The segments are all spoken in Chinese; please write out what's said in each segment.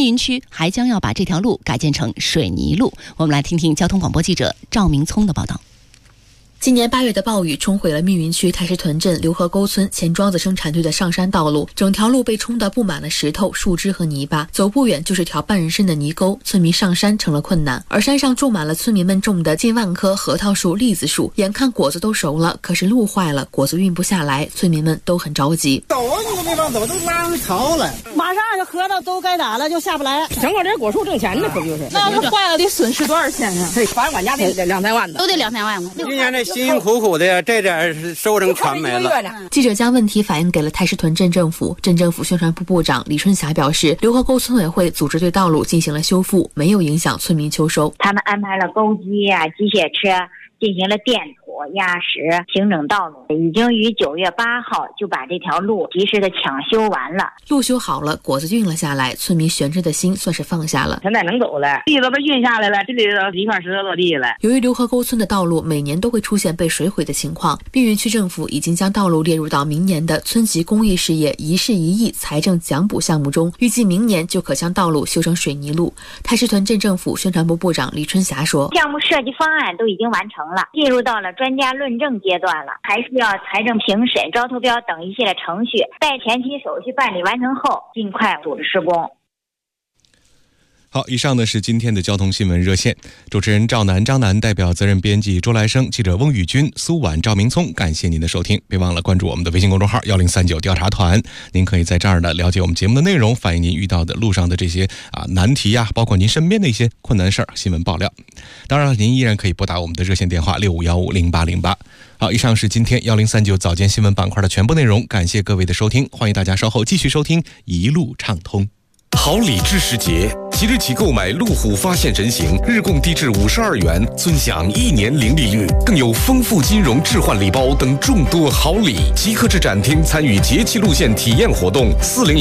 密云区还将要把这条路改建成水泥路。我们来听听交通广播记者赵明聪的报道。 今年8月的暴雨冲毁了密云区太师屯镇刘河沟村前庄子生产队的上山道路，整条路被冲得布满了石头、树枝和泥巴，走不远就是条半人深的泥沟，村民上山成了困难。而山上种满了村民们种的近万棵核桃树、栗子树，眼看果子都熟了，可是路坏了，果子运不下来，村民们都很着急。 走啊，你都没法走，都拉上槽了， 马上这核桃都该打了，就下不来。 整个这果树挣钱呢，可不就是？ 那要是坏了，得损失多少钱呀？ 反正俺家得2-3万的， 都得2-3万。 今年这辛辛苦苦的这点收成全没了。 记者将问题反映给了太师屯镇政府，镇政府宣传部部长李春霞表示，刘河沟村委会组织对道路进行了修复，没有影响村民秋收。 他们安排了钩机啊、机械车进行了垫土、压实、平整道路，已经于9月8号就把这条路及时的抢修完了。 路修好了，果子运了下来，村民悬着的心算是放下了。 现在能走了，地都被运下来了，这里一块石头落地了。 由于刘河沟村的道路每年都会出现被水毁的情况，密云区政府已经将道路列入到明年的村级公益事业一事一议财政奖补项目中，预计明年就可将道路修成水泥路。太师屯镇政府宣传部部长李春霞说， 项目设计方案都已经完成了，进入到了专家论证阶段了，还需要财政评审、招投标等一系列程序，待前期手续办理完成后，尽快组织施工。 好，以上呢是今天的交通新闻热线，主持人赵楠、张楠，代表责任编辑周来生，记者翁宇军、苏婉、赵明聪，感谢您的收听，别忘了关注我们的微信公众号1039调查团，您可以在这儿呢了解我们节目的内容，反映您遇到的路上的这些难题啊，包括您身边的一些困难事儿，新闻爆料。当然了，您依然可以拨打我们的热线电话65150808。好，以上是今天1039早间新闻板块的全部内容，感谢各位的收听，欢迎大家稍后继续收听一路畅通。 好礼知时节，即日起购买路虎发现人形，日供低至52元，尊享1年零利率，更有丰富金融置换礼包等众多好礼。即刻至展厅参与节气路线体验活动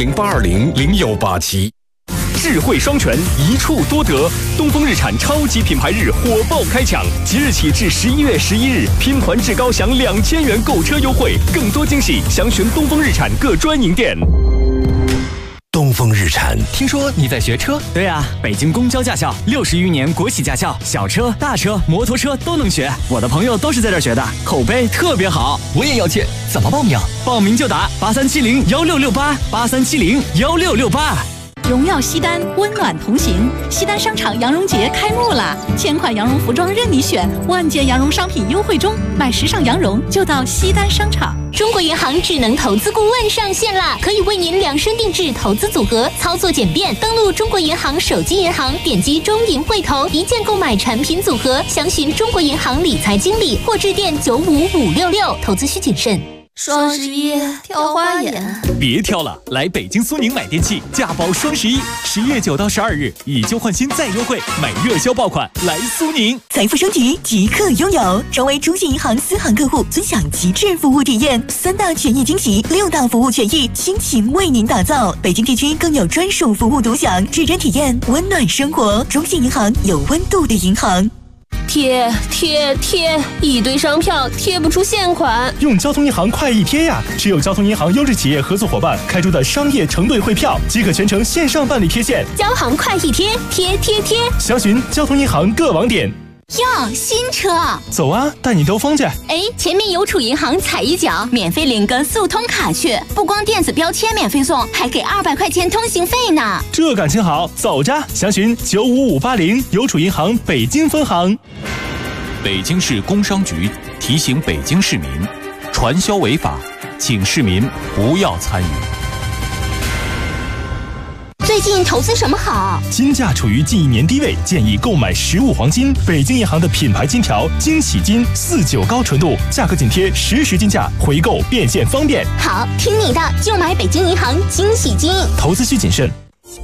，400-820-0187。智慧双全，一处多得。东风日产超级品牌日火爆开抢，即日起至11月11日，拼团至高享2000元购车优惠，更多惊喜，详询东风日产各专营店。东风日产， 听说你在学车？对啊，北京公交驾校60余年国企驾校，小车、大车、摩托车都能学。我的朋友都是在这儿学的，口碑特别好。我也要去，怎么报名？报名就打83701668，83701668。 荣耀西单，温暖同行。西单商场羊绒节开幕了，1000款羊绒服装任你选，万件羊绒商品优惠中，买时尚羊绒就到西单商场。 中国银行智能投资顾问上线啦，可以为您量身定制投资组合，操作简便。登录中国银行手机银行，点击中银汇投，一键购买产品组合，详询中国银行理财经理或致电95566。投资需谨慎。 双11挑花眼， 别挑了，来北京苏宁买电器，价包双11，11月9到12日，以旧换新再优惠，买热销爆款，来苏宁。 财富升级即刻拥有，成为中信银行私行客户，尊享极致服务体验，3大权益惊喜，6大服务权益，倾情为您打造。北京地区更有专属服务独享，指针体验，温暖生活。中信银行，有温度的银行。 贴，一堆商票贴不出现款， 用交通银行快易贴呀！持有交通银行优质企业合作伙伴开出的商业承兑汇票，即可全程线上办理贴现。 交行快易贴，贴， 详询交通银行各网点。 哟，新车， 走啊，带你兜风去。 哎，前面邮储银行踩一脚，免费领个速通卡去，不光电子标签免费送，还给200块钱通行费呢。 这感情好，走着，详询95580邮储银行北京分行。 北京市工商局提醒北京市民，传销违法，请市民不要参与。 最近投资什么好？ 金价处于近1年低位，建议购买15黄金。北京银行的品牌金条惊喜金49高纯度，价格紧贴实时金价，回购变现方便。 好，听你的，就买北京银行惊喜金。 投资需谨慎。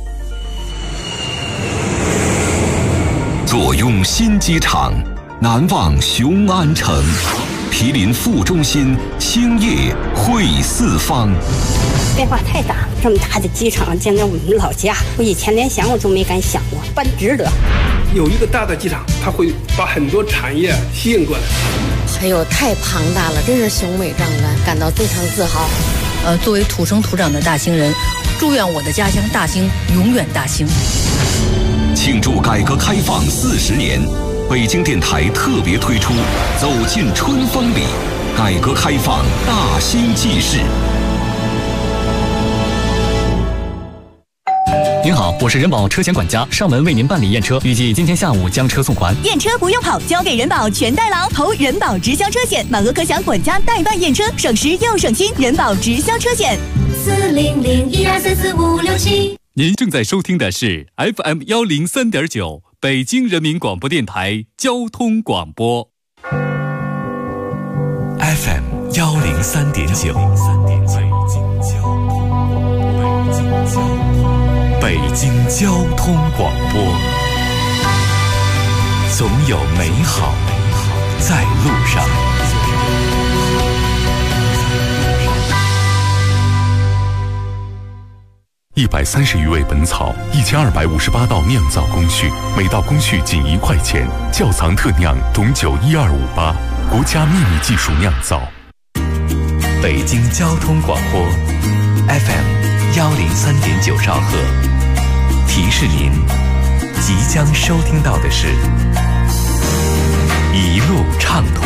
坐拥新机场，难忘雄安城，毗邻副中心，兴业汇四方。 变化太大，这么大的机场，见着我们老家，我以前连想我都没敢想过，办值得。 有一个大的机场，它会把很多产业吸引过来。 哎呦，太庞大了，真是雄伟壮观，感到非常自豪。 作为土生土长的大兴人，祝愿我的家乡大兴永远大兴。 庆祝改革开放40年，北京电台特别推出《走进春风里》，改革开放大兴纪事。 您好，我是人保车险管家，上门为您办理验车，预计今天下午将车送还。 验车不用跑，交给人保全代劳，投人保直销车险，满额可享管家代办验车，省时又省心。人保直销车险，40012344567。 您正在收听的是 FM 103.9北京人民广播电台交通广播。 FM 103.9，北京交通广播，总有美好在路上。130余味本草，1258道酿造工序，每道工序仅1块钱。窖藏特酿董酒12588，国家秘密技术酿造。北京交通广播 FM 103.9兆赫，提示您即将收听到的是一路畅通。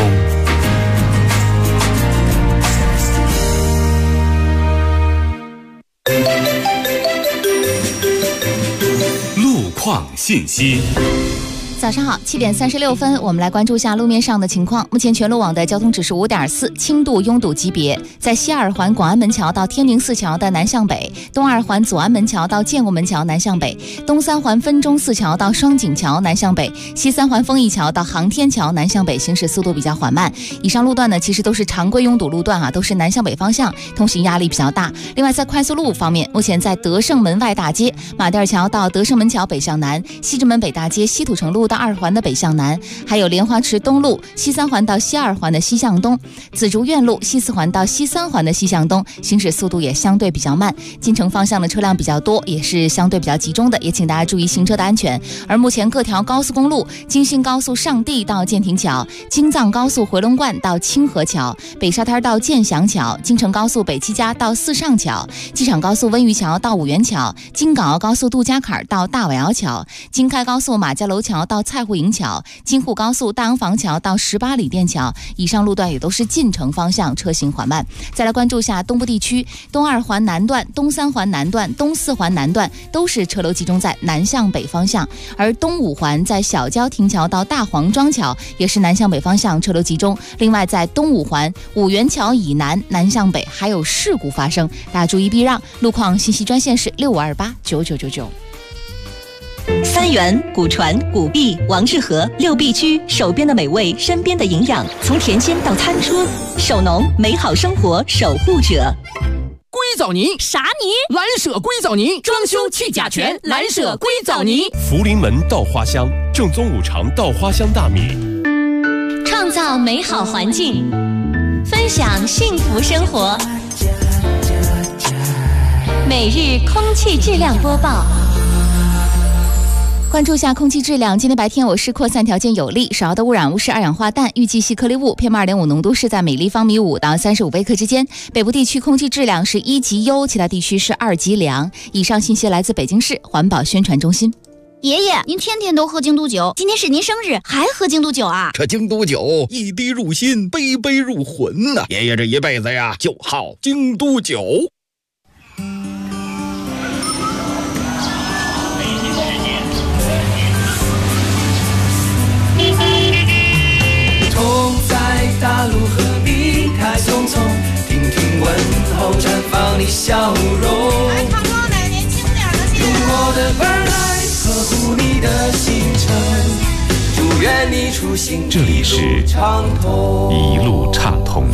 路况信息。 早上好，7点36分，我们来关注一下路面上的情况。目前全路网的交通指数5.4，轻度拥堵级别。在西二环广安门桥到天宁寺桥的南向北，东二环左安门桥到建国门桥南向北，东三环分钟寺桥到双井桥南向北，西三环丰益桥到航天桥南向北，行驶速度比较缓慢。以上路段呢，其实都是常规拥堵路段都是南向北方向，通行压力比较大。另外，在快速路方面，目前在德胜门外大街、马甸桥到德胜门桥北向南，西直门北大街、西土城路到2环的北向南，还有莲花池东路西3环到西2环的西向东，紫竹院路西4环到西3环的西向东，行驶速度也相对比较慢，进城方向的车辆比较多，也是相对比较集中的，也请大家注意行车的安全。而目前各条高速公路，京新高速上地到建亭桥，京藏高速回龙观到清河桥，北沙滩到建祥桥，京承高速北七家到四上桥，机场高速温榆桥到五原桥，京港澳高速杜家坎到大尾窑桥，京开高速马家楼桥到蔡户营桥，京沪高速大洋房桥到18里店桥，以上路段也都是进城方向车行缓慢。再来关注一下东部地区，东2环南段、东3环南段、东4环南段都是车流集中在南向北方向，而东5环在小郊亭桥到大黄庄桥也是南向北方向车流集中。另外，在东5环五原桥以南南向北还有事故发生，大家注意避让。路况信息专线是65289999。 三元、古传、古碧、王致和6必居，手边的美味，身边的营养，从甜鲜到餐桌，手农美好生活守护者。 硅藻泥啥泥？ 蓝舍硅藻泥，装修去甲醛，蓝舍硅藻泥。 福临门稻花香，正宗五常稻花香大米， 创造美好环境，分享幸福生活。每日空气质量播报。 关注一下空气质量，今天白天我市扩散条件有利，首要的污染物是二氧化碳，预计细颗粒物 PM2.5 浓度是在每立方米5到35微克之间。北部地区空气质量是1级优，其他地区是2级良。以上信息来自北京市环保宣传中心。 爷爷，您天天都喝京都酒，今天是您生日，还喝京都酒啊？ 这京都酒一滴入心，杯杯入魂呐！爷爷这一辈子呀，就好京都酒。 痛在大陆和你太匆匆，听听问候，绽放你笑容。 来唱歌的年轻点的， 用我的伴来呵护你的行程，祝愿你出行这里是一路畅通。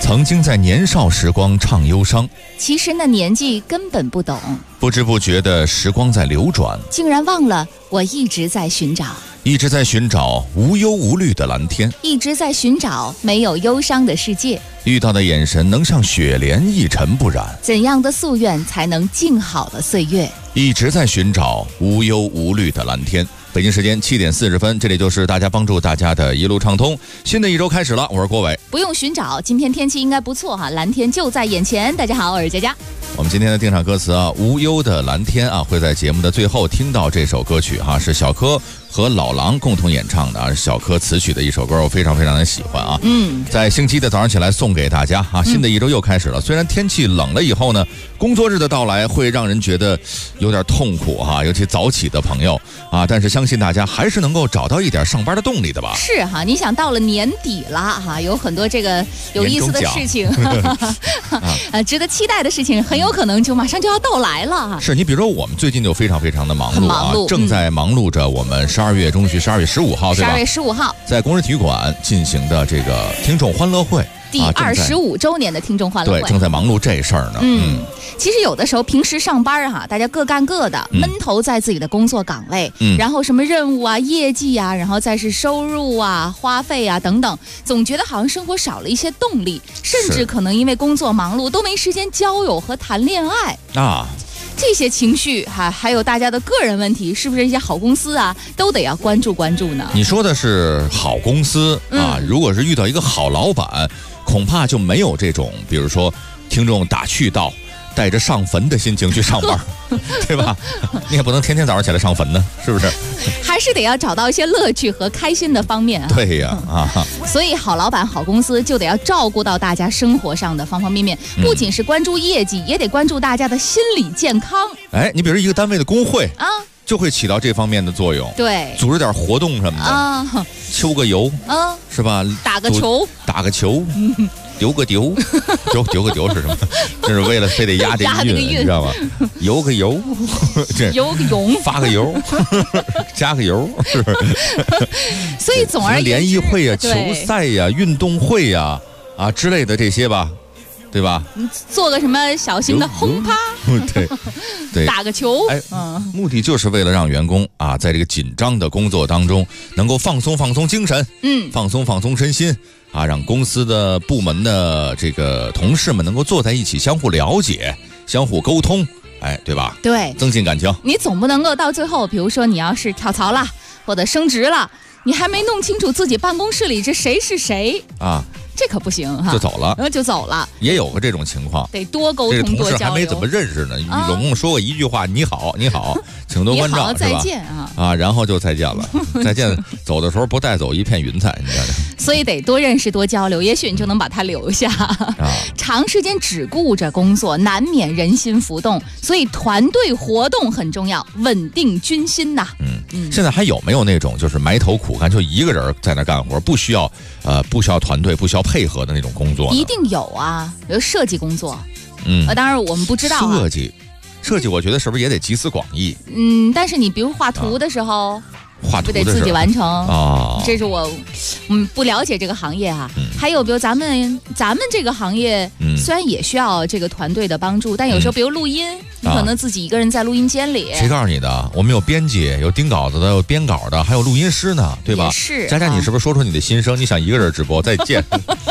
曾经在年少时光唱忧伤， 其实那年纪根本不懂， 不知不觉的时光在流转， 竟然忘了我一直在寻找， 一直在寻找无忧无虑的蓝天， 一直在寻找没有忧伤的世界。 遇到的眼神能像雪莲一尘不染， 怎样的夙愿才能静好了岁月？ 一直在寻找无忧无虑的蓝天。北京时间7点40分，这里就是大家帮助大家的一路畅通。新的一周开始了，我是郭伟。 不用寻找，今天天气应该不错哈，蓝天就在眼前。大家好，我是佳佳。 我们今天的定场歌词啊，无忧的蓝天啊，会在节目的最后听到这首歌曲哈，是小柯和老狼共同演唱的啊，小柯词曲的一首歌，我非常非常的喜欢啊。在星期一的早上起来送给大家啊，新的一周又开始了。虽然天气冷了以后呢，工作日的到来会让人觉得有点痛苦哈，尤其早起的朋友啊，但是相信大家还是能够找到一点上班的动力的吧。 是哈，你想到了年底了哈，有很多这个有意思的事情，值得期待的事情，很有可能就马上就要到来了。 是你比如说我们最近就非常非常的忙碌啊，正在忙碌着我们12月中旬12月15号对吧 ？12月15号在工人体育馆进行的这个听众欢乐会。 第25周年的听众欢乐会， 对，正在忙碌这事儿呢。 其实有的时候平时上班哈，大家各干各的，闷头在自己的工作岗位，然后什么任务啊、业绩啊，然后再是收入啊、花费啊等等，总觉得好像生活少了一些动力，甚至可能因为工作忙碌都没时间交友和谈恋爱啊。这些情绪还有大家的个人问题，是不是一些好公司啊都得要关注关注呢？ 你说的是好公司啊，如果是遇到一个好老板，恐怕就没有这种比如说听众打趣道带着上坟的心情去上班对吧？你也不能天天早上起来上坟呢，是不是？ 还是得要找到一些乐趣和开心的方面啊。 对呀所以好老板好公司就得要照顾到大家生活上的方方面面，不仅是关注业绩，也得关注大家的心理健康。 你比如一个单位的工会啊， 就会起到这方面的作用。 对， 组织点活动什么的啊，秋个游啊，是吧？ 打个球， 丢个丢是什么？这是为了非得压这个韵，你知道吗？游个游， 游个泳， 发个油，加个油，是不是？ 所以总而言之， 联谊会呀、球赛呀、运动会呀啊之类的这些吧。对吧？ 做个什么小型的轰趴， 对， 打个球， 目的就是为了让员工啊，在这个紧张的工作当中，能够放松精神，放松身心啊，让公司的部门的这个同事们能够坐在一起，相互了解、相互沟通，对吧？ 对， 增进感情。 你总不能够到最后，比如说你要是跳槽了或者升职了，你还没弄清楚自己办公室里这谁是谁啊？这可不行哈，就走了， 也有个这种情况， 得多沟通多交流。 这同事还没怎么认识呢，总共说过一句话：“你好，请多关照，是吧？” 再见啊， 然后就再见了，再见。走的时候不带走一片云彩，你知道吗？ 所以得多认识多交流，也许你就能把他留下。长时间只顾着工作，难免人心浮动，所以团队活动很重要，稳定军心呐。 现在还有没有那种就是埋头苦干，就一个人在那干活，不需要团队，不需要配合的那种工作？ 一定有啊，比如设计工作。当然我们不知道设计，我觉得是不是也得集思广益？ 但是你比如画图的时候。 不得自己完成啊！这是我不了解这个行业啊。还有比如咱们这个行业，虽然也需要这个团队的帮助，但有时候比如录音，你可能自己一个人在录音间里。 谁告诉你的？我们有编辑，有盯稿子的，有编稿的，还有录音师呢，对吧？ 是。 佳佳，你是不是说出你的心声？你想一个人直播？再见。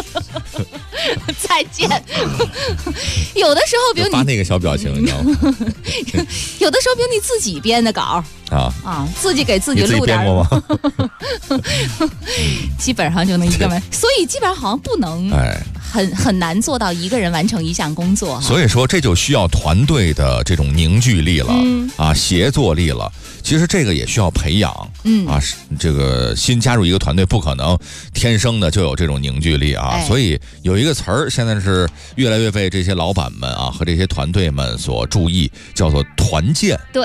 再见。有的时候，比如你发那个小表情，你知道吗？ 有的时候，比如你自己编的稿自己给自己录点。 你自己编过吗？ 基本上就能一个人，所以基本上好像不能，很难做到一个人完成一项工作。 所以说，这就需要团队的这种凝聚力了，协作力了。其实这个也需要培养，这个新加入一个团队，不可能天生的就有这种凝聚力啊。所以有一个词儿，现在是越来越被这些老板们和这些团队们所注意，叫做团建。 对。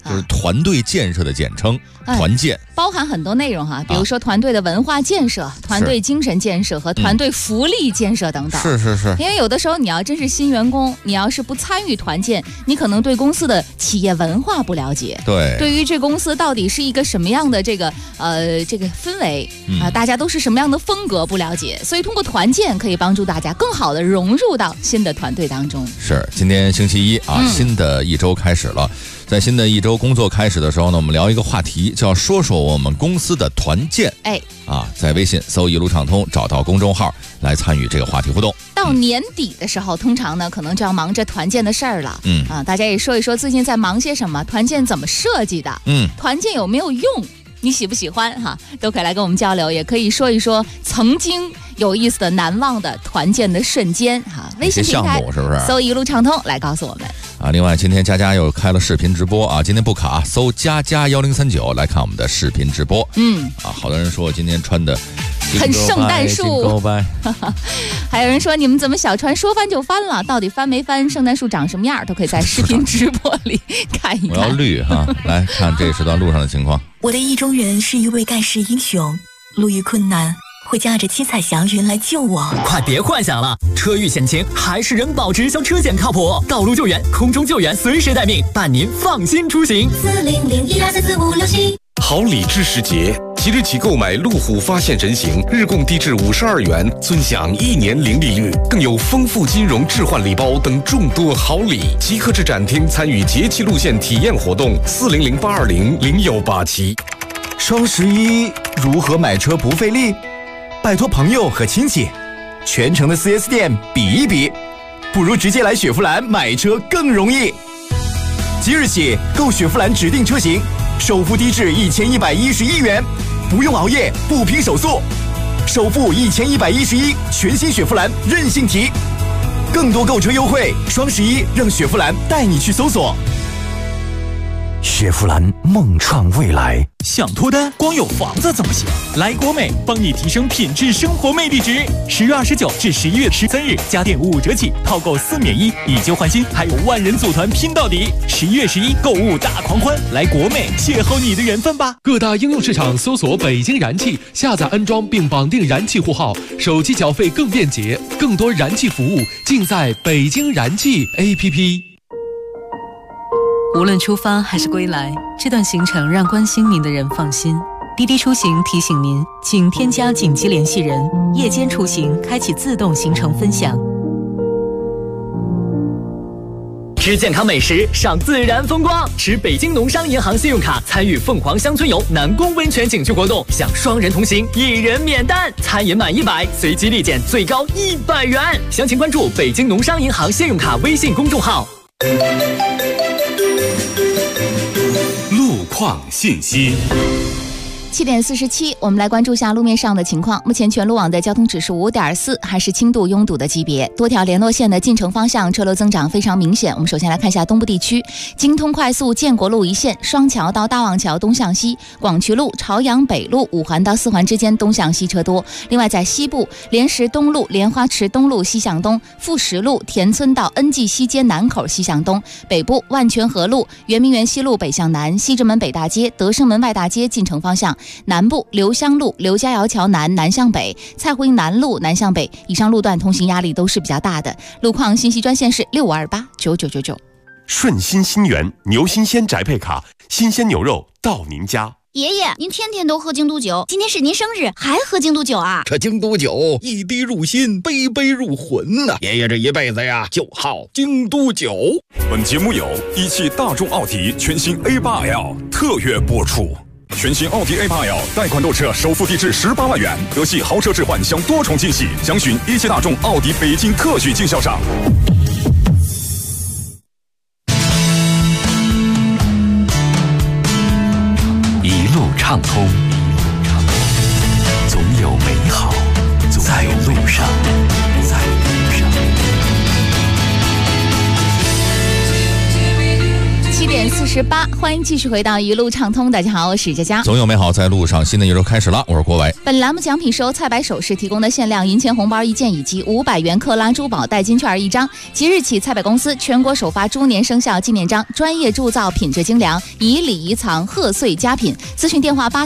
就是团队建设的简称，团建包含很多内容哈，比如说团队的文化建设、团队精神建设和团队福利建设等等。 是。 因为有的时候你要真是新员工，你要是不参与团建，你可能对公司的企业文化不了解，对于这公司到底是一个什么样的这个氛围大家都是什么样的风格不了解，所以通过团建可以帮助大家更好的融入到新的团队当中。 是，今天星期一新的一周开始了。在新的一周工作开始的时候呢，我们聊一个话题，叫说说我们公司的团建。在微信搜一路畅通，找到公众号来参与这个话题互动。 到年底的时候，通常呢可能就要忙着团建的事儿了。大家也说一说最近在忙些什么，团建怎么设计的，团建有没有用，你喜不喜欢哈，都可以来跟我们交流，也可以说一说曾经有意思的难忘的团建的瞬间哈。微信平台是不是搜一路畅通来告诉我们另外今天佳佳又开了视频直播今天不卡，搜佳佳1039来看我们的视频直播。好多人说今天穿的很圣诞树，还有人说你们怎么小船说翻就翻了，到底翻没翻，圣诞树长什么样，都可以在视频直播里看一看。 我要绿来看这时段路上的情况。 我的意中人是一位盖世英雄，路遇困难会驾着七彩祥云来救我。 快别幻想了，车遇险情还是人保直销车险靠谱，道路救援、空中救援随时待命，伴您放心出行。 40012344567。 好礼智时节，即日起购买路虎发现人形，日供低至52元，尊享1年零利率，更有丰富金融置换礼包等众多好礼。即刻至展厅参与节气路线体验活动，40082000187。 双11如何买车不费力？拜托朋友和亲戚，全城的 4S 店比一比，不如直接来雪佛兰买车更容易。即日起购雪佛兰指定车型，首付低至1111元，不用熬夜，不拼手速，首付1111，全新雪佛兰任性提。更多购车优惠，双11让雪佛兰带你去搜索。 雪佛兰梦创未来。 想脱单，光有房子怎么行？来国美帮你提升品质生活魅力值。10月29至11月13日，家电5折起，套购4免1，以旧换新，还有万人组团拼到底。11月11购物大狂欢，来国美邂逅你的缘分吧！ 各大应用市场搜索北京燃气，下载安装并绑定燃气户号，手机缴费更便捷，更多燃气服务尽在北京燃气 APP。 无论出发还是归来，这段行程让关心您的人放心。滴滴出行提醒您，请添加紧急联系人，夜间出行开启自动行程分享。 吃健康美食，赏自然风光，持北京农商银行信用卡参与凤凰乡村游南宫温泉景区活动，享双人同行，1人免单，餐饮满100随机立减最高100元。详情关注北京农商银行信用卡微信公众号。 路况信息。 7点47，我们来关注下路面上的情况。目前全路网的交通指数5.4，还是轻度拥堵的级别，多条联络线的进城方向车流增长非常明显。我们首先来看一下东部地区，京通快速建国路一线双桥到大望桥东向西，广渠路朝阳北路5环到4环之间东向西车多。另外在西部，莲石东路莲花池东路西向东，富石路田村到恩济西街南口西向东。北部万泉河路圆明园西路北向南，西直门北大街德胜门外大街进城方向。南部刘香路刘家窑桥南南向北，蔡湖营南路南向北，以上路段通行压力都是比较大的。路况信息专线是65289999。 顺心新源牛新鲜宅配卡，新鲜牛肉到您家。 爷爷，您天天都喝京都酒，今天是您生日，还喝京都酒啊？ 这京都酒一滴入心，杯杯入魂呐！爷爷这一辈子呀，就好京都酒。 本节目由17大众奥迪全新 A8L 特约播出。全新奥迪 A8L 贷款购车，首付低至18万元，德系豪车置换享多重惊喜，详询17大众奥迪北京特许经销商。 一路畅通，总有美好在路上。 7点 8，欢迎继续回到一路畅通。大家好，我是佳佳。 总有美好在路上，新的一周开始了，我是郭伟。 本栏目奖品是由蔡白首饰提供的限量银钱红包1件以及500元克拉珠宝代金券1张。即日起，蔡白公司全国首发猪年生肖纪念章，专业铸造，品质精良，以礼仪藏，贺岁佳品。咨询电话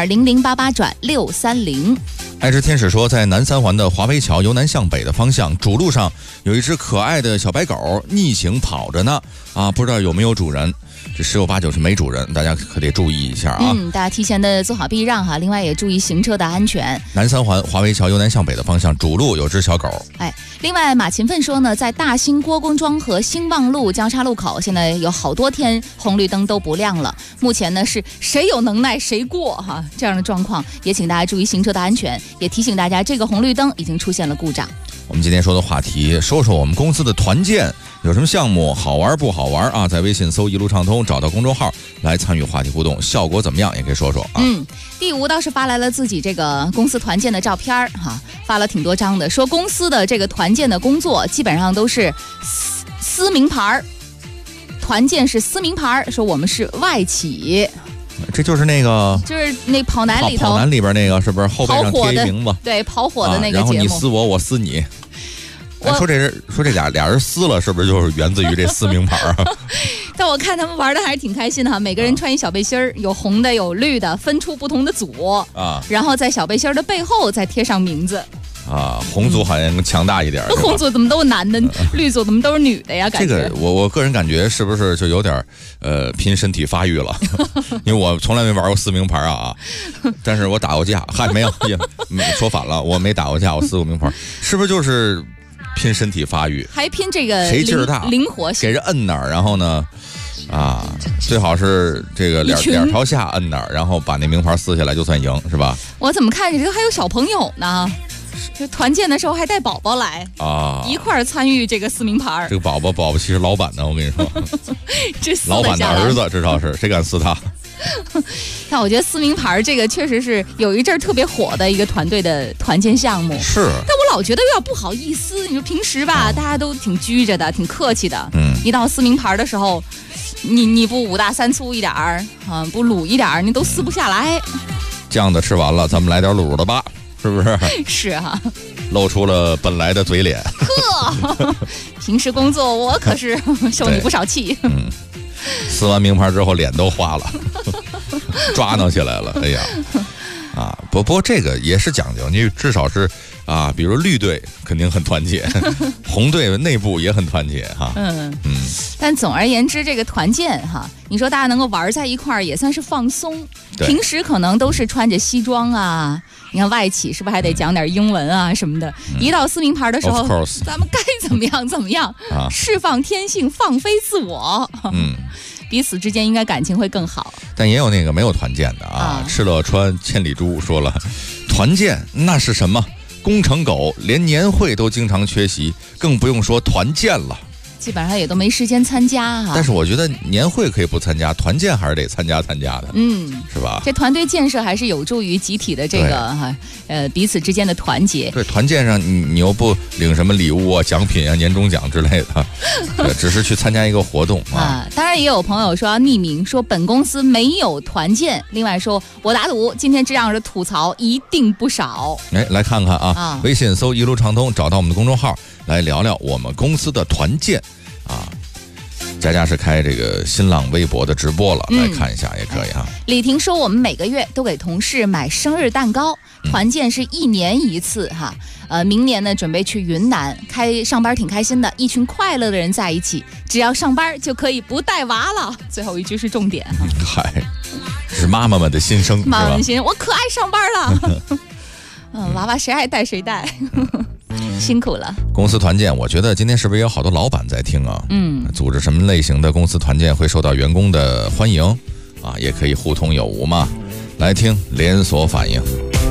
83520088转630。 爱知天使说，在南三环的华威桥由南向北的方向主路上，有一只可爱的小白狗逆行跑着呢，不知道有没有主人。这10有8九是没主人，大家可得注意一下啊！ 大家提前的做好避让哈，另外也注意行车的安全。 南三环华威桥由南向北的方向主路有只小狗。 另外马勤奋说呢，在大兴郭公庄和兴旺路交叉路口，现在有好多天红绿灯都不亮了。目前呢是谁有能耐谁过哈，这样的状况，也请大家注意行车的安全，也提醒大家这个红绿灯已经出现了故障。 我们今天说的话题，说说我们公司的团建有什么项目好玩不好玩啊？在微信搜一路畅通，找到公众号来参与话题互动，效果怎么样也可以说说啊。 第5倒是发来了自己这个公司团建的照片哈，发了挺多张的，说公司的这个团建的工作基本上都是撕名牌，团建是撕名牌，说我们是外企。 这就是那个， 就是那跑男里头， 跑男里边那个是不是后背上贴一名字？ 对，跑火的那个节目。 然后你撕我，我撕你。说这俩人撕了，是不是就是源自于这撕名牌啊？ 但我看他们玩的还是挺开心的哈，每个人穿一小背心儿，有红的有绿的，分出不同的组然后在小背心的背后再贴上名字。 红组好像强大一点。 红组怎么都是男的，绿组怎么都是女的呀？感觉这个我个人感觉是不是就有点拼身体发育了？因为我从来没玩过撕名牌但是我打过架，没有说反了，我没打过架，我撕过名牌，是不是就是拼身体发育？ 还拼这个谁劲儿大， 灵活性， 给人摁那儿，然后呢？最好是这个脸朝下摁那儿，然后把那名牌撕下来就算赢，是吧？ 我怎么看这还有小朋友呢？就团建的时候还带宝宝来一块儿参与这个撕名牌。 这个宝宝其实老板呢，我跟你说， 这老板的儿子至少是，谁敢撕他？ 但我觉得撕名牌这个确实是有一阵儿特别火的一个团队的团建项目。 是， 但我老觉得有点不好意思。你说平时吧，大家都挺拘着的，挺客气的。一到撕名牌的时候，你不5大3粗一点儿不鲁一点儿，你都撕不下来。 酱的吃完了，咱们来点卤的吧。是不是？ 是哈， 露出了本来的嘴脸。 平时工作我可是受你不少气。 撕完名牌之后脸都花了，抓挠起来了。哎呀，不过这个也是讲究，你至少是比如绿队肯定很团结，红队内部也很团结哈。 但总而言之，这个团建你说大家能够玩在一块儿，也算是放松。平时可能都是穿着西装你看外企是不是还得讲点英文什么的？一到撕名牌的时候，咱们该怎么样怎么样，释放天性，放飞自我。彼此之间应该感情会更好。 但也有那个没有团建的敕勒川千里猪说了，团建那是什么？工程狗连年会都经常缺席，更不用说团建了。 基本上也都没时间参加但是我觉得年会可以不参加，团建还是得参加的，是吧？ 这团队建设还是有助于集体的这个彼此之间的团结。 对，团建上你又不领什么礼物奖品年终奖之类的，只是去参加一个活动当然也有朋友说要匿名，说本公司没有团建。另外说，我打赌今天这样的吐槽一定不少。 来看看微信搜一路畅通，找到我们的公众号来聊聊我们公司的团建。佳佳是开这个新浪微博的直播了，来看一下也可以李婷说，我们每个月都给同事买生日蛋糕，团建是1年1次明年呢准备去云南上班，挺开心的，一群快乐的人在一起，只要上班就可以不带娃了。最后一句是重点是妈妈们的心声， 妈妈们的心声，我可爱上班了。娃娃谁爱带谁带。辛苦了。 公司团建，我觉得今天是不是也有好多老板在听组织什么类型的公司团建会受到员工的欢迎也可以互通有无嘛。来听连锁反应。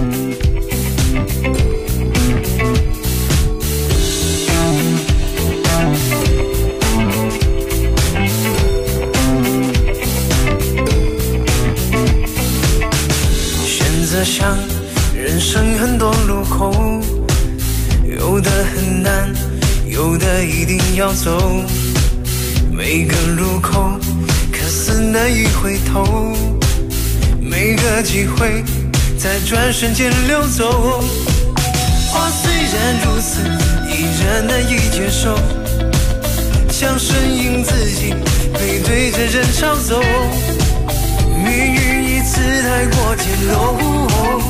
选择上人生很多路口，有的很难，有的一定要走，每个路口可思难以回头，每个机会在转瞬间流走。话虽然如此，依然难以接受，想顺应自己，背对着人潮走。命运一次太过简陋，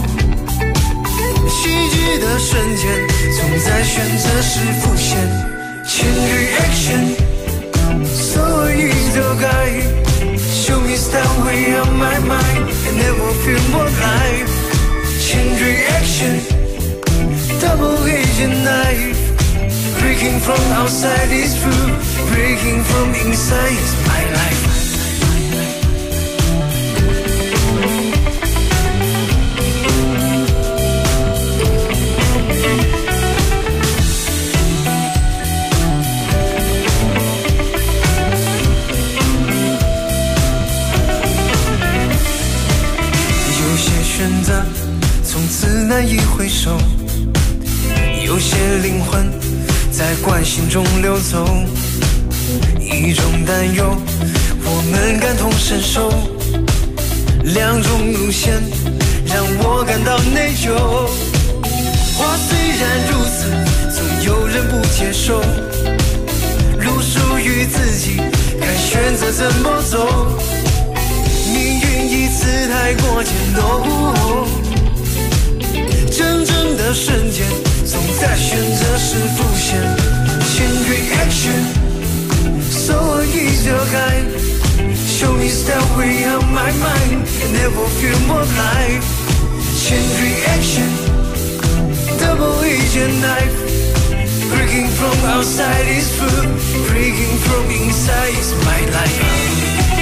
喜剧的瞬间总在选择时浮现。Chain reaction, so easy guy. Show me style way on my mind, I never feel more alive. Chain reaction, double agent knife. Breaking from outside is true, breaking from inside is my life.选择从此难以回首，有些灵魂在惯性中流走，一种担忧我们感同身受，两种路线让我感到内疚。话虽然如此，总有人不接受，路属于自己，该选择怎么走。命运一次太过简陋，真正的瞬间总在选择时浮现。Chain reaction, so easy guy. Show me style way on my mind, I never feel more alive. Chain reaction, double agent knife. Breaking from outside is true, breaking from inside is my life.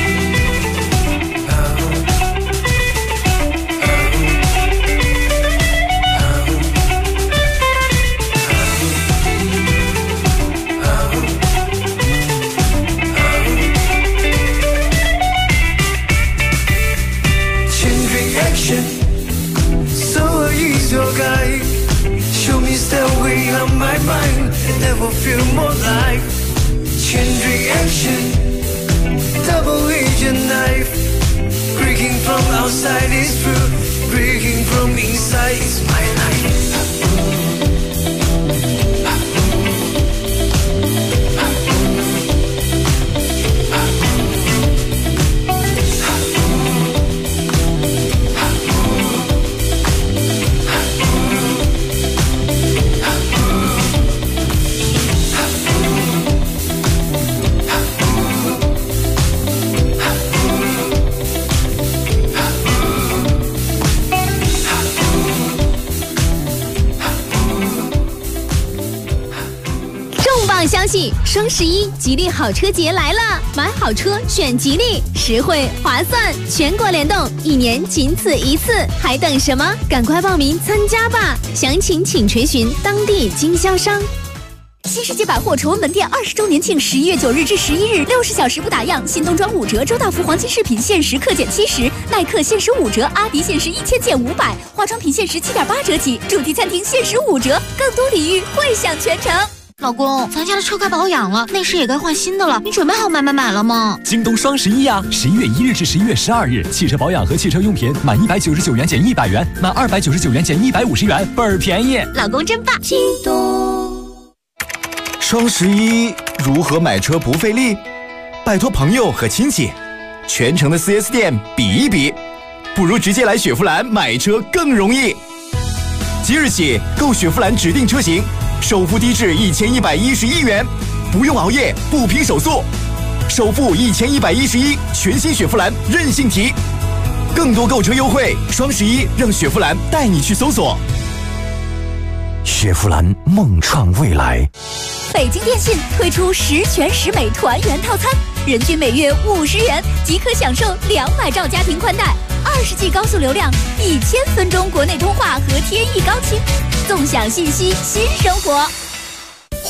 消息，双11吉利好车节来了！买好车选吉利，实惠划算，全国联动，1年仅此一次，还等什么？赶快报名参加吧！详情请垂询当地经销商。 新世界百货崇文门店20周年庆，11月9日至11日，60小时不打烊，新冬装5折，周大福黄金饰品限时克减70%，耐克限时5折，阿迪限时1000减500，化妆品限时7.8折起，主题餐厅限时5折，更多礼遇惠享全城。老公，咱家的车该保养了，内饰也该换新的了，你准备好买了吗？ 京东双11呀，11月1日至11月12日，汽车保养和汽车用品满199元减100元，满299元减150元，倍儿便宜。 老公真棒！京东。 双11如何买车不费力？拜托朋友和亲戚，全城的 4S 店比一比，不如直接来雪佛兰买车更容易。即日起购雪佛兰指定车型，首付低至1111元，不用熬夜，不拼手速，首付1111，全新雪佛兰任性提。更多购车优惠，双11让雪佛兰带你去搜索。 雪佛兰梦创未来。 北京电信推出10全10美团圆套餐，人均每月50元即可享受200兆家庭宽带，20G 高速流量，1000分钟国内通话和天翼高清，纵享信息新生活。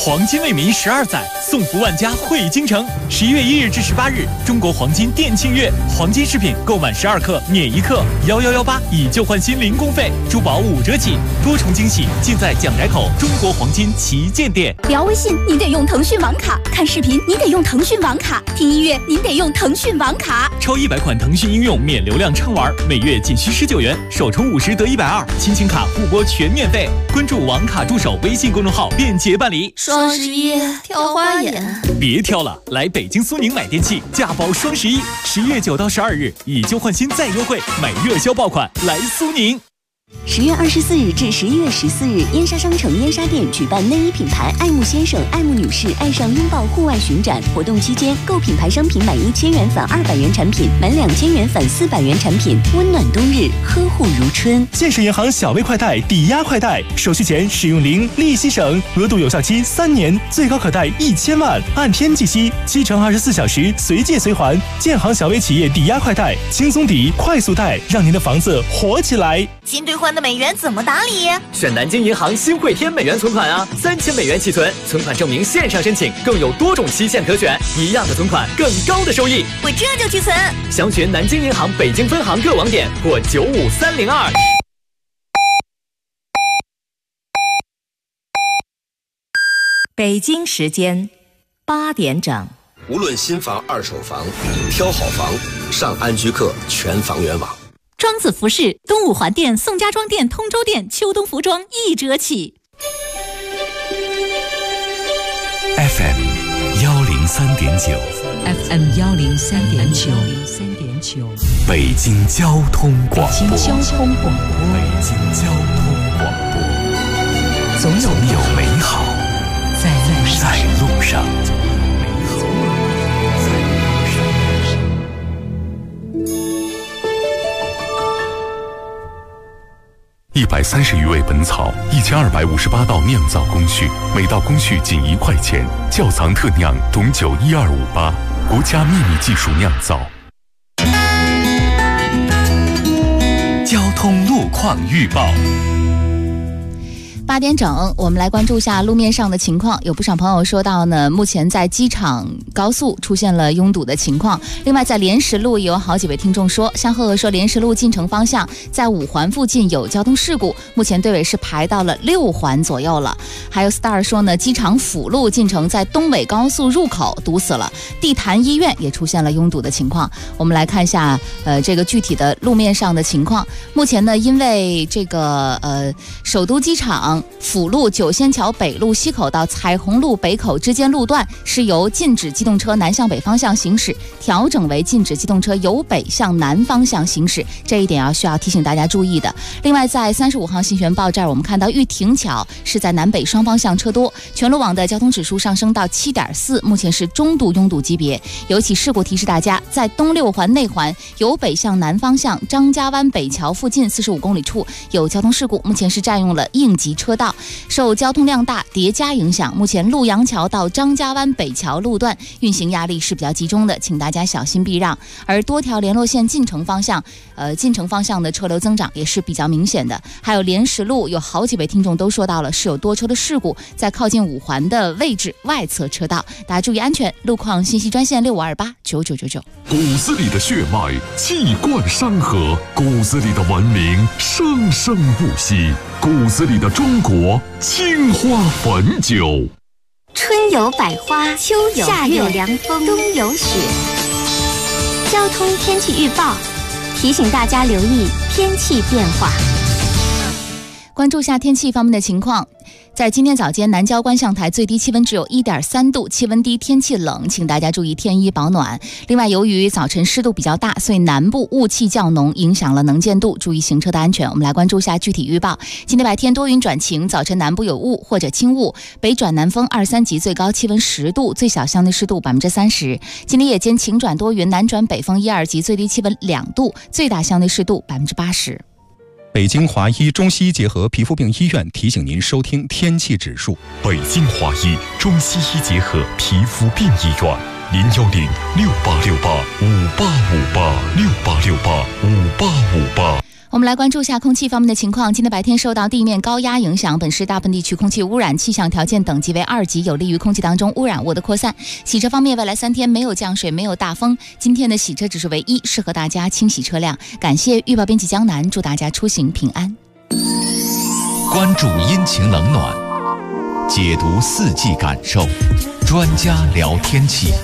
黄金为民12载，送福万家汇京城。11月1日至18日，中国黄金店庆月，黄金饰品购满12克免1克，1118以旧换新零工费，珠宝5折起，多重惊喜尽在蒋宅口中国黄金旗舰店。 聊微信您得用腾讯网卡，看视频您得用腾讯网卡，听音乐您得用腾讯网卡。 超100款腾讯应用免流量畅玩，每月仅需19元，首充50得120，亲情卡互拨全免费。关注网卡助手微信公众号便捷办理。 双11挑花眼， 别挑了，来北京苏宁买电器，价包双11，11月9到12日以旧换新再优惠，买热销爆款来苏宁。 10月24日至11月14日，燕莎商城燕莎店举办内衣品牌爱慕先生、爱慕女士爱上拥抱户外巡展。活动期间，购品牌商品满1000元返200元产品，满2000元返400元产品。温暖冬日，呵护如春。 建设银行小微快贷抵押快贷，手续前使用零，利息省，额度有效期3年，最高可贷1000万，按天计息，7乘24小时随借随还。建行小微企业抵押快贷，轻松抵，快速贷，让您的房子活起来。 新兑换的美元怎么打理？ 选南京银行新汇添美元存款啊，3000美元起存，存款证明线上申请，更有多种期限可选，一样的存款更高的收益。 我这就去存。 详询南京银行北京分行各网点或95302。 北京时间8点整。 无论新房、二手房，挑好房，上安居客全房源网。 庄子服饰东五环店、宋家庄店、通州店秋冬服装1折起。 FM 103.9 FM 103.9 北京交通广播。 北京交通广播。 北京交通广播。总有美好在路上。 130余味本草，1258道酿造工序，每道工序仅1块钱。窖藏特酿董酒12588，国家秘密技术酿造。 交通路况预报。 8点整，我们来关注一下路面上的情况。有不少朋友说到呢，目前在机场高速出现了拥堵的情况。另外，在莲石路也有好几位听众说，像赫赫说莲石路进城方向在5环附近有交通事故，目前队尾是排到了6环左右了。还有 Star 说呢，机场辅路进城在东北高速入口堵死了，地坛医院也出现了拥堵的情况。我们来看一下这个具体的路面上的情况。目前呢，因为这个首都机场辅路九仙桥北路西口到彩虹路北口之间路段是由禁止机动车南向北方向行驶调整为禁止机动车由北向南方向行驶，这一点需要提醒大家注意的。另外，在35号新闻报这儿，我们看到玉亭桥是在南北双方向车多，全路网的交通指数上升到7.4，目前是中度拥堵级别。有起事故提示大家，在东6环内环由北向南方向张家湾北桥附近45公里处有交通事故，目前是占用了应急车道，受交通量大叠加影响，目前陆阳桥到张家湾北桥路段运行压力是比较集中的，请大家小心避让。而多条联络线进城方向的车流增长也是比较明显的。还有莲石路有好几位听众都说到了是有多车的事故，在靠近5环的位置外侧车道，大家注意安全。路况信息专线65289999。 骨子里的血脉气贯山河，骨子里的文明生生不息，骨子里的中国青花汾酒。 春有百花，秋有夏有凉风，冬有雪。交通天气预报提醒大家留意天气变化。 关注下天气方面的情况。在今天早间，南郊观象台最低气温只有1.3度，气温低，天气冷，请大家注意添衣保暖。另外，由于早晨湿度比较大，所以南部雾气较浓，影响了能见度，注意行车的安全。我们来关注一下具体预报。今天白天多云转晴，早晨南部有雾或者轻雾，北转南风2、3级，最高气温10度，最小相对湿度30%。今天夜间晴转多云，南转北风1、2级，最低气温2度，最大相对湿度80%。 北京华医中西医结合皮肤病医院提醒您收听天气指数。 北京华医中西医结合皮肤病医院，01068685858，68685858。 我们来关注一下空气方面的情况。今天白天受到地面高压影响，本市大部分地区空气污染气象条件等级为2级，有利于空气当中污染物的扩散。洗车方面，未来3天没有降水，没有大风，今天的洗车指数为1，适合大家清洗车辆。感谢预报编辑江南，祝大家出行平安。 关注阴晴冷暖，解读四季感受，专家聊天气。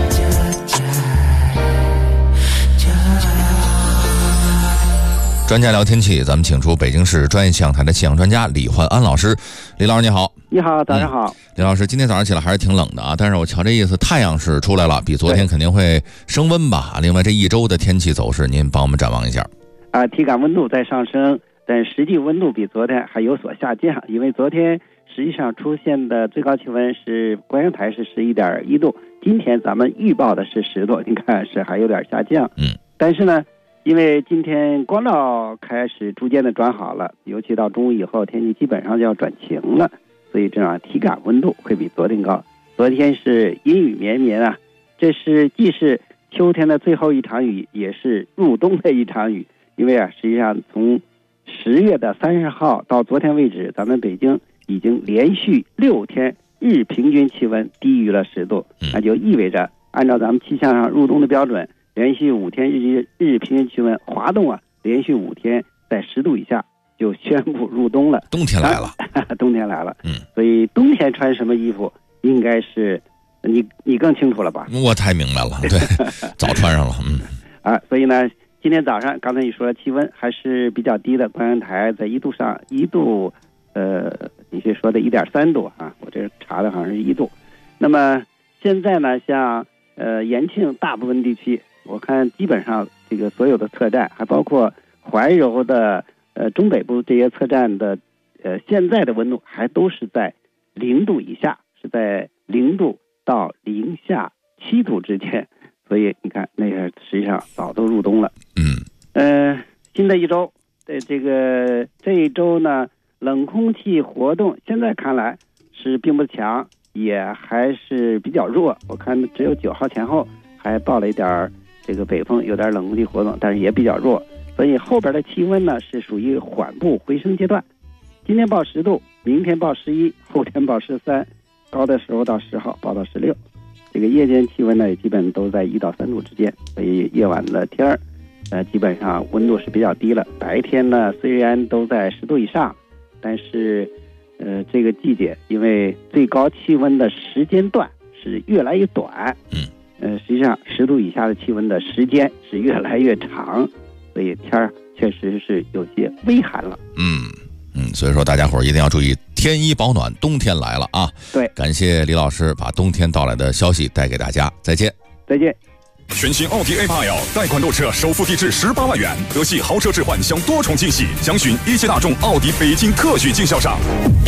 专家聊天气，咱们请出北京市专业气象台的气象专家李焕安老师。李老师你好。 你好，早上好。 李老师，今天早上起来还是挺冷的啊，但是我瞧这意思，太阳是出来了，比昨天肯定会升温吧。另外这一周的天气走势，您帮我们展望一下。 体感温度在上升，但实际温度比昨天还有所下降，因为昨天实际上出现的最高气温是观阳台是11.1度，今天咱们预报的是10度，你看是还有点下降。但是呢，因为今天光照开始逐渐的转好了，尤其到中午以后天气基本上就要转晴了，所以这样体感温度会比昨天高。昨天是阴雨绵绵啊，这是既是秋天的最后一场雨，也是入冬的一场雨。因为实际上从10月的30号到昨天为止，咱们北京已经连续6天日平均气温低于了10度，那就意味着按照咱们气象上入冬的标准，连续5天日平均气温滑动啊，连续5天在10度以下就宣布入冬了。 冬天来了。 冬天来了。所以冬天穿什么衣服应该是你更清楚了吧？ 我太明白了，对，早穿上了。 所以呢，今天早上刚才你说气温还是比较低的，观阳台在1度上1度，你是说的1.3度啊？我这查的好像是1度。那么现在呢，像延庆大部分地区，我看基本上这个所有的测站，还包括怀柔的中北部这些测站的现在的温度还都是在0度以下，是在0度到零下7度之间。所以你看，那个实际上早都入冬了。新的一周，这一周呢，冷空气活动现在看来是并不强，也还是比较弱。我看只有9号前后还到了一点这个北风，有点冷空气活动，但是也比较弱。所以后边的气温呢是属于缓步回升阶段。今天报10度，明天报11，后天报13，高的时候到10号报到16。这个夜间气温呢也基本都在1到3度之间，所以夜晚的天儿基本上温度是比较低了。白天呢虽然都在10度以上，但是这个季节因为最高气温的时间段是越来越短，实际上10度以下的气温的时间是越来越长，所以天儿确实是有些微寒了。 所以说大家伙儿一定要注意添衣保暖，冬天来了啊！ 对， 感谢李老师把冬天到来的消息带给大家，再见。 再见。 全新奥迪 A8L 贷款购车首付低至18万元，德系豪车置换享多重惊喜，详询一汽大众奥迪北京特许经销商。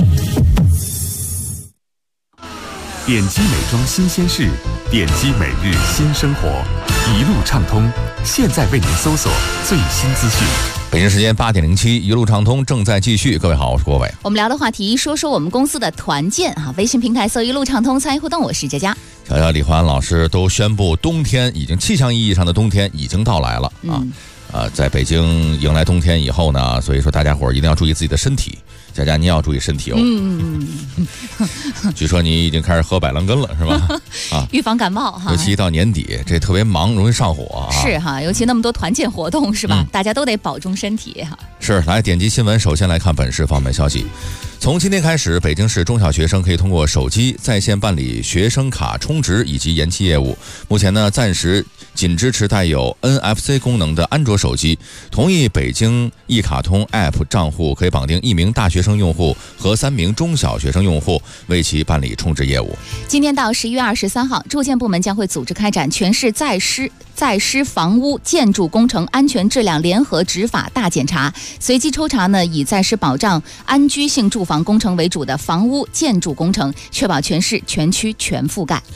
点击美妆新鲜事，点击每日新生活，一路畅通，现在为您搜索最新资讯。 北京时间8点07，一路畅通正在继续。各位好，我是郭伟。 我们聊的话题，说说我们公司的团建啊。微信平台搜一路畅通，参与互动，我是佳佳。 小小李焕安老师都宣布，冬天已经气象意义上的冬天已经到来了在北京迎来冬天以后呢，所以说大家伙儿一定要注意自己的身体。佳佳，您要注意身体哦。据说你已经开始喝百乐根了，是吧？ 预防感冒哈。 尤其到年底，这特别忙，容易上火是哈，尤其那么多团建活动，是吧？大家都得保重身体哈。 是，来点击新闻，首先来看本市方面消息。从今天开始，北京市中小学生可以通过手机在线办理学生卡充值以及延期业务。目前呢，暂时仅支持带有 NFC 功能的安卓手机。同意北京一卡通 App 账户可以绑定1名大学生用户和3名中小学生用户，为其办理充值业务。 今天到11月23号，住建部门将会组织开展全市在施房屋建筑工程安全质量联合执法大检查，随机抽查呢以在施保障安居性住房工程为主的房屋建筑工程，确保全市全区全覆盖。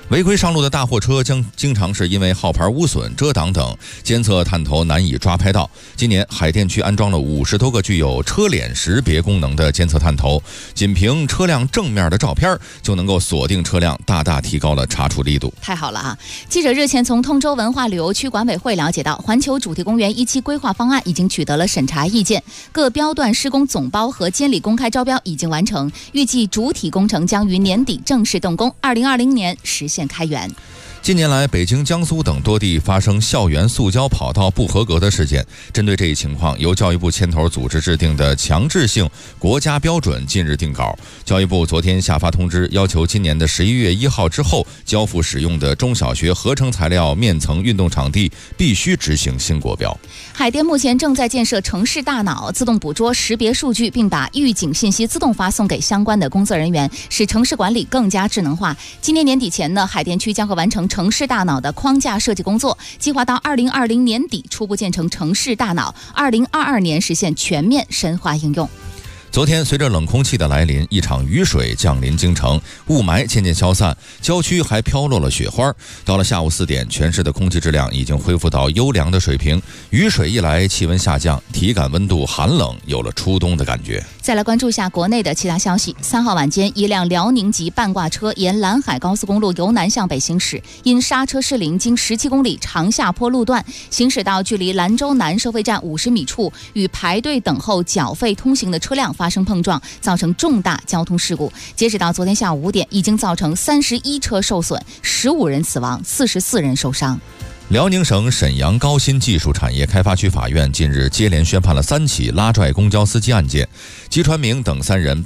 违规上路的大货车经常是因为号牌污损、遮挡等，监测探头难以抓拍到。今年海淀区安装了50多个具有车脸识别功能的监测探头，仅凭车辆正面的照片就能够锁定车辆，大大提高了查处力度。 太好了啊！记者日前从通州文化旅游区管委会了解到，环球主题公园1期规划方案已经取得了审查意见，各标段施工总包和监理公开招标已经完成，预计主体工程将于年底正式动工，2020年实现开园。 近年来，北京、江苏等多地发生校园塑胶跑道不合格的事件。针对这一情况，由教育部牵头组织制定的强制性国家标准近日定稿。教育部昨天下发通知，要求今年的11月1号之后交付使用的中小学合成材料面层运动场地必须执行新国标。 海淀目前正在建设城市大脑，自动捕捉识别数据，并把预警信息自动发送给相关的工作人员，使城市管理更加智能化。今年年底前呢，海淀区将会完成城市大脑的框架设计工作，计划到2020年底初步建成城市大脑，2022年实现全面深化应用。 昨天，随着冷空气的来临，一场雨水降临京城，雾霾渐渐消散，郊区还飘落了雪花。到了下午4点，全市的空气质量已经恢复到优良的水平。雨水一来，气温下降，体感温度寒冷，有了初冬的感觉。 再来关注一下国内的其他消息。3号晚间，一辆辽宁籍半挂车沿兰海高速公路由南向北行驶，因刹车失灵，经17公里长下坡路段行驶到距离兰州南收费站50米处，与排队等候缴费通行的车辆发生碰撞，造成重大交通事故。截止到昨天下午5点，已经造成31车受损，15人死亡，44人受伤。 辽宁省沈阳高新技术产业开发区法院近日接连宣判了3起拉拽公交司机案件，吉传明等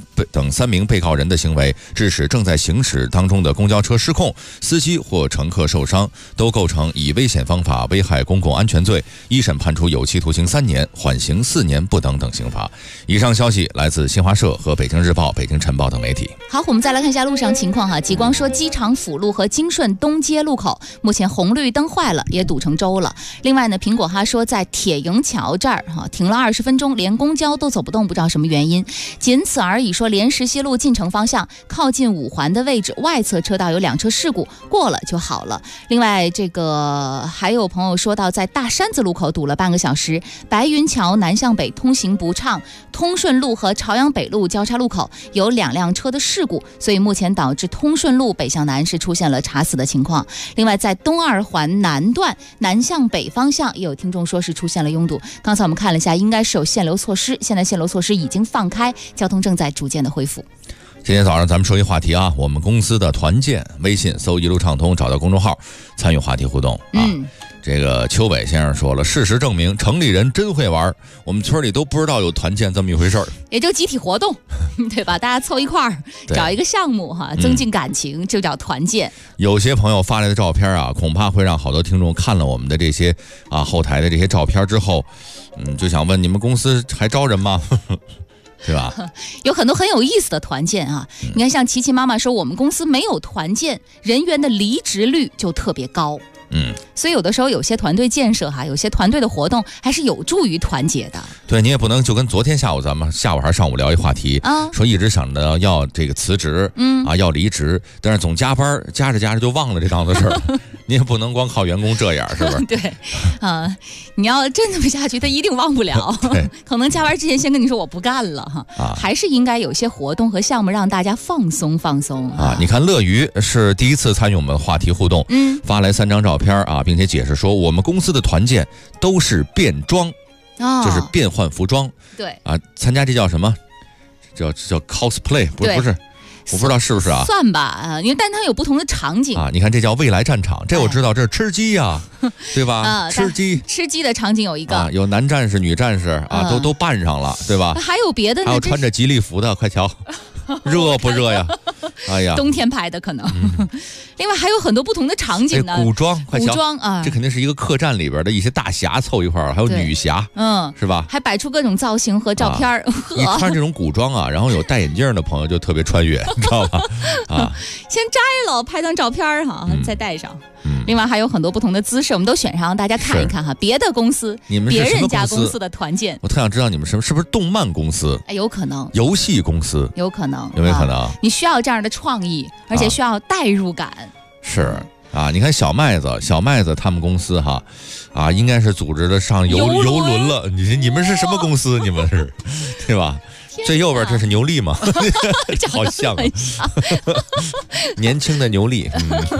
3名被告人的行为致使正在行驶当中的公交车失控，司机或乘客受伤，都构成以危险方法危害公共安全罪，一审判处有期徒刑3年，缓刑4年不等刑罚。以上消息来自新华社和北京日报、北京晨报等媒体。 好，我们再来看一下路上情况哈。极光说，机场辅路和京顺东街路口目前红绿灯坏了，也堵成粥了。另外呢，苹果哈说在铁营桥这儿停了20分钟，连公交都走不动，不知道什么原因。仅此而已。说莲石西路进城方向靠近5环的位置外侧车道有2车事故，过了就好了。另外还有朋友说到在大山子路口堵了半个小时，白云桥南向北通行不畅，通顺路和朝阳北路交叉路口有2辆车的事故，所以目前导致通顺路北向南是出现了查死的情况。另外在东2环南段南向北方向也有听众说是出现了拥堵，刚才我们看了一下，应该是有限流措施，现在限流措施已经放开，交通正在逐渐的恢复。 今天早上咱们说一话题啊，我们公司的团建，微信搜一路畅通，找到公众号参与话题互动啊。这个邱伟先生说了，事实证明城里人真会玩，我们村里都不知道有团建这么一回事儿， 也就集体活动对吧，大家凑一块儿找一个项目增进感情，就叫团建。 有些朋友发来的照片啊，恐怕会让好多听众看了我们的这些后台的这些照片之后就想问，你们公司还招人吗对吧？ 有很多很有意思的团建啊！你看，像琪琪妈妈说，我们公司没有团建，人员的离职率就特别高。所以有的时候有些团队建设有些团队的活动还是有助于团结的。 对，你也不能就跟昨天下午咱们下午还是上午聊一话题说一直想着要这个辞职要离职，但是总加班，加着就忘了这档子事儿你也不能光靠员工这样，是不是？ 对你要真这么下去他一定忘不了可能加班之前先跟你说我不干了还是应该有些活动和项目让大家放松放松你看乐鱼是第一次参与我们话题互动发来3张照片并且解释说我们公司的团建都是变装就是变换服装， 对参加这叫什么？叫 cosplay， 不是，我不知道是不是啊？ 算吧因为但它有不同的场景你看这叫未来战场，这我知道，这是吃鸡呀对吧？吃鸡的场景有一个有男战士、女战士都扮上了，对吧？ 还有别的呢， 还有穿着吉利服的，快瞧热不热呀？哎呀， 冬天拍的可能另外还有很多不同的场景呢， 古装，快瞧， 古装这肯定是一个客栈里边的一些大侠凑一块儿，还有女侠是吧？ 还摆出各种造型和照片你穿这种古装然后有戴眼镜的朋友就特别穿越你知道吧先摘了拍张照片再戴上另外还有很多不同的姿势，我们都选上让大家看一看别的公司别人家公司的团建， 我特想知道你们是不是动漫公司？ 有可能游戏公司， 有可能， 有没有可能？ 你需要这样的创意，而且需要代入感是啊，你看小麦子他们公司哈，应该是组织的上游轮了。你们是什么公司？你们是，对吧？最右边这是牛力吗？好像年轻的牛力，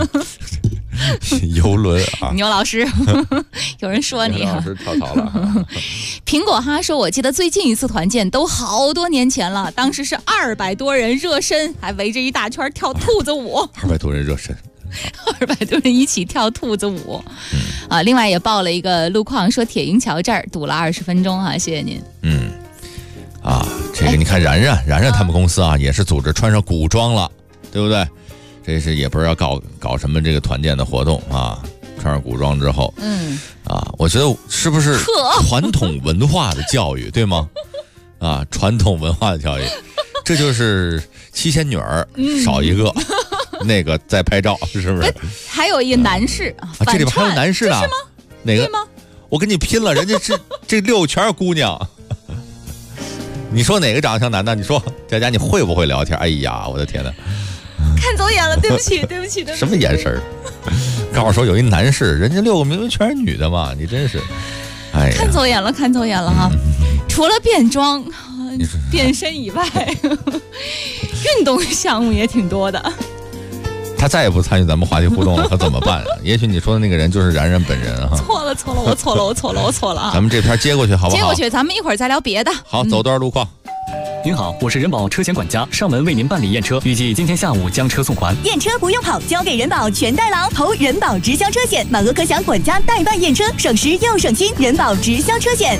游轮啊。 牛老师，有人说你牛老师跳槽了。 苹果哈说，我记得最近一次团建都好多年前了，当时是200多人热身，还围着一大圈跳兔子舞。 200多人热身。 200多人一起跳兔子舞，另外也报了一个路况，说铁营桥这儿堵了20分钟谢谢您。 这个你看然然他们公司也是组织穿上古装了，对不对？这是也不知道搞什么这个团建的活动穿上古装之后，我觉得是不是传统文化的教育，对吗？传统文化的教育，这就是七仙女儿少一个。那个在拍照是不是？ 还有一个男士这里边还有男士呢？ 是吗？ 哪个？我跟你拼了，人家这6全是姑娘。你说哪个长得像男的？你说佳佳，你会不会聊天？哎呀，我的天哪！ 看走眼了，对不起。 什么眼神？告诉说有一男士，人家6个明明全是女的嘛，你真是，哎呀， 看走眼了哈。除了变装、变身以外，运动项目也挺多的。 他再也不参与咱们话题互动了，可怎么办？也许你说的那个人就是然然本人错了，我错了咱们这篇接过去好不好？ 接过去，咱们一会儿再聊别的。 好，走段路况。 您好，我是人保车险管家，上门为您办理验车，预计今天下午将车送还。 验车不用跑，交给人保全代劳，投人保直销车险，满额可享管家代办验车，省时又省心。人保直销车险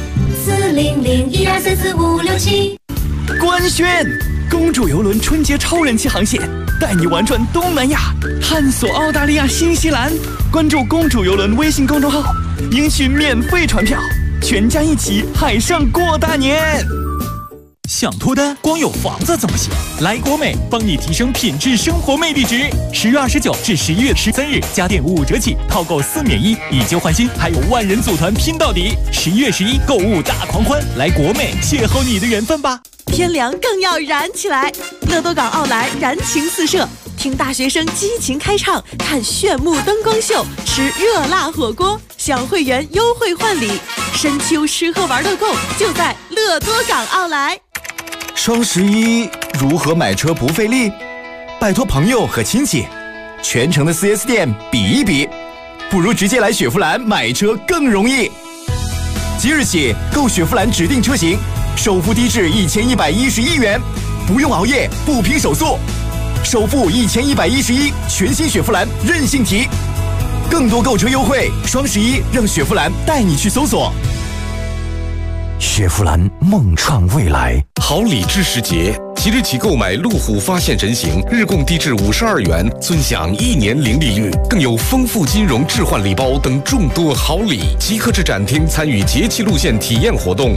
400-1234567。 官宣，公主邮轮春节超人气航线，带你玩转东南亚，探索澳大利亚、新西兰。关注公主邮轮微信公众号，领取免费船票，全家一起海上过大年。 想脱单，光有房子怎么行？来国美帮你提升品质生活魅力值。10月29至11月13日，家电5折起，套购4免1，以旧换新，还有万人组团拼到底。11月11购物大狂欢，来国美邂逅你的缘分吧！ 天凉更要燃起来，乐多港奥莱燃情四射，听大学生激情开唱，看炫目灯光秀，吃热辣火锅，享会员优惠换礼，深秋吃喝玩乐购就在乐多港奥莱。 双11如何买车不费力？拜托朋友和亲戚，全城的 4S 店比一比，不如直接来雪佛兰买车更容易。即日起购雪佛兰指定车型，首付低至1111元，不用熬夜，不拼手速，首付1111，全新雪佛兰任性提。更多购车优惠，双11让雪佛兰带你去搜索。 雪佛兰梦创未来， 好礼知时节，即日起购买路虎发现人形，日供低至52元，尊享1年零利率，更有丰富金融置换礼包等众多好礼。即刻至展厅参与节气路线体验活动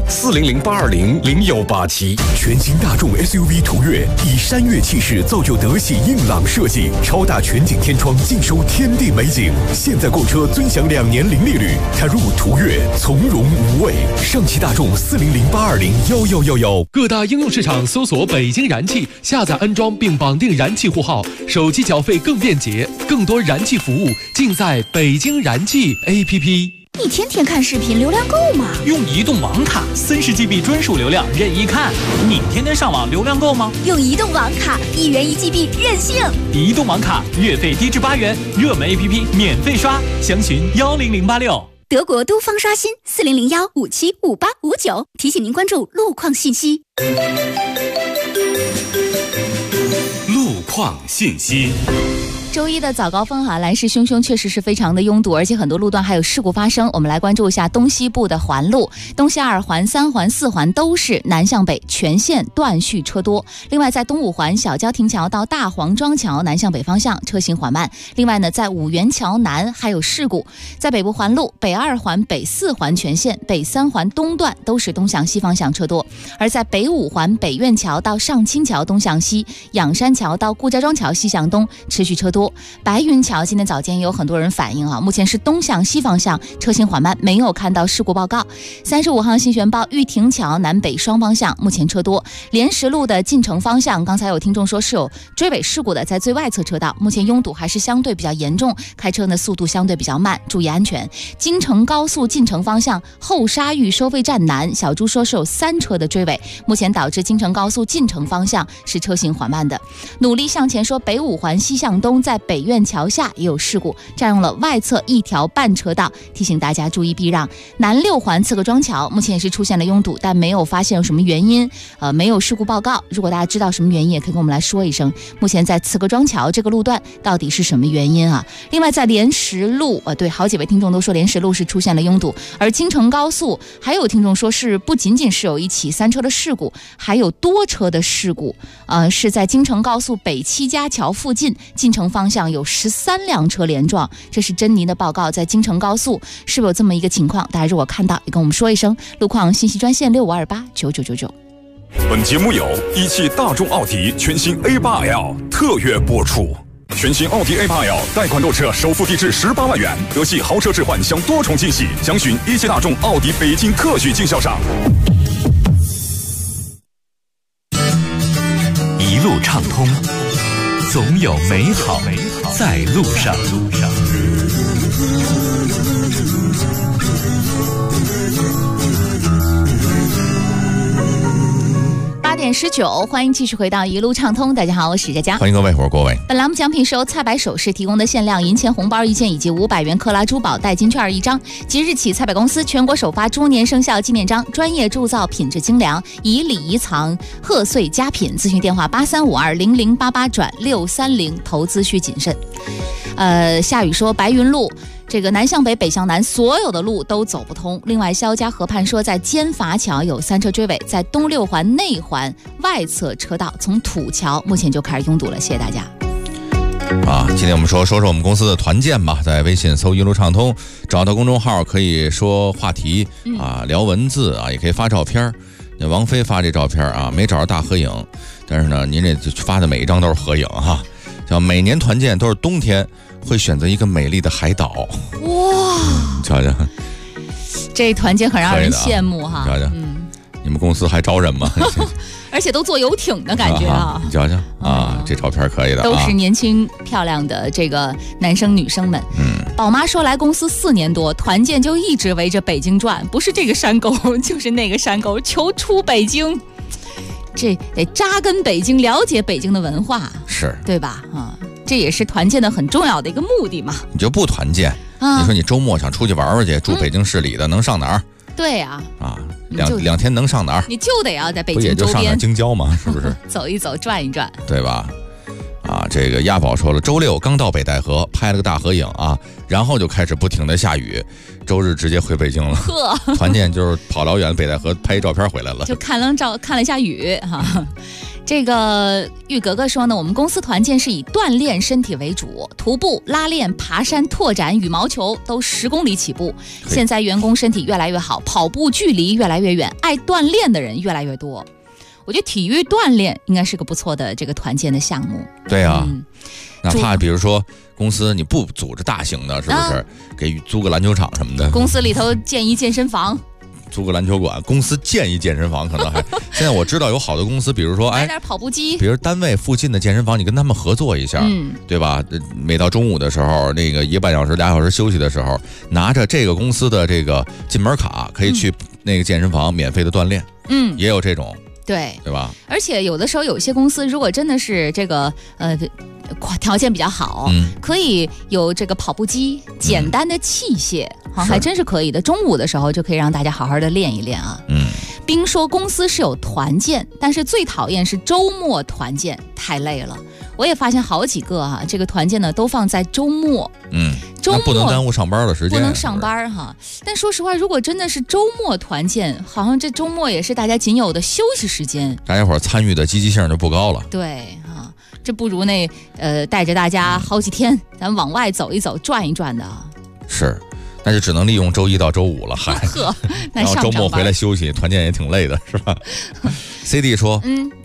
，400-820-0187。 全新大众 SUV 途岳以山岳气势造就德系硬朗设计，超大全景天窗尽收天地美景。现在购车尊享2年零利率，踏入途岳从容无畏。上汽大众400-820-1111。 各大应用市场搜索北京燃气，下载安装并绑定燃气户号，手机缴费更便捷，更多燃气服务尽在北京燃气 APP。 你天天看视频，流量够吗？ 用移动网卡，30GB 专属流量，任意看。你天天上网，流量够吗？ 用移动网卡，1元1GB，任性。 移动网卡月费低至8元，热门 APP 免费刷，详询10086。 德国都方刷新400-1575859，提醒您关注路况信息。 路况信息。 周一的早高峰来势汹汹，确实是非常的拥堵，而且很多路段还有事故发生。我们来关注一下东西部的环路，东西2环、3环、4环都是南向北全线断续车多。另外，在东5环小郊亭桥到大黄庄桥南向北方向车行缓慢。另外呢，在五元桥南还有事故。在北部环路，北2环、北4环全线、北3环东段都是东向西方向车多。而在北5环北苑桥到上清桥东向西、仰山桥到顾家庄桥西向东持续车多。 多。白云桥今天早间也有很多人反映啊，目前是东向西方向车行缓慢，没有看到事故报告。35号新悬报玉亭桥南北双方向目前车多。莲石路的进城方向，刚才有听众说是有追尾事故的，在最外侧车道目前拥堵还是相对比较严重，开车的速度相对比较慢，注意安全。京承高速进城方向后沙峪收费站南，小朱说是有3车的追尾，目前导致京承高速进城方向是车行缓慢的。努力向前说北5环西向东在北苑桥下也有事故，占用了外侧1条半车道，提醒大家注意避让。南6环刺客庄桥目前也是出现了拥堵，但没有发现有什么原因，没有事故报告。如果大家知道什么原因，也可以跟我们来说一声。目前在刺客庄桥这个路段到底是什么原因啊？另外在莲石路，对，好几位听众都说莲石路是出现了拥堵，而京承高速还有听众说是不仅仅是有一起3车的事故，还有多车的事故，是在京承高速北七家桥附近，进城方向有13辆车连撞，这是珍妮的报告。在京承高速是不是有这么一个情况？大家如果看到也跟我们说一声。路况信息专线65289999。 本节目由一汽大众奥迪全新 A8L 特约播出。全新奥迪 A8L 贷款购车首付低至18万元，德系豪车置换享多重惊喜，详询一汽大众奥迪北京特许经销商。 一路畅通，总有美好在路上。 8点19，欢迎继续回到一路畅通。大家好，我是佳佳， 欢迎各位，我是郭伟。 本栏目奖品是由菜百首饰提供的限量银钱红包1件以及500元克拉珠宝代金券1张。即日起，菜百公司全国首发猪年生肖纪念章，专业铸造，品质精良，以礼遗藏，贺岁佳品。咨询电话83520088转630，投资需谨慎。夏雨说白云路这个南向北北向南所有的路都走不通。另外肖家河畔说在尖筏桥有3车追尾，在东6环内环外侧车道从土桥目前就开始拥堵了。谢谢大家。 今天我们说我们公司的团建吧，在微信搜一路畅通，找到公众号可以说话题聊文字也可以发照片。那王菲发这照片没找着大合影，但是呢您这发的每一张都是合影哈。叫每年团建都是冬天会选择一个美丽的海岛。哇，瞧瞧， 这团建很让人羡慕哈。 瞧瞧，你们公司还招人吗？ 而且都坐游艇的感觉你瞧瞧这照片可以的， 都是年轻漂亮的这个男生女生们。宝妈说来公司4年多，团建就一直围着北京转，不是这个山沟就是那个山沟，求出北京。这得扎根北京，了解北京的文化， 是对吧？这也是团建的很重要的一个目的嘛。 你就不团建，你说你周末想出去玩去，住北京市里的能上哪儿？ 对呀， 两天能上哪儿？ 你就得要在北京周边， 不也就上点京郊吗？是不是？ 走一走，转一转， 对吧？这个亚宝说了，周6刚到北戴河拍了个大合影然后就开始不停的下雨，周日直接回北京了。团建就是跑老远北戴河拍照片回来了， 就看了一下雨这个玉格格说呢，我们公司团建是以锻炼身体为主，徒步、拉练、爬山、拓展、羽毛球都10公里起步。现在员工身体越来越好，跑步距离越来越远，爱锻炼的人越来越多。我觉得体育锻炼应该是个不错的这个团建的项目。 对哪怕比如说公司你不组织大型的，是不是给租个篮球场什么的？ 公司里头建一健身房， 租个篮球馆，公司建一健身房，可能还现在我知道有好多公司，比如说买点跑步机， 比如单位附近的健身房，你跟他们合作一下，对吧？每到中午的时候，那个1个半小时、2小时休息的时候，拿着这个公司的这个进门卡，可以去那个健身房免费的锻炼。也有这种。对吧？而且有的时候有些公司如果真的是这个条件比较好，可以有这个跑步机、简单的器械，还真是可以的。中午的时候就可以让大家好好的练一练冰说公司是有团建，但是最讨厌是周末团建，太累了。我也发现好几个这个团建呢都放在周末。周末不能耽误上班的时间， 不能上班但说实话，如果真的是周末团建，好像这周末也是大家仅有的休息时间， 大家伙参与的积极性就不高了。 对这不如带着大家好几天，咱往外走一走、转一转的。 是，那就只能利用周1到周5了， 然后周末回来休息，团建也挺累的，是吧？CD 说，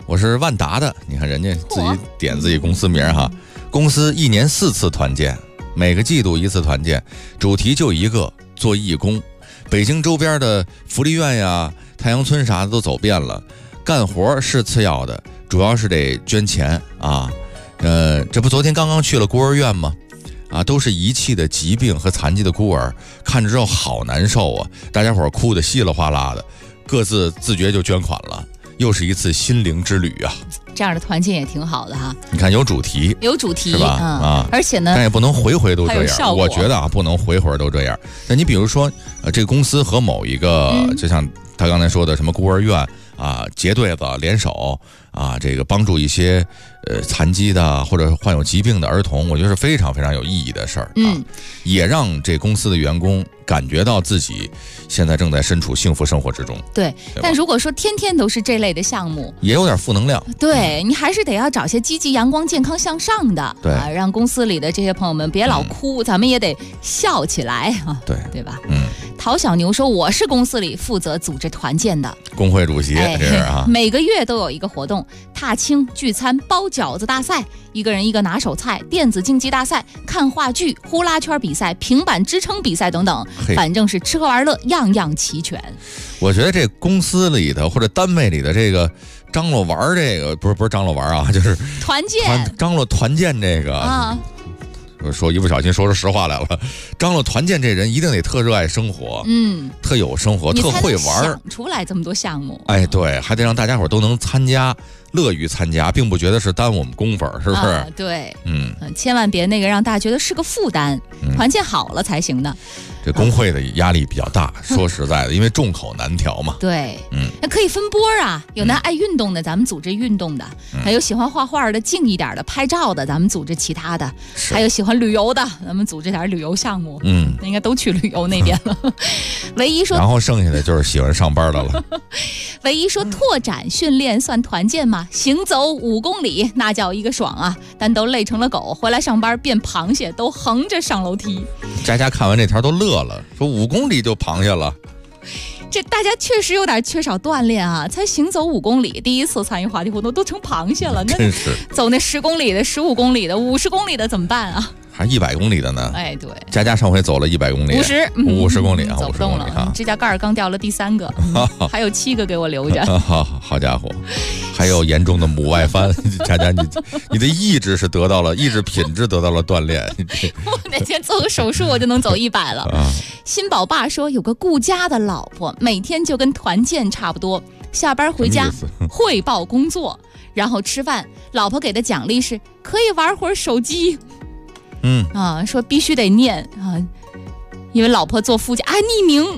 我是万达的，你看人家自己点自己公司名哈，公司1年4次团建，每个季度1次团建，主题就一个，做义工。北京周边的福利院呀、太阳村啥的都走遍了，干活是次要的，主要是得捐钱啊。这不昨天刚刚去了孤儿院吗？啊，都是遗弃的疾病和残疾的孤儿，看着之后好难受啊！大家伙哭得稀里哗啦的，各自自觉就捐款了，又是一次心灵之旅啊！ 这样的团建也挺好的哈。 你看有主题， 有主题是吧？啊， 而且呢， 但也不能回回都这样。我觉得啊，不能回回都这样。那你比如说，这个公司和某一个，就像他刚才说的什么孤儿院啊，结对子联手啊，这个帮助一些残疾的或者患有疾病的儿童，我觉得是非常非常有意义的事儿啊，也让这公司的员工感觉到自己现在正在身处幸福生活之中。 对，但如果说天天都是这类的项目， 也有点负能量。 对，你还是得要找些积极、阳光、健康向上的， 对啊，让公司里的这些朋友们别老哭，咱们也得笑起来啊，对吧？陶小牛说：“我是公司里负责组织团建的工会主席，这是啊， 每个月都有一个活动，踏青、聚餐、包饺子大赛，一个人一个拿手菜，电子竞技大赛，看话剧、呼啦圈比赛、平板支撑比赛等等，反正是吃喝玩乐样样齐全。” 我觉得这公司里的或者单位里的这个张罗玩这个不是张罗玩啊，就是团建张罗团建这个啊。说一不小心说出实话来了，张罗团建这人一定得特热爱生活，特有生活，特会玩， 想出来这么多项目。 哎，对，还得让大家伙都能参加，乐于参加，并不觉得是耽误我们功夫，是不是？ 对，千万别那个让大家觉得是个负担，团建好了才行的。 这工会的压力比较大，说实在的，因为众口难调嘛。 对，那可以分波啊，有那爱运动的，咱们组织运动的；还有喜欢画画的、静一点的、拍照的，咱们组织其他的；还有喜欢旅游的，咱们组织点旅游项目。那应该都去旅游那边了。唯一说， 然后剩下的就是喜欢上班的了。 唯一说，拓展训练算团建吗？行走5公里，那叫一个爽啊！但都累成了狗，回来上班变螃蟹，都横着上楼梯。 佳佳看完这条都乐了，说5公里就螃蟹了。 这大家确实有点缺少锻炼啊！才行走5公里，第一次参与滑梯活动都成螃蟹了。那真是走那10公里的、15公里的、50公里的怎么办啊？ 还100公里的呢？ 哎，对， 佳佳上回走了100公里，50公里啊， 走不动了。指甲盖刚掉了第3个，还有7个给我留着。 好家伙，还有严重的母外翻。佳佳，你的意志品质得到了锻炼。 我哪天做个手术，我就能走100了。新宝爸说，有个顾家的老婆，每天就跟团建差不多，下班回家汇报工作，然后吃饭，老婆给的奖励是可以玩会儿手机。说必须得念啊，因为老婆做夫家匿名，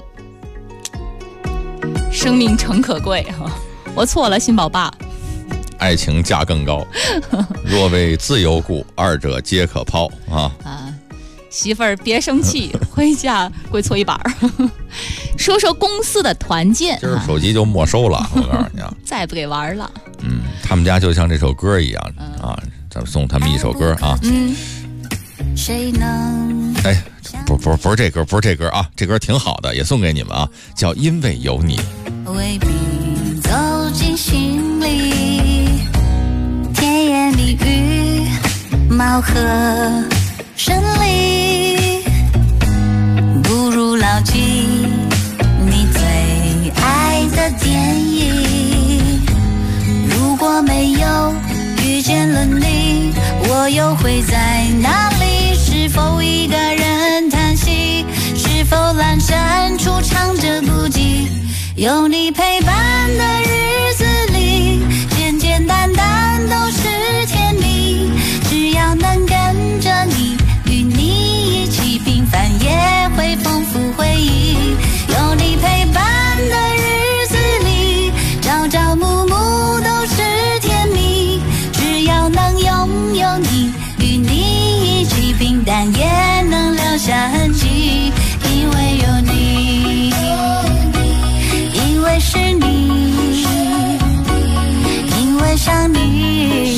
生命诚可贵啊！我错了，新宝爸。 爱情价更高，若为自由故，二者皆可抛啊！ 媳妇儿别生气，回家跪搓衣板。说说公司的团建， 今儿手机就没收了，我告诉你啊， 再也不给玩了。 他们家就像这首歌一样啊，咱们送他们一首歌啊。 谁能？ 哎，不是这歌，不是这歌啊，这歌挺好的，也送给你们啊，叫《因为有你》。 未必走进心里，甜言蜜语，貌合神离，不如牢记你最爱的电影。如果没有遇见了你，我又会在哪里？是否一个人叹息？是否阑珊处唱着不羁？有你陪伴的日子里，简简单单都是甜蜜。只要能跟着你，与你一起平凡也会丰富回忆。有你陪伴的日子里，朝朝暮暮都是甜蜜。只要能拥有你，与你一起平淡也能留下痕迹。因为有你，因为是你，因为想你，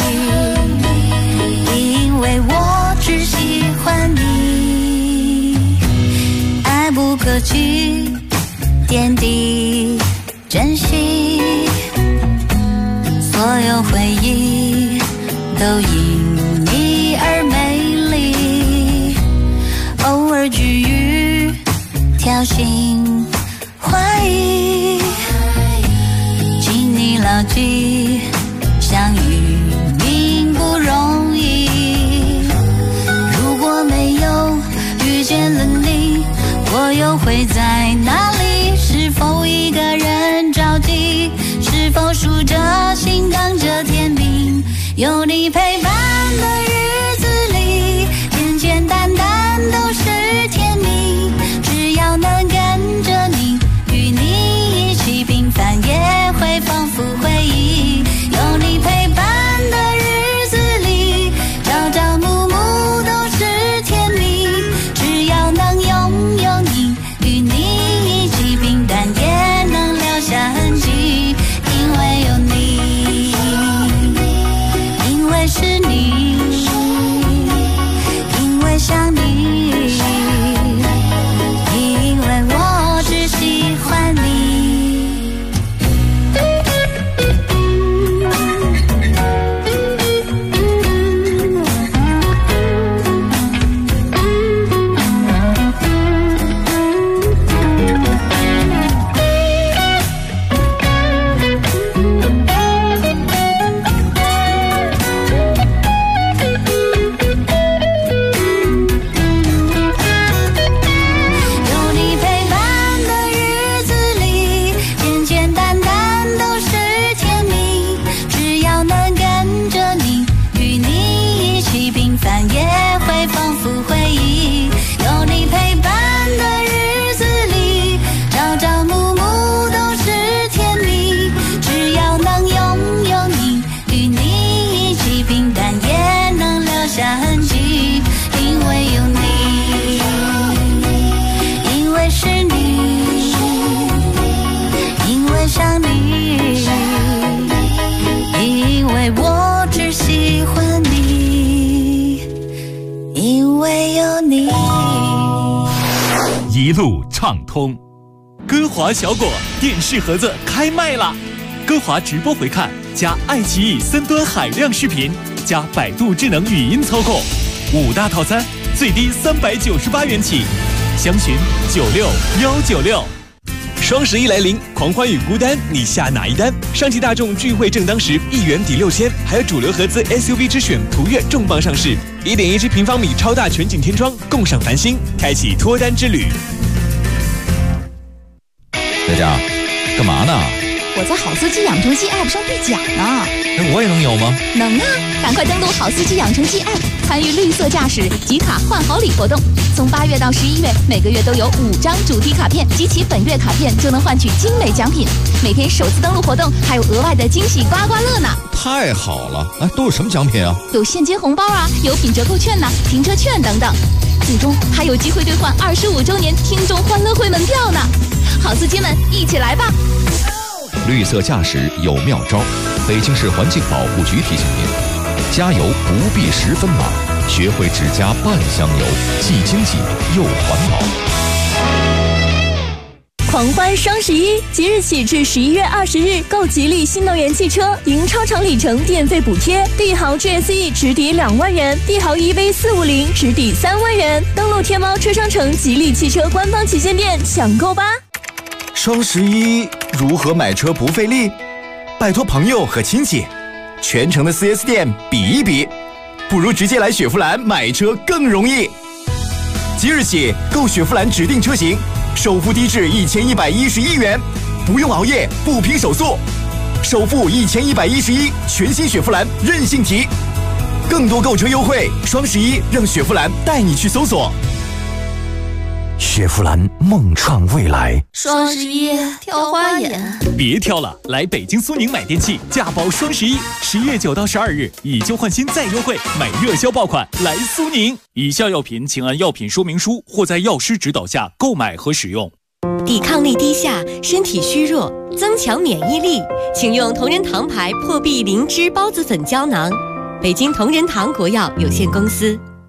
因为我只喜欢你。爱不可及，点滴珍惜，所有都因你而美丽，偶尔居于挑衅怀疑，请你牢记，相遇并不容易。如果没有遇见了你，我又会在哪里？是否一个人着急？是否数着心等着天明？有你陪伴的日子里，简简单单都是甜蜜。只要能跟着你，与你一起平凡也会丰富回忆。有你陪伴的日子里，朝朝暮暮都是甜蜜。只要能拥有你，与你一起平淡也能留下痕迹。因为有你，因为是你，因为想你，因为我只喜欢你。有你陪伴的日子里，简简单单都是甜蜜。只要能跟着你，与你一起平凡也会丰富回忆。有你陪伴的日子里，朝朝暮暮都是甜蜜。只要能拥有你，与你一起平淡也能留下痕迹。因为有你，因为是你，因为想你，因为我只喜欢你，因为有你。 一路畅通。歌华小果电视盒子开卖啦！歌华直播回看加爱奇艺3端海量视频加百度智能语音操控，5大套餐最低398元起，详询96196。双11来临，狂欢与孤单，你下哪一单？上汽大众聚会正当时，1元抵6000，还有主流合资 SUV 之选途岳重磅上市，1.17平方米超大全景天窗，共赏繁星，开启脱单之旅。 佳佳，干嘛呢？ 我在好司机养成记 App 上兑奖呢。 那我也能有吗？ 能啊！赶快登录好司机养成记 App， 参与绿色驾驶集卡换好礼活动。从8月到11月，每个月都有5张主题卡片，集齐本月卡片就能换取精美奖品。每天首次登录活动还有额外的惊喜刮刮乐呢！ 太好了！哎，都有什么奖品啊？ 有现金红包啊，有品折扣券呐、停车券等等。最终还有机会兑换25周年听众欢乐会门票呢！好司机们，一起来吧！ 绿色驾驶有妙招，北京市环境保护局提醒您：加油不必10分满，学会只加半箱油，既经济又环保。 狂欢双11，即日起至11月20日，购吉利新能源汽车，赢超长里程电费补贴，帝豪 GSE 直抵2万元，帝豪 EV450 直抵3万元。登录天猫车商城吉利汽车官方旗舰店抢购吧！ 双11如何买车不费力？拜托朋友和亲戚，全城的 4S 店比一比，不如直接来雪佛兰买车更容易。即日起购雪佛兰指定车型，首付低至1111元，不用熬夜，不拼手速，首付1111，全新雪佛兰任性提。更多购车优惠，双11让雪佛兰带你去搜索。 雪佛兰梦创未来。 双11挑花眼， 别挑了，来北京苏宁买电器，价包双11，11月9到12日以旧换新再优惠，买热销爆款来苏宁。以下药品请按药品说明书或在药师指导下购买和使用。 抵抗力低下，身体虚弱，增强免疫力，请用同仁堂牌破壁灵芝孢子粉胶囊。北京同仁堂国药有限公司。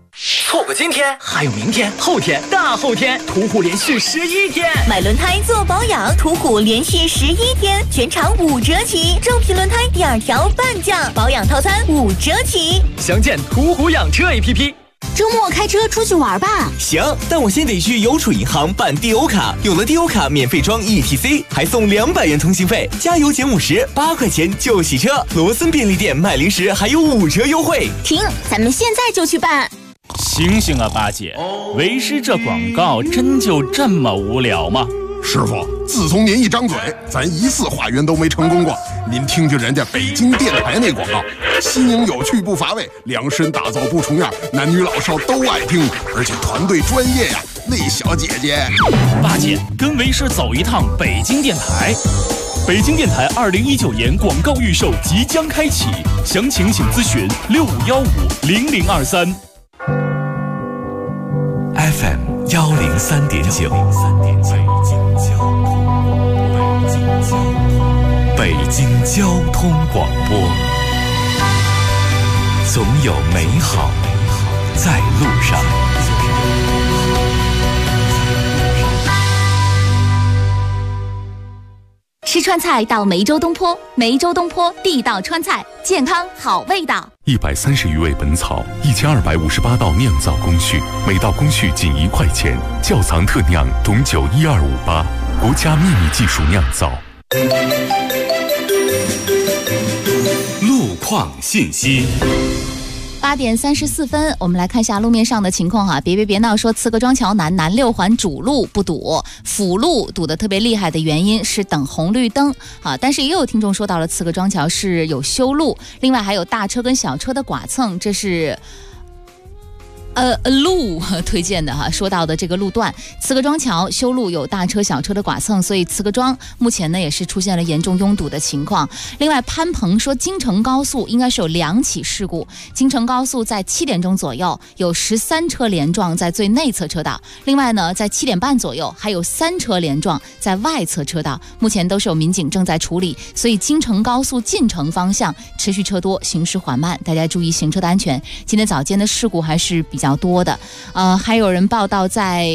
错过今天，还有明天、后天、大后天，途虎连续11天。 买轮胎做保养，途虎连续11天，全场5折起，正品轮胎第2条半价，保养套餐5折起。 详见途虎养车 APP。 周末开车出去玩吧。 行，但我先得去邮储银行办 DO 卡，有了 DO 卡免费装 ETC， 还送200元通信费，加油减50，8块钱就洗车。罗森便利店卖零食还有5折优惠。 停，咱们现在就去办。 醒醒啊，八姐，为师这广告真就这么无聊吗？ 师傅，自从您一张嘴，咱1次化缘都没成功过。您听听人家北京电台那广告，新颖有趣不乏味，量身打造不重样，男女老少都爱听，而且团队专业呀。那小姐姐， 八姐跟为师走一趟北京电台。北京电台2019年广告预售即将开启，详情请咨询65150023。 FM 103.9，北京交通广播，总有美好在路上。 吃川菜到梅州东坡，梅州东坡地道川菜，健康好味道。 130余味本草，1258道酿造工序，每道工序仅1块钱，窖藏特酿董酒12588，国家秘密技术酿造。 路况信息。 8点34分，我们来看一下路面上的情况哈。别闹，说刺客庄桥南6环主路不堵，辅路堵得特别厉害的原因是等红绿灯啊。但是也有听众说到了刺客庄桥是有修路，另外还有大车跟小车的剐蹭，这是路推荐的哈，说到的这个路段，刺客庄桥修路有大车小车的剐蹭，所以刺客庄目前呢也是出现了严重拥堵的情况。另外潘鹏说京承高速应该是有2起事故，京承高速在7点钟左右有13车连撞在最内侧车道，另外呢在7点半左右还有3车连撞在外侧车道，目前都是有民警正在处理，所以京承高速进城方向持续车多，行驶缓慢，大家注意行车的安全。今天早间的事故还是比较多的，还有人报道在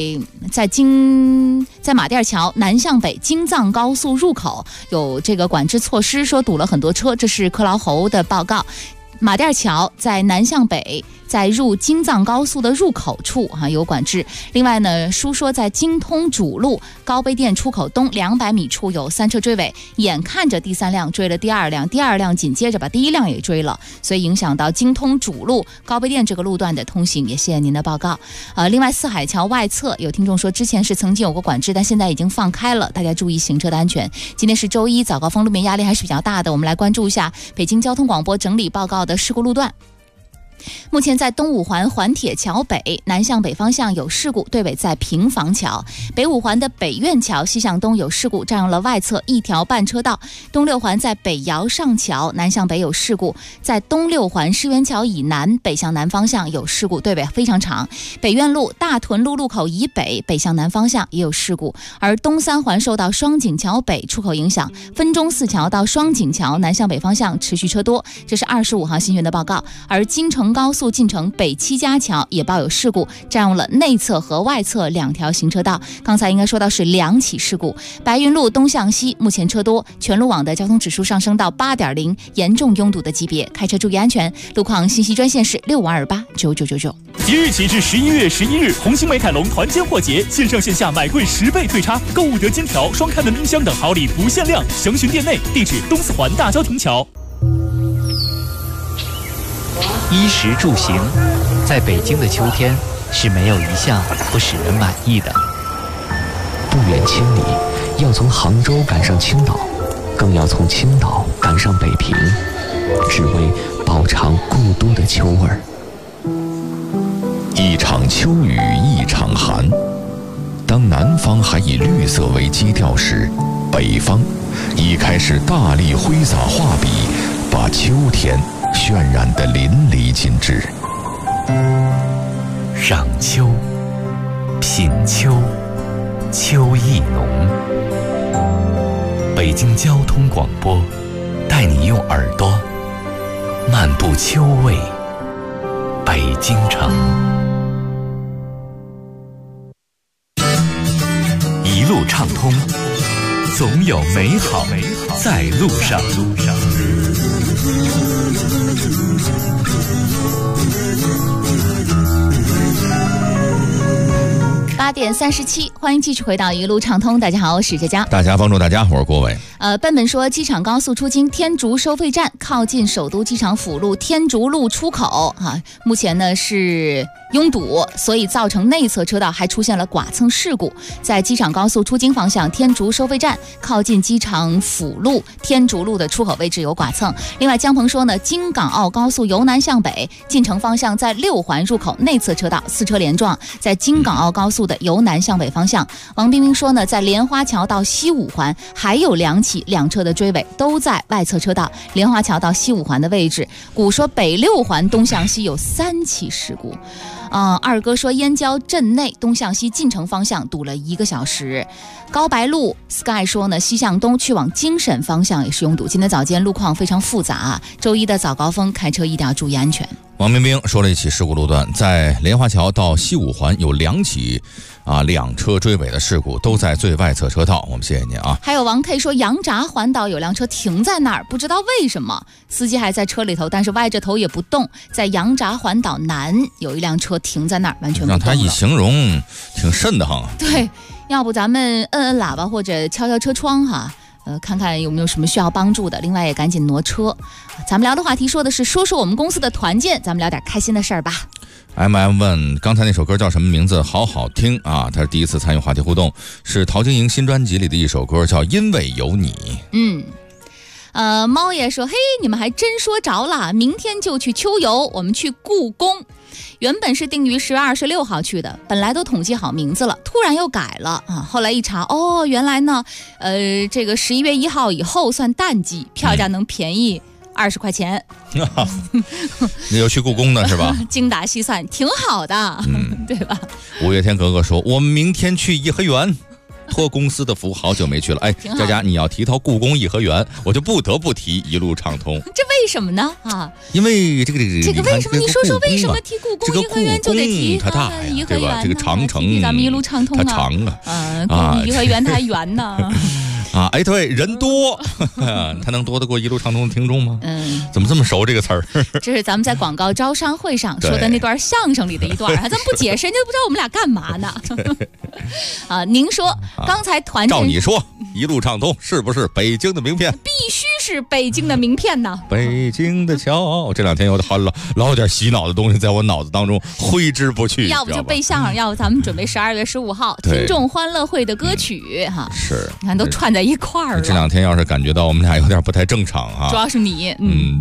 马甸桥南向北京藏高速入口有这个管制措施，说堵了很多车，这是克劳侯的报告。马甸桥在南向北，在入京藏高速的入口处有管制。另外呢，书说在京通主路高碑店出口东200米处有3车追尾，眼看着第3辆追了第2辆，第2辆紧接着把第1辆也追了，所以影响到京通主路高碑店这个路段的通行，也谢谢您的报告。另外四海桥外侧有听众说之前是曾经有过管制，但现在已经放开了，大家注意行车的安全。今天是周一，早高峰路面压力还是比较大的，我们来关注一下北京交通广播整理报告的事故路段。目前在东五环环铁桥北南向北方向有事故，对尾在平房桥；北五环的北苑桥西向东有事故，占用了外侧1条半车道；东六环在北窑上桥南向北有事故，在东六环狮园桥以南北向南方向有事故，对尾非常长；北苑路大屯路路口以北北向南方向也有事故。而东三环受到双井桥北出口影响，分钟寺桥到双井桥南向北方向持续车多，这是25号新闻的报告。而京承高速进城北七家桥也报有事故，占用了内侧和外侧2条行车道。刚才应该说到是2起事故。白云路东向西目前车多，全路网的交通指数上升到8.0，严重拥堵的级别，开车注意安全。路况信息专线是65289999。 即日起至11月11日，红星美凯龙团坚货节，线上线下买贵10倍退差，购物得金条、双开门冰箱等好礼不限量，详询店内，地址东四环大郊亭桥。 衣食住行，在北京的秋天是没有一项不使人满意的。 不远千里，要从杭州赶上青岛，更要从青岛赶上北平，只为饱尝故都的秋味儿。 一场秋雨一场寒，当南方还以绿色为基调时，北方已开始大力挥洒画笔，把秋天渲染得淋漓尽致。 赏秋，品秋，秋意浓。北京交通广播带你用耳朵漫步秋味北京城。 总有美好在路上。 8点37，欢迎继续回到一路畅通。大家好，我是佳佳。 大家帮助大家，我是郭伟。 笨笨说，机场高速出京天竺收费站靠近首都机场辅路天竺路出口目前呢是拥堵，所以造成内侧车道还出现了剐蹭事故。在机场高速出京方向天竺收费站靠近机场辅路天竺路的出口位置有剐蹭。另外江鹏说呢，京港澳高速由南向北进城方向在6环入口内侧车道4车连撞，在京港澳高速的由南向北方向。王冰冰说呢，在莲花桥到西5环还有2起2车的追尾，都在外侧车道莲花桥到西5环的位置。古说北6环东向西有3起事故。二哥说燕郊镇内东向西进城方向堵了1个小时。高白路 Sky 说呢，西向东去往京沈方向也是拥堵，今天早间路况非常复杂周一的早高峰开车一定要注意安全。 王冰冰说了一起事故路段，在莲花桥到西5环有2起2车追尾的事故，都在最外侧车道。我们谢谢您啊。 还有王 K 说，羊闸环岛有辆车停在那儿，不知道为什么，司机还在车里头，但是歪着头也不动。在羊闸环岛南有一辆车停在那儿，完全不动了。 让他一形容挺瘆得慌。 对，要不咱们摁喇叭或者敲敲车窗看看有没有什么需要帮助的。另外也赶紧挪车。咱们聊的话题说的是说我们公司的团建，咱们聊点开心的事儿吧。 MM 问刚才那首歌叫什么名字？好好听啊！他是第一次参与话题互动，是陶晶莹新专辑里的一首歌，叫《因为有你》。 猫爷说，嘿，你们还真说着了，明天就去秋游，我们去故宫。原本是定于10月26号去的，本来都统计好名字了，突然又改了后来一查，原来呢，这个11月1号以后算淡季，票价能便宜20块钱。 你有去故宫的是吧？ 精打细算，挺好的，对吧？ 五月天格格说，我们明天去颐和园。托公司的福，好久没去了。佳佳，你要提到故宫颐和园，我就不得不提一路畅通。 这为什么呢？ 因为这个为什么？你说说为什么提故宫颐和园就得提它大呀，对吧？这个长城， 咱们一路畅通它长颐和园它还圆呢。 对，人多，他能多得过一路畅通的听众吗？怎么这么熟这个词儿？ 这是咱们在广告招商会上说的那段相声里的一段，咱们不解释，人家都不知道我们俩干嘛呢。您说刚才团建， 照你说，一路畅通是不是北京的名片？ 必须是北京的名片呢。 北京的桥，这2天有老有点洗脑的东西在我脑子当中挥之不去。 要不就背相声，要不咱们准备12月15号听众欢乐会的歌曲是， 你看都串在一块儿了。 这2天要是感觉到我们俩有点不太正常主要是你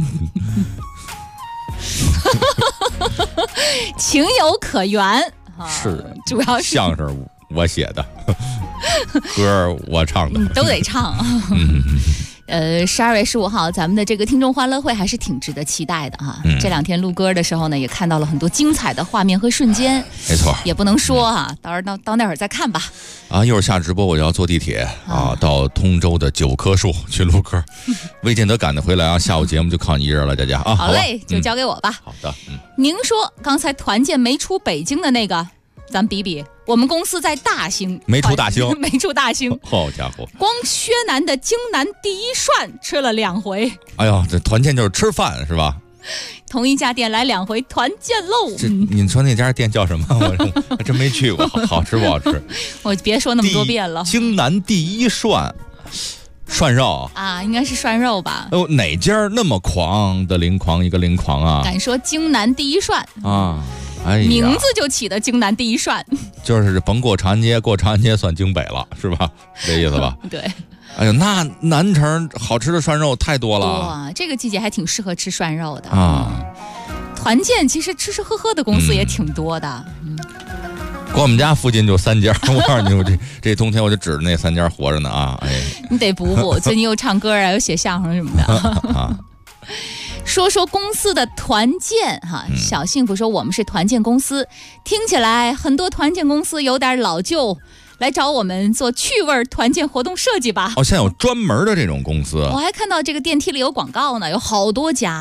情有可原是， 主要是相声我写的，歌我唱的， 都得唱。12月15号咱们的这个听众欢乐会还是挺值得期待的这2天录歌的时候呢，也看到了很多精彩的画面和瞬间。 没错， 也不能说到那会儿再看吧。 一会儿下直播我就要坐地铁到通州的9棵树去录歌，未见得赶得回来下午节目就靠你一人了，佳佳好嘞，就交给我吧。 好的。 您说刚才团建没出北京的那个，咱比比，我们公司在大兴没出大兴， 没出大兴。 好家伙， 光薛南的京南第一涮吃了2回。 哎呀，这团建就是吃饭是吧？ 同一家店来2回团建喽。 你说那家店叫什么？我真没去过，好吃不好吃？ 我别说那么多遍了。 京南第一涮肉应该是涮肉吧？ 哪家那么狂的灵狂一个灵狂敢说京南第一涮名字就起的京南第一涮， 就是甭过长安街，过长安街算京北了，是吧？这意思吧？ 对。 哎呦，那南城好吃的涮肉太多了。 哇，这个季节还挺适合吃涮肉的团建其实吃吃喝喝的公司也挺多的。 光我们家附近就3家，我告诉你，这冬天我就指着那3家活着呢你得补，最近又唱歌又写相声什么的说公司的团建小幸福说我们是团建公司，听起来很多团建公司有点老旧，来找我们做趣味团建活动设计吧。 现在有专门的这种公司。 我还看到这个电梯里有广告呢，有好多家，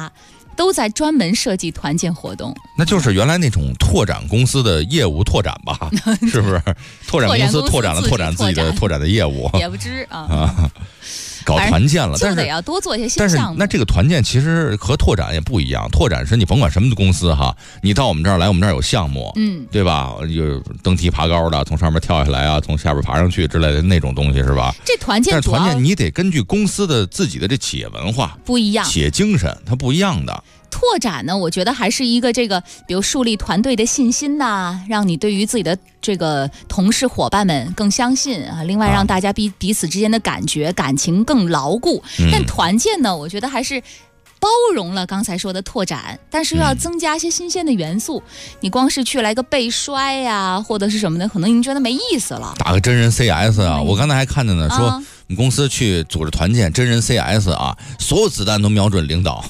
都在专门设计团建活动。 那就是原来那种拓展公司的业务拓展吧，是不是？拓展公司拓展自己的拓展的业务， 也不知啊。 搞团建了， 就得要多做一些新项目。 但是那这个团建其实和拓展也不一样，拓展是你甭管什么公司哈，你到我们这儿来，我们这儿有项目，对吧？有登梯爬高的，从上面跳下来啊，从下边爬上去之类的那种东西是吧？ 这团建， 但是团建你得根据公司的自己的这企业文化不一样， 企业精神它不一样的。 拓展呢，我觉得还是一个比如树立团队的信心呐，让你对于自己的这个同事伙伴们更相信啊。另外，让大家彼此之间的感情更牢固。但团建呢，我觉得还是包容了刚才说的拓展，但是又要增加一些新鲜的元素。你光是去来个背摔呀，或者是什么的，可能你觉得没意思了。 打个真人 CS 啊，我刚才还看见呢，说我们公司去组织团建真人 CS 啊，所有子弹都瞄准领导。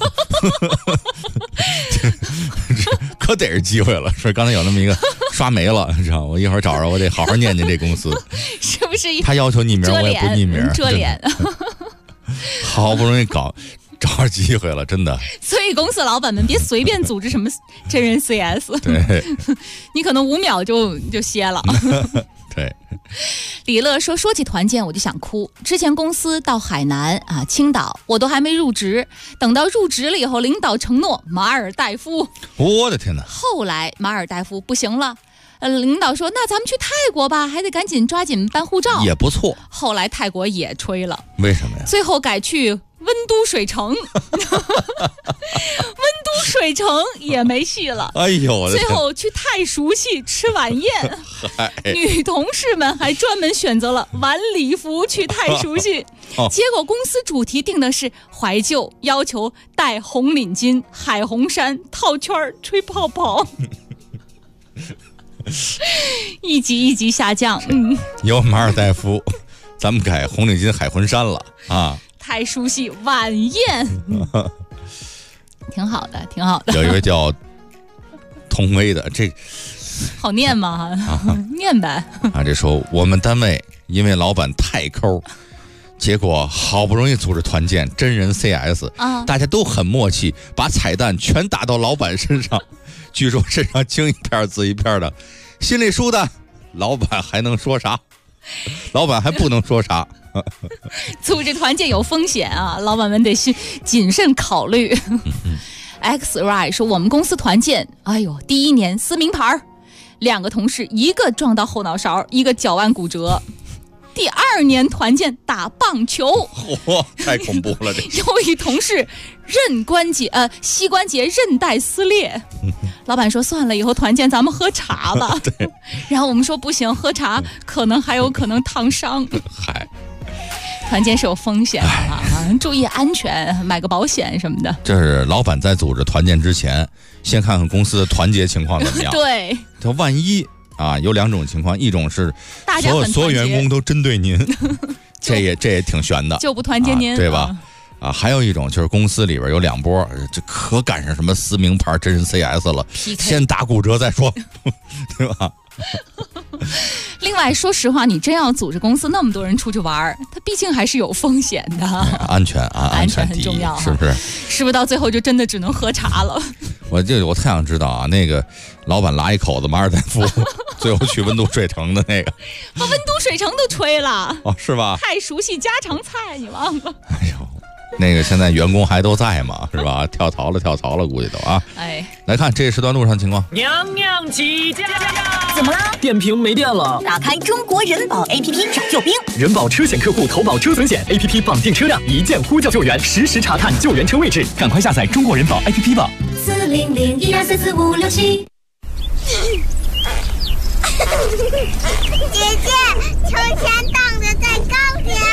可得是机会了，说刚才有那么一个刷没了，你知道吗？我一会儿找着，我得好好念念这公司， 是不是？ 他要求匿名，我也不匿名， 遮脸。 好不容易找着机会了，真的。 所以公司老板们别随便组织什么真人 CS， 对， 你可能5秒就歇了。 对， 李乐说起团建我就想哭。之前公司到海南啊、青岛，我都还没入职，等到入职了以后，领导承诺马尔代夫， 我的天哪！ 后来马尔代夫不行了。领导说那咱们去泰国吧，还得抓紧办护照， 也不错。 后来泰国也吹了， 为什么呀？ 最后改去温都水城。温都水城也没戏了。 哎呦，我的天！ 最后去太熟悉吃晚宴。女同事们还专门选择了晚礼服去太熟悉。结果公司主题定的是怀旧，要求戴红领巾、海红衫、套圈、吹泡泡。一级一级下降。 有马尔代夫，咱们改红领巾海魂衫了啊！ 太熟悉晚宴。挺好的，挺好的。 有一位叫童威的，这好念吗？念呗。 这说我们单位因为老板太抠，结果好不容易组织团建真人 CS，大家都很默契，把彩蛋全打到老板身上，据说身上青一片紫一片的，心里舒坦，老板还能说啥？老板还不能说啥。 组织团建有风险啊，老板们得谨慎考虑。X-Ray 说我们公司团建，哎呦，第1年撕名牌，2个同事一个撞到后脑勺，一个脚腕骨折。第2年团建打棒球， 太恐怖了！这有一同事膝关节韧带撕裂，老板说算了，以后团建咱们喝茶吧。 对， 然后我们说不行，喝茶可能烫伤。 嗨。 团建是有风险的啊，注意安全，买个保险什么的。 这是老板在组织团建之前，先看看公司的团结情况怎么样。 对， 他万一有2种情况，一种是所有员工都针对您，这也挺悬的， 就不团结您， 对吧？还有一种就是公司里边有2波，这可赶上什么撕名牌真人 CS 了，先打骨折再说，对吧？ 另外，说实话，你真要组织公司那么多人出去玩，它毕竟还是有风险的。 安全很重要， 是不是？ 是不是到最后就真的只能喝茶了？ 我太想知道啊，那个老板拉一口子马尔代夫，最后去温都水城的那个， 把温都水城都吹了是吧？ 太熟悉家常菜，你忘了？ 哎呦。那个现在员工还都在嘛，是吧？跳槽了，估计都啊。来看这时段路上情况。 娘娘起驾！ 怎么了？ 电瓶没电了。 打开中国人保 APP 找救兵。 人保车险客户投保车损险 APP 绑定车辆，一键呼叫救援，实时查看救援车位置。赶快下载中国人保 APP 吧。 40012444567。姐姐，秋千荡着再高点。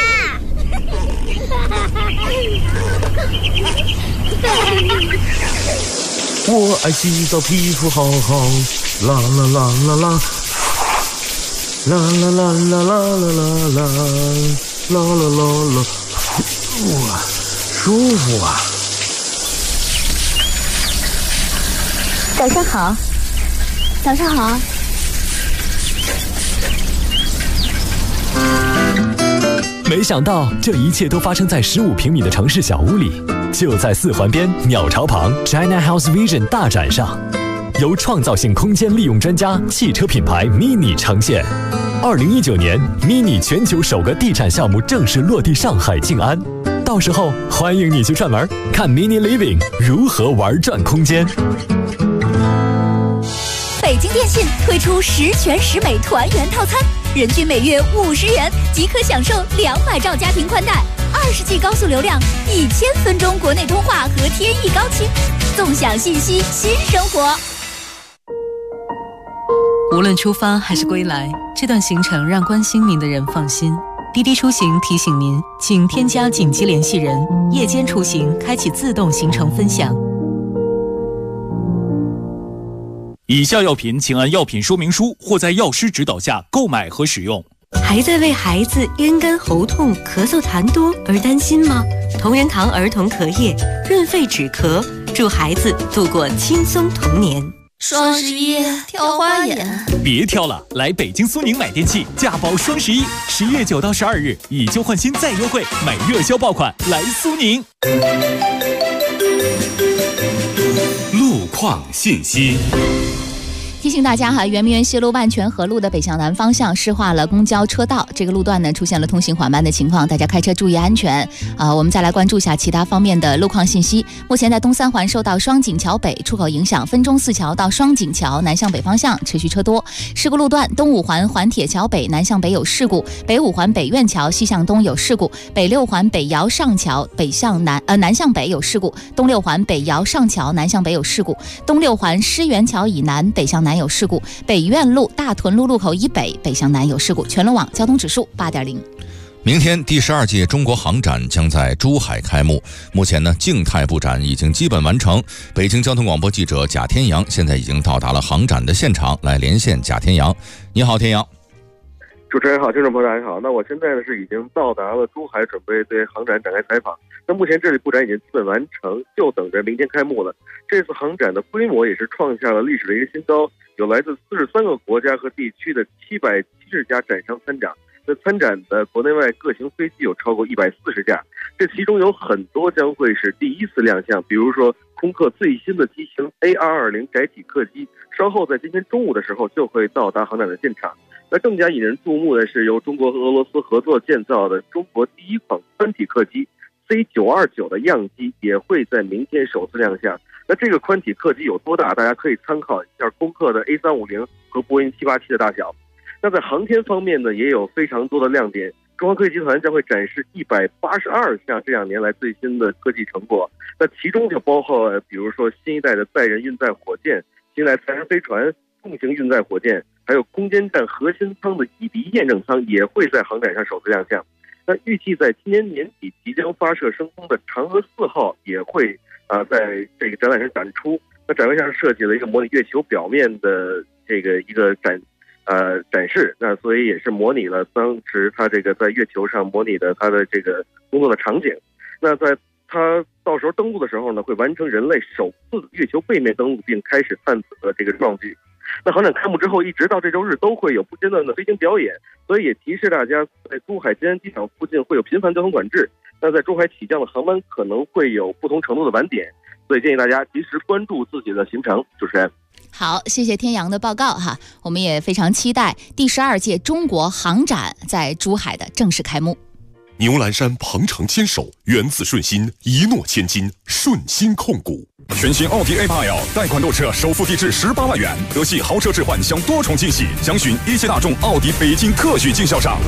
我爱洗澡，皮肤好好，啦啦啦啦啦，啦啦啦啦啦啦啦啦啦啦啦，舒服啊！ 早上好，早上好。 没想到这一切都发生在15平米的城市小屋里，就在4环边鸟巢旁 China House Vision 大展上，由创造性空间利用专家汽车品牌 MINI 呈现。2019年 MINI 全球首个地产项目正式落地上海静安，到时候欢迎你去串门，看 MINI Living 如何玩转空间。 北京电信推出10全10美团圆套餐，人均每月50元即可享受200兆家庭宽带，20G 高速流量，1000分钟国内通话和天翼高清，纵享信息新生活。 无论出发还是归来，这段行程让关心您的人放心。滴滴出行提醒您，请添加紧急联系人，夜间出行开启自动行程分享。 以下药品请按药品说明书或在药师指导下购买和使用。 还在为孩子咽干喉痛、咳嗽痰多而担心吗？同仁堂儿童咳液润肺止咳，助孩子度过轻松童年。 双11挑花眼， 别挑了，来北京苏宁买电器，价保双11，11月9到12日以旧换新再优惠，买热销爆款来苏宁。 路况信息。 提醒大家哈，圆明园西路万泉河路的北向南方向施划了公交车道，这个路段呢出现了通行缓慢的情况，大家开车注意安全我们再来关注一下其他方面的路况信息。目前在东三环受到双井桥北出口影响，分钟寺桥到双井桥南向北方向持续车多。事故路段东五环环铁桥北南向北有事故，北五环北苑桥西向东有事故，北六环北窑上桥北向南向北有事故，东六环北窑上桥南向北有事故，东六环狮园桥以南北向南有事故，北苑路大屯路路口以北北向南有事故。全路网交通指数8.0。 明天第12届中国航展将在珠海开幕，目前呢静态布展已经基本完成。北京交通广播记者贾天阳现在已经到达了航展的现场，来连线贾天阳。你好，天阳。 主持人好，听众朋友大家好。那我现在呢是已经到达了珠海，准备对航展展开采访。那目前这里布展已经基本完成，就等着明天开幕了。这次航展的规模也是创下了历史的一个新高，有来自43个国家和地区的770家展商参展。那参展的国内外各型飞机有超过140架，这其中有很多将会是第一次亮相，比如说空客最新的机型 A220 载体客机，稍后在今天中午的时候就会到达航展的现场。那更加引人注目的是由中国和俄罗斯合作建造的中国第一款宽体客机 C929 的样机也会在明天首次亮相。那这个宽体客机有多大？大家可以参考一下空客的 A350 和波音787的大小。那在航天方面呢，也有非常多的亮点。中航科技集团将会展示182项这2年来最新的科技成果，那其中就包括比如说新一代的载人运载火箭、新一代载人飞船、重型运载火箭，还有空间站核心舱的1:1验证舱也会在航展上首次亮相。那预计在今年年底即将发射升空的嫦娥4号也会在这个展览上展出。那展位上设计了一个模拟月球表面的这个一个展示，那所以也是模拟了当时他这个在月球上模拟的他的这个工作的场景。那在他到时候登陆的时候呢，会完成人类首次月球背面登陆，并开始探测的这个壮举。那航展开幕之后，一直到这周日都会有不间断的飞行表演，所以也提示大家，在珠海金安机场附近会有频繁交通管制。那在珠海起降的航班可能会有不同程度的晚点，所以建议大家及时关注自己的行程。主持人。 好，谢谢天阳的报告哈，我们也非常期待第12届中国航展在珠海的正式开幕。 牛栏山鹏程牵手，源自顺心，一诺千金，顺心控股。 全新奥迪 A8L 贷款购车首付低至18万元，德系豪车置换享多重惊喜，详询一汽大众奥迪北京特许经销商。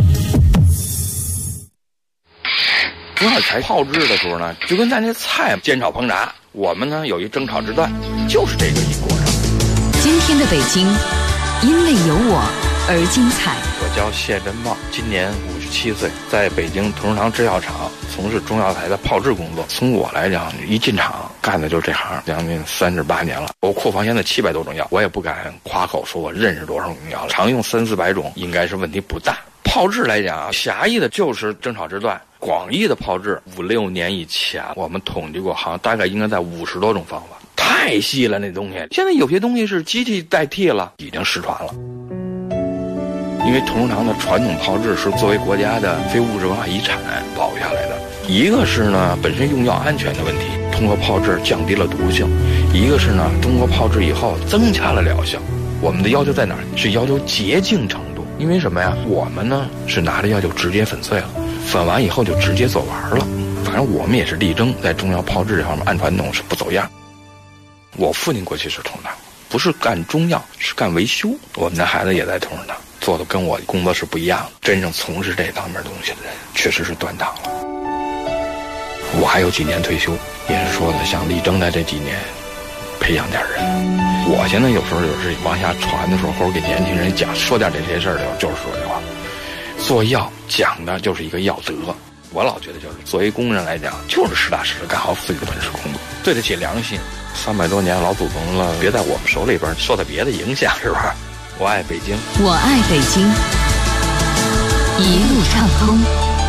珠海采炮制的时候呢，就跟咱这菜煎炒烹炸，我们呢有一蒸炒之段，就是这个一过程。 今天的北京，因为有我而精彩。 我叫谢真茂，今年57岁，在北京同仁堂制药厂从事中药材的炮制工作。从我来讲，一进厂干的就是这行，将近38年了。我库房现在700多种药，我也不敢夸口说我认识多少种药了，常用300-400种，应该是问题不大。炮制来讲，狭义的就是蒸炒之段，广义的炮制5-6年以前，我们统计过，好像大概应该在50多种方法，太细了那东西。现在有些东西是机器代替了，已经失传了。 因为同仁堂的传统炮制是作为国家的非物质文化遗产保护下来的。一个是呢本身用药安全的问题，通过炮制降低了毒性；一个是呢通过炮制以后增加了疗效。我们的要求在哪儿？是要求洁净程度。因为什么呀？我们呢是拿着药就直接粉碎了，粉完以后就直接做完了。反正我们也是力争在中药炮制这方面按传统是不走样。我父亲过去是同仁堂，不是干中药，是干维修。我们的孩子也在同仁堂，做的跟我工作是不一样的。真正从事这方面东西的人，确实是断档了。我还有几年退休，也是说的想力争在这几年培养点人。我现在有时候就是往下传的时候，或者给年轻人讲说点这些事儿的时候，就是说这话。做药讲的就是一个药德。我老觉得就是作为工人来讲，就是实打实的干好自己的本事工作，对得起良心。300多年老祖宗了，别在我们手里边受到别的影响，是吧？我爱北京， 我爱北京，一路畅通。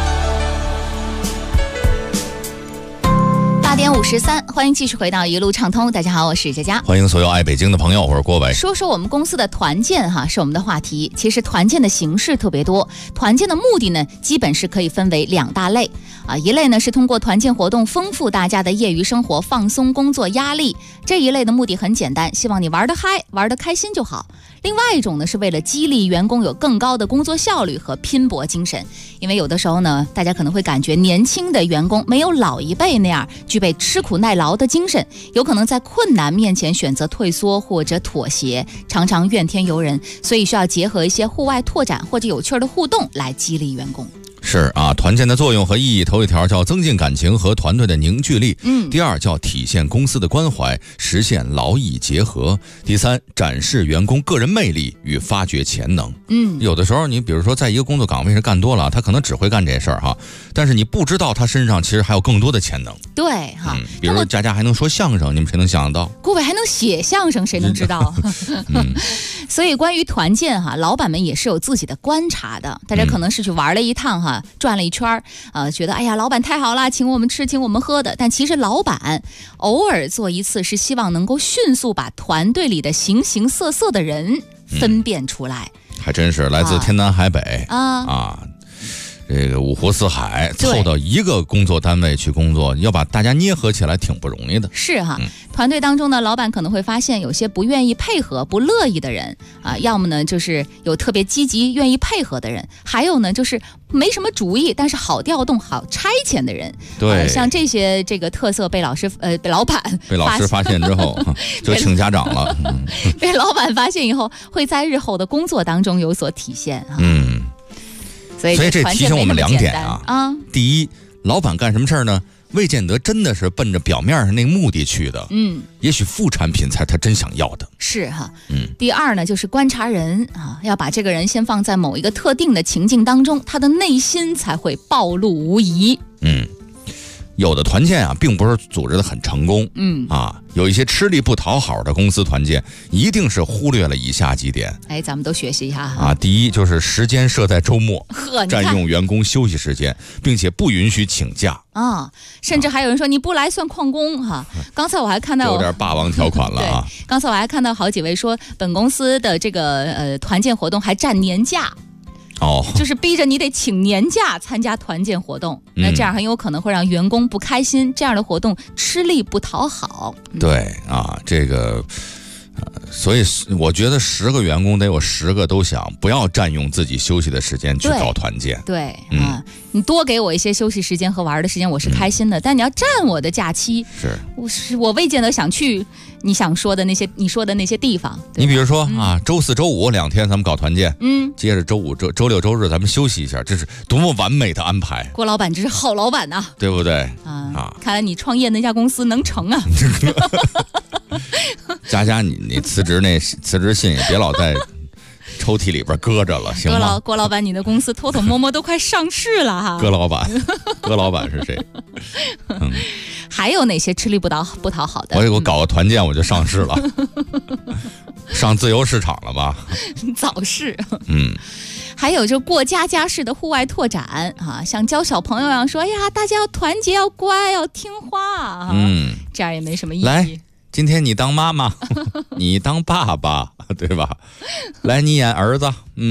8点53，欢迎继续回到一路畅通。大家好，我是佳佳， 欢迎所有爱北京的朋友，我是郭伟。 说说我们公司的团建哈，是我们的话题。其实团建的形式特别多，团建的目的呢，基本是可以分为2大类啊。一类呢是通过团建活动丰富大家的业余生活，放松工作压力。这一类的目的很简单，希望你玩得嗨，玩得开心就好。另外一种呢，是为了激励员工有更高的工作效率和拼搏精神。因为有的时候呢，大家可能会感觉年轻的员工没有老一辈那样具备吃苦耐劳的精神，有可能在困难面前选择退缩或者妥协，常常怨天尤人，所以需要结合一些户外拓展或者有趣的互动来激励员工。 是啊，团建的作用和意义，头一条叫增进感情和团队的凝聚力，第二叫体现公司的关怀，实现劳逸结合，第三展示员工个人魅力与发掘潜能。有的时候你比如说在一个工作岗位上干多了，他可能只会干这事儿哈，但是你不知道他身上其实还有更多的潜能。 对哈， 比如说佳佳还能说相声，你们谁能想得到？ 郭伟还能写相声，谁能知道？所以关于团建哈，老板们也是有自己的观察的。大家可能是去玩了一趟哈，转了一圈觉得哎呀老板太好了，请我们吃请我们喝的。但其实老板偶尔做一次，是希望能够迅速把团队里的形形色色的人分辨出来。 还真是来自天南海北这个五湖四海凑到一个工作单位去工作，要把大家捏合起来挺不容易的。 是哈，团队当中呢，老板可能会发现有些不愿意配合、不乐意的人要么呢就是有特别积极、愿意配合的人，还有呢就是没什么主意，但是好调动、好差遣的人。 对， 像这些这个特色被老师被老板发现之后，就请家长了。 被老板发现以后，会在日后的工作当中有所体现所以这提醒我们2点第一，老板干什么事儿呢？未见得真的是奔着表面上那个目的去的，也许副产品才他真想要的。 是哈，第二呢，就是观察人要把这个人先放在某一个特定的情境当中，他的内心才会暴露无遗。 有的团建并不是组织的很成功，有一些吃力不讨好的公司团建，一定是忽略了以下几点。 咱们都学习一下第一就是时间设在周末，占用员工休息时间，并且不允许请假甚至还有人说你不来算旷工刚才我还看到有点霸王条款了刚才我还看到好几位说本公司的这个团建活动还占年假。就是逼着你得请年假参加团建活动，那这样很有可能会让员工不开心，这样的活动吃力不讨好。 对这个所以我觉得10个员工得有10个都想不要占用自己休息的时间去搞团建。 对你多给我一些休息时间和玩的时间，我是开心的。但你要占我的假期，我未见得想去你想说的那些你说的那些地方。 你比如说周4、周52天咱们搞团建，接着周5、周6、周日咱们休息一下，这是多么完美的安排！ 郭老板这是好老板对不对看来你创业那家公司能成啊！ 佳佳，你辞职信也别老在抽屉里边搁着了，行吗？ 郭老板，你的公司偷偷摸摸都快上市了郭老板是谁？ 还有哪些吃力不讨好的？ 我搞个团建我就上市了，上自由市场了吧？ 早市。还有就过家家式的户外拓展像教小朋友一样说，哎呀，大家要团结，要乖，要听话这样也没什么意义。 来，今天你当妈妈，你当爸爸，对吧？来，你演儿子，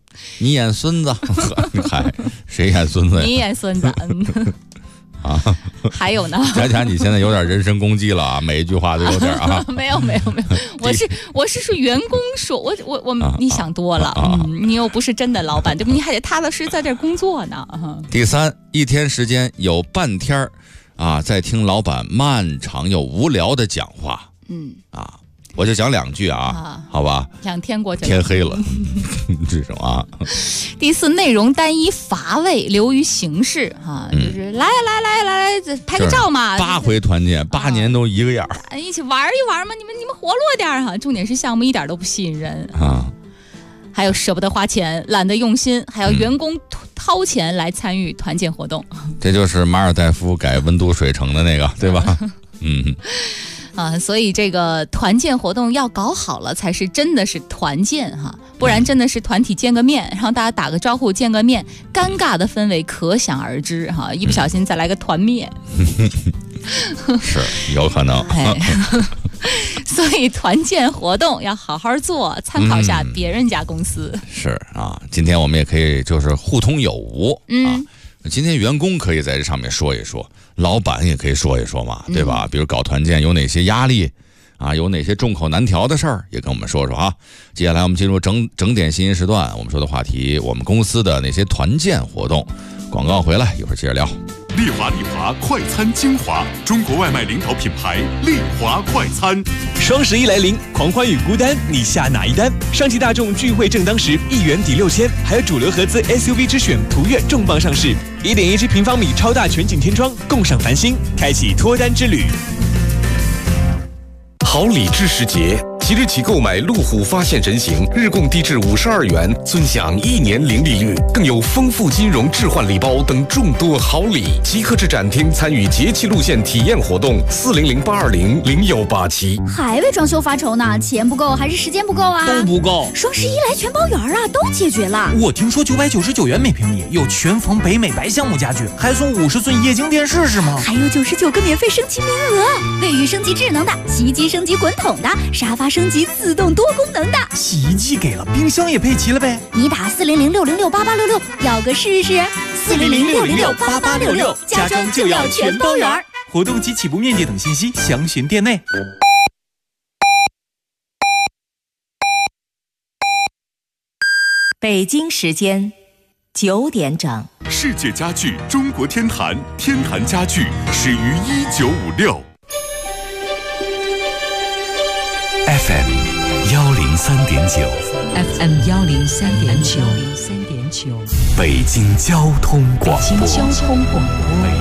你演孙子，嗨，谁演孙子呀？ 你演孙子。 啊， 还有呢？ 佳佳，你现在有点人身攻击了啊！每一句话都有点啊。 没有，我是说员工说，你想多了，你又不是真的老板，对不？你还得踏踏实实在这儿工作呢。 第三，一天时间有半天啊，在听老板漫长又无聊的讲话。我就讲2句啊，好吧？2天过去了，天黑了，这种啊。 第四，内容单一乏味，流于形式就是来，拍个照嘛。 8回团建，8年都一个样， 一起玩一玩嘛，你们活络点哈。重点是项目一点都不吸引人啊。 还有舍不得花钱，懒得用心，还要员工掏钱来参与团建活动。 这就是马尔代夫改温都水城的那个，对吧？ 所以这个团建活动要搞好了，才是真的是团建哈，不然真的是团体见个面，然后大家打个招呼见个面，尴尬的氛围可想而知哈，一不小心再来个团灭， 是有可能。 所以团建活动要好好做，参考下别人家公司。 是啊，今天我们也可以就是互通有无啊。今天员工可以在这上面说一说，老板也可以说一说嘛，对吧？比如搞团建有哪些压力啊，有哪些众口难调的事儿，也跟我们说说啊。接下来我们进入整点信息时段，我们说的话题，我们公司的那些团建活动。广告回来，一会儿接着聊。 丽华快餐精华，中国外卖领导品牌丽华快餐。 双11来临，狂欢与孤单，你下哪一单？上汽大众聚会正当时，1元抵6000，还有主流合资 SUV 之选途岳重磅上市，1.17平方米超大全景天窗，共赏繁星，开启脱单之旅。 好礼智时节，即日起购买路虎发现人形，日供低至52元，尊享1年零利率，更有丰富金融置换礼包等众多好礼。即刻至展厅参与节气路线体验活动，400-820-0187。 还为装修发愁呢？钱不够还是时间不够啊？ 都不够。 双11来全包圆啊，都解决了。 我听说999元每平米有全缝北美白橡木家具，还送50寸液晶电视是吗？ 还有99个免费升级名额，卫浴升级智能的，洗衣机升级滚筒的，沙发升级自动多功能的。 洗衣机给了，冰箱也配齐了呗。 你打400-606-8866，要个试试。400-606-8866，家装就要全包圆。 活动及起步面积等信息详询店内。 北京时间9点整。 世界家具中国天坛，天坛家具始于1956。 FM 103.9 FM 103.9 北京交通广播。 北京交通广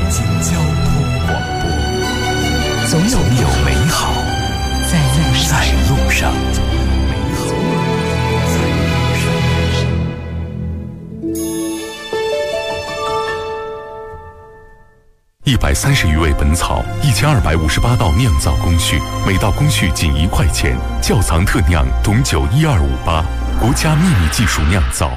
播，总有美好在路上。130余味本草，1258道酿造工序，每道工序仅1块钱。窖藏特酿董酒12588，国家秘密技术酿造。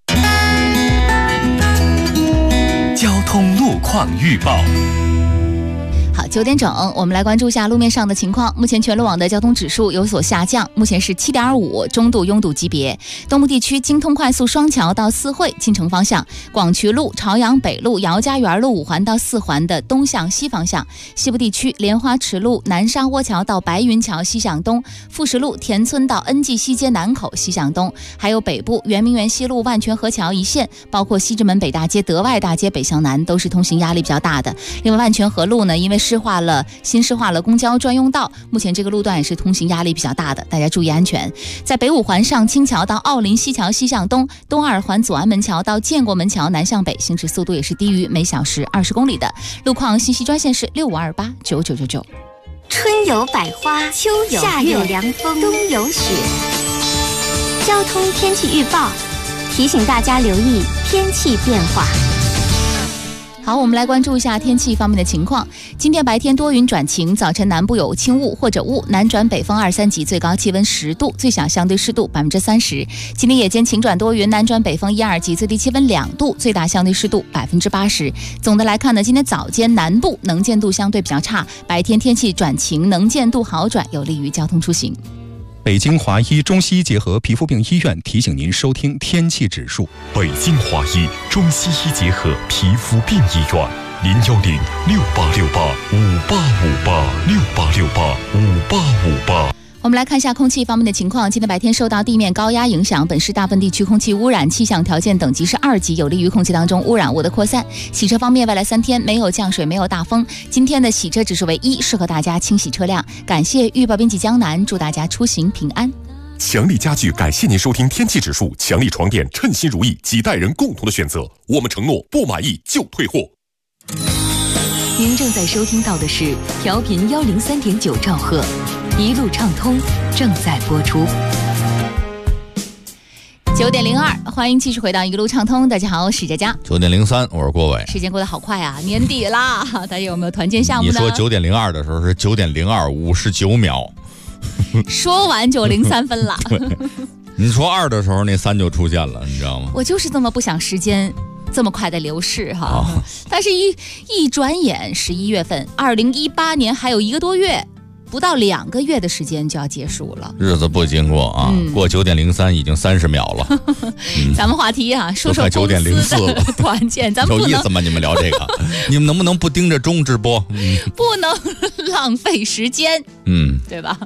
交通路况预报。 好，9点整，我们来关注一下路面上的情况。目前全路网的交通指数有所下降，目前是7.5，中度拥堵级别。东部地区京通快速双桥到四惠进城方向，广渠路、朝阳北路、姚家园路5环到4环的东向西方向。西部地区莲花池路、南沙窝桥到白云桥西向东，富石路田村到恩济西街南口西向东，还有北部圆明园西路万泉河桥一线，包括西直门北大街、德外大街北向南都是通行压力比较大的。另外万泉河路呢，因为新施划了公交专用道，目前这个路段也是通行压力比较大的，大家注意安全。在北5环上清桥到奥林西桥西向东，东2环左安门桥到建国门桥南向北，行驶速度也是低于每小时20公里的。路况信息专线是65289999。 春有百花，秋有夏有凉风，冬有雪。交通天气预报提醒大家留意天气变化。 好，我们来关注一下天气方面的情况。今天白天多云转晴，早晨南部有轻雾或者雾，南转北风2、3级，最高气温10度，最小相对湿度30%。今天夜间晴转多云，南转北风1、2级，最低气温2度，最大相对湿度80%。总的来看呢，今天早间南部能见度相对比较差，白天天气转晴，能见度好转，有利于交通出行。 北京华医中西医结合皮肤病医院提醒您收听天气指数。 北京华医中西医结合皮肤病医院，0106868586868685858。 我们来看一下空气方面的情况。今天白天受到地面高压影响，本市大部分地区空气污染气象条件等级是2级，有利于空气当中污染物的扩散。洗车方面，未来3天没有降水，没有大风。今天的洗车指数为1，适合大家清洗车辆。感谢预报编辑江南，祝大家出行平安。 强力家具感谢您收听天气指数。强力床垫，称心如意，几代人共同的选择。我们承诺不满意就退货。 您正在收听到的是调频103.9兆赫，一路畅通正在播出。 9点02，欢迎继续回到一路畅通。大家好，我是佳佳。 9点03，我是郭伟。 时间过得好快啊，年底啦，大家有没有团建项目呢？ 你说9点02的时候是9点02:59秒， 说完就03分了。 你说2的时候那3就出现了，你知道吗？ 我就是这么不想时间这么快的流逝哈，但是一转眼11月份，2018年还有1个多月，不到2个月的时间就要结束了。 日子不经过啊，过9点03已经30秒了。 咱们话题啊，说说 9点04了， 团建，咱们有意思吗？你们聊这个，你们能不能不盯着钟直播？ 不能浪费时间，对吧？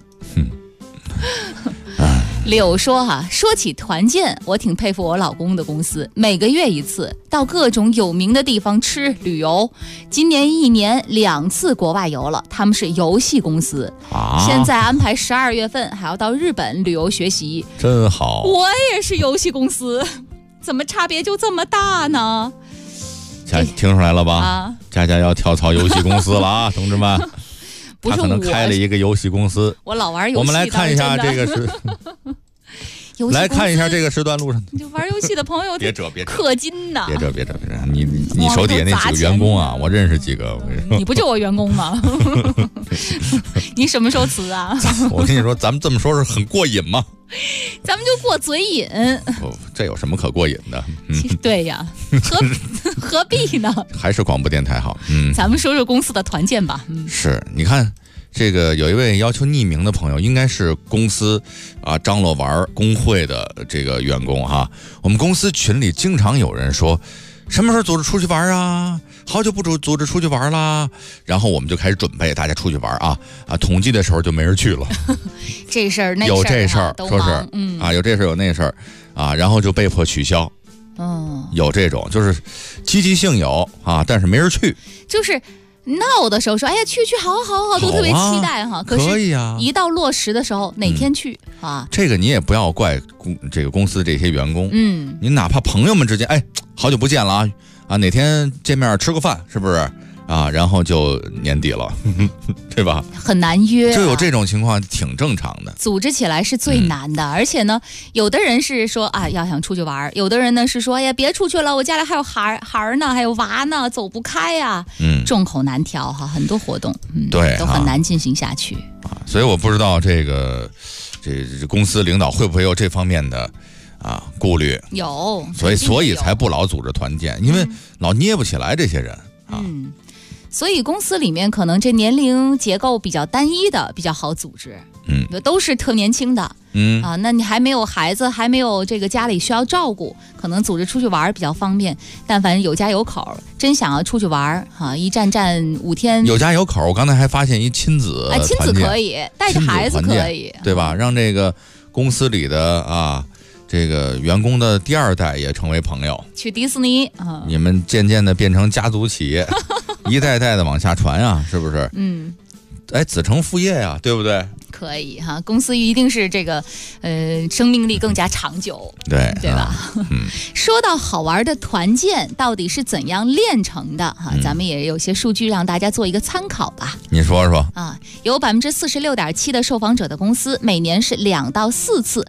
柳说说起团建，我挺佩服我老公的公司，每个月1次到各种有名的地方吃旅游。今年1年2次国外游了，他们是游戏公司，现在安排12月份还要到日本旅游学习， 真好。 我也是游戏公司，怎么差别就这么大呢？ 听出来了吧？佳佳要跳槽游戏公司了啊，同志们。他可能开了一个游戏公司， 我老玩游戏。 我们来看一下这个是，来看一下这个时段路上， 就玩游戏的朋友， 别撅， 氪金的， 别撅，你手底下那几个员工啊，我认识几个，我跟你说， 你不就我员工吗？你什么时候辞啊？ 我跟你说，咱们这么说是很过瘾吗？ 咱们就过嘴瘾。 这有什么可过瘾的？ 对呀，何必呢？ 还是广播电台好。 咱们说说公司的团建吧。 是，你看这个有一位要求匿名的朋友，应该是公司张罗玩工会的这个员工哈。我们公司群里经常有人说，什么时候组织出去玩啊？好久不组织出去玩啦，然后我们就开始准备大家出去玩啊。统计的时候就没人去了。 这事儿那事儿有这事儿，说是有这事儿有那事儿啊，然后就被迫取消。有这种就是积极性有但是没人去，就是闹的时候说哎呀去好都特别期待哈，可是一到落实的时候哪天去这个你也不要怪这个公司这些员工，你哪怕朋友们之间好久不见了哪天见面吃个饭是不是然后就年底了对吧？ 很难约就有这种情况挺正常的， 组织起来是最难的。而且呢有的人是说要想出去玩，有的人呢是说哎呀别出去了，我家里还有孩儿呢，还有娃呢，走不开呀。众口难调很多活动对都很难进行下去所以我不知道这公司领导会不会有这方面的顾虑， 有， 所以才不老组织团建，因为老捏不起来这些人所以公司里面可能这年龄结构比较单一的比较好组织，都是特年轻的，那你还没有孩子，还没有这个家里需要照顾，可能组织出去玩比较方便。但凡有家有口，真想要出去玩一站5天， 有家有口。我刚才还发现一亲子可以，带着孩子可以， 对吧？让这个公司里的这个员工的第2代也成为朋友， 去迪士尼你们渐渐的变成家族企业，一代代的往下传是不是？子承父业呀，对不对？ 可以公司一定是这个生命力更加长久，对吧？说到好玩的团建到底是怎样炼成的咱们也有些数据让大家做一个参考吧。 你说说有46.7%的受访者的公司每年是2到4次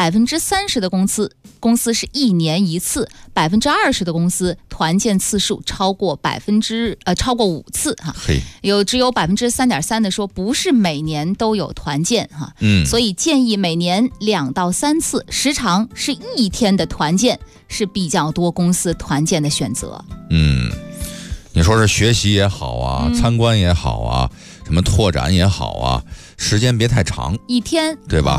，30%的公司是1年1次，20%的公司团建次数超过5次只有3.3%的说不是每年都有团建所以建议每年2到3次，时长是1天的团建是比较多公司团建的选择。 你说是学习也好参观也好什么拓展也好时间别太长， 1天对吧？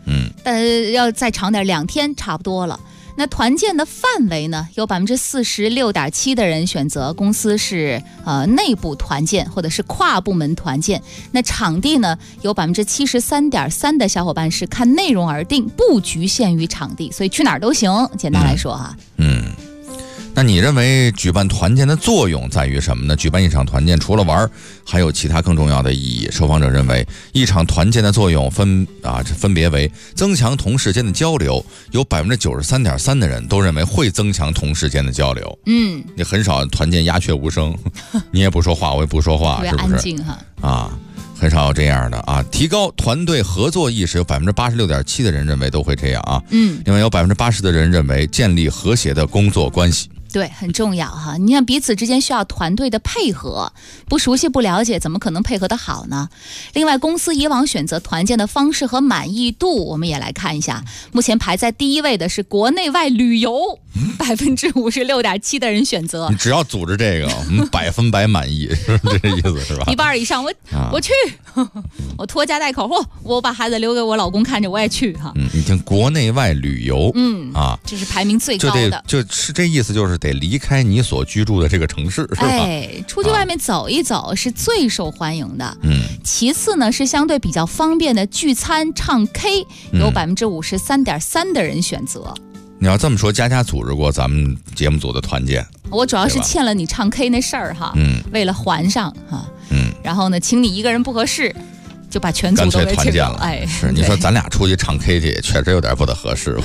要再长点，2天差不多了。那团建的范围呢？有46.7%的人选择公司是内部团建或者是跨部门团建。那场地呢？有73.3%的小伙伴是看内容而定，不局限于场地，所以去哪儿都行。简单来说哈。 那你认为举办团建的作用在于什么呢？举办一场团建除了玩，还有其他更重要的意义。受访者认为，一场团建的作用分别为增强同事间的交流，有93.3%的人都认为会增强同事间的交流。你很少团建鸦雀无声，你也不说话，我也不说话，是不是？ 安静哈。 很少有这样的啊。提高团队合作意识，有86.7%的人认为都会这样啊。另外有80%的人认为建立和谐的工作关系。 对，很重要哈。你看彼此之间需要团队的配合，不熟悉不了解，怎么可能配合得好呢？另外，公司以往选择团建的方式和满意度，我们也来看一下。目前排在第1位的是国内外旅游，56.7%的人选择。 你只要组织这个，我们100%满意，是这意思是吧？ 一半以上，我去，我拖家带口，我把孩子留给我老公看着，我也去哈。 你听国内外旅游， 这是排名最高的， 就是这意思，就是得离开你所居住的这个城市，是吧？ 出去外面走一走是最受欢迎的。其次呢是相对比较方便的聚餐、唱 K， 有53.3%的人选择。 你要这么说，佳佳组织过咱们节目组的团建， 我主要是欠了你唱 K 那事儿哈，为了还上哈，然后呢，请你一个人不合适，就把全组都给团建了。是你说咱俩出去唱 K 去，也确实有点不大合适，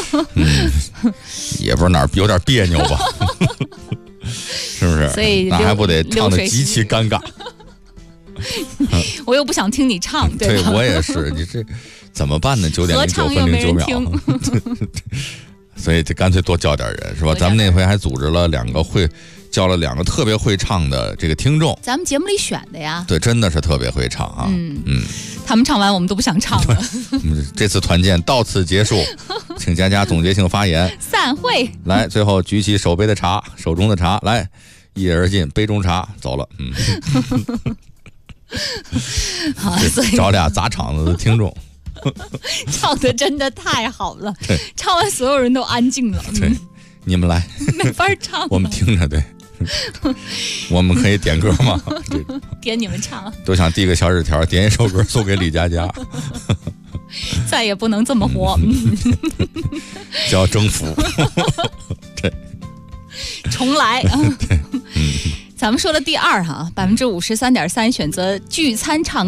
也不知道哪儿有点别扭吧，是不是？ 所以那还不得唱得极其尴尬。 我又不想听你唱，对吧？ 对，我也是。你这怎么办呢？9点09分09秒。所以这干脆多叫点人，是吧？咱们那回还组织了叫了2个特别会唱的这个听众， 咱们节目里选的呀。 对，真的是特别会唱啊。 他们唱完我们都不想唱了。 这次团建到此结束，请佳佳总结性发言。 散会。 来，最后举起手中的茶，来，一饮而尽，杯中茶，走了。 好，所以找俩砸场子的听众。 唱的真的太好了，唱完所有人都安静了。 对，你们来， 没法唱， 我们听着。对，我们可以点歌吗？ 点你们唱， 都想递个小纸条，点一首歌送给李佳佳。 再也不能这么活， 叫征服。对， 重来。咱们说的第2哈，53.3%选择聚餐唱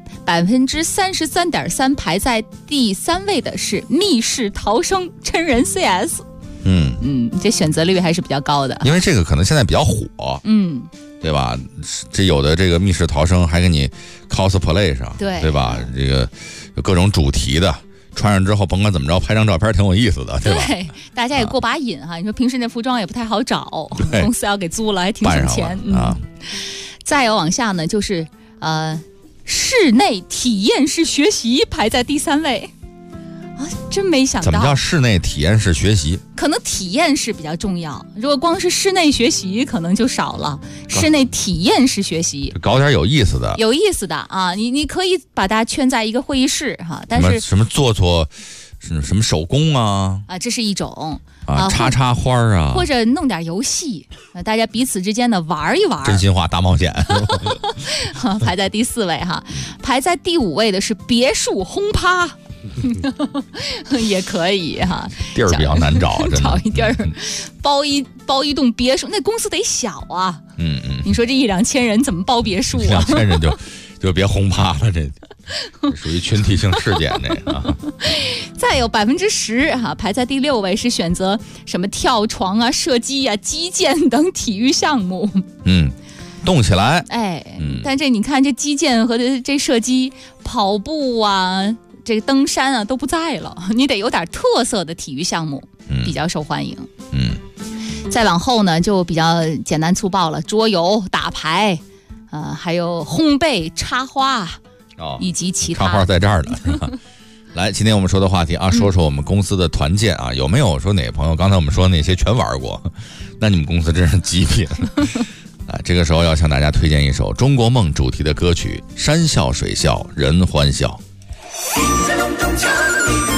K，33.3%排在第3位的是密室逃生真人 CS。这选择率还是比较高的， 因为这个可能现在比较火，对吧？这有的这个密室逃生还给你 cosplay 上，对吧？这个有各种主题的。穿上之后甭管怎么着，拍张照片挺有意思的，对吧？ 对，大家也过把瘾哈。你说平时那服装也不太好找，公司要给租了，还挺省钱啊。再有往下呢，就是室内体验式学习排在第3位啊，真没想到。 怎么叫室内体验式学习？ 可能体验式比较重要，如果光是室内学习可能就少了。室内体验式学习， 搞点有意思的啊！你可以把大家圈在一个会议室哈，但是什么做什么手工啊， 这是一种插花啊， 或者弄点游戏，大家彼此之间的玩一玩。 真心话大冒险排在第4位哈，排在第5位的是别墅轰趴。也可以哈， 地儿比较难找， 找一地儿包一栋别墅，那公司得小啊。你说这1-2千人怎么包别墅啊 ？2-3千人就别轰趴了，这属于群体性事件这个。 再有10%哈，排在第6位是选择什么跳床啊、射击啊、击剑等体育项目。 动起来。 但这你看这击剑和这射击、跑步啊。这个登山啊都不在了，你得有点特色的体育项目，比较受欢迎。再往后呢，就比较简单粗暴了，桌游、打牌，还有烘焙、插花，以及其他。 插花在这儿呢，是吧？来，今天我们说的话题啊，说说我们公司的团建啊，有没有说哪个朋友？刚才我们说那些全玩过，那你们公司真是极品。这个时候要向大家推荐一首中国梦主题的歌曲《山笑水笑人欢笑》。 在隆中唱一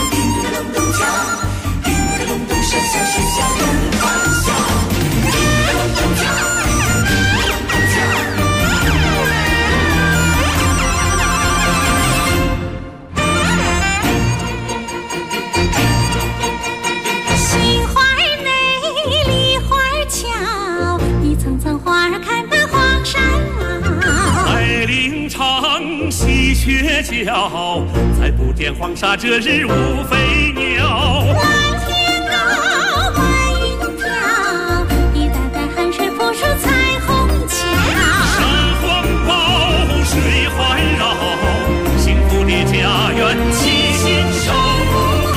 雪脚，再不见黄沙，这日无飞鸟。 蓝天高，白云飘，一代代汗水铺出彩虹桥。 山环抱，水环绕，幸福的家园齐心守好。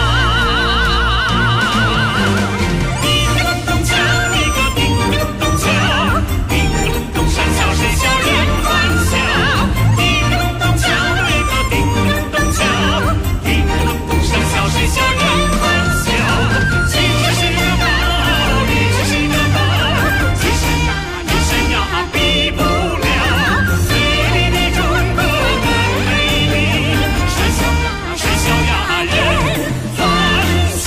叮咚咚锵，一个叮咚咚锵，叮咚咚山笑水笑人欢笑。叮咚咚锵，一个叮咚咚锵，叮咚咚山笑水笑人欢笑。青山是个宝，绿水是个宝，其实呀，一山呀比不了。美丽的中国更美丽，山笑呀山笑呀人欢笑。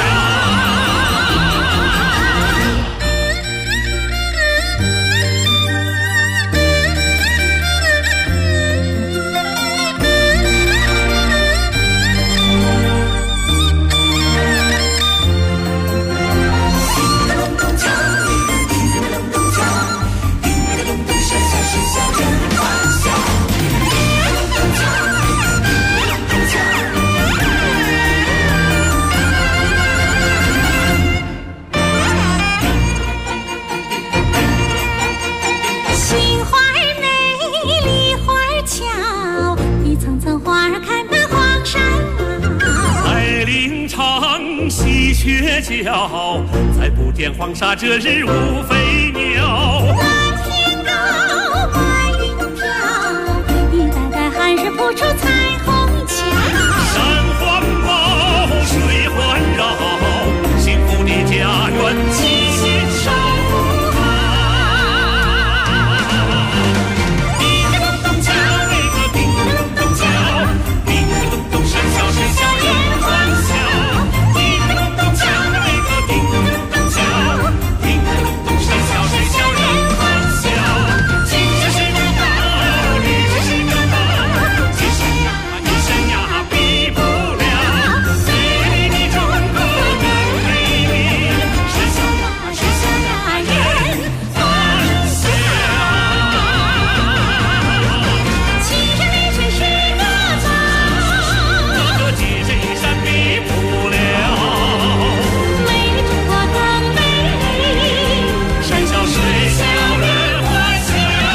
心花儿美，梨花儿俏，一层层花儿开满黄山坳。 爱岭长，戏雪脚，再不见黄沙，这日无飞鸟。 蓝天高，白云飘，一代代汗水铺出彩虹桥。 山环抱，水环绕，幸福的家园齐心守好。叮咚咚锵，一个叮咚咚锵，叮咚咚山笑水笑人欢笑。叮咚咚锵，一个叮咚咚锵，叮咚咚山笑水笑人欢笑。青山是个宝，绿水是个宝，其实呀，一山呀比不了。美丽的中国更美丽，山笑呀山笑呀人欢笑。 青山绿水是个宝， 这金山银山比不了。 美丽中国更美丽， 山笑水笑人欢笑。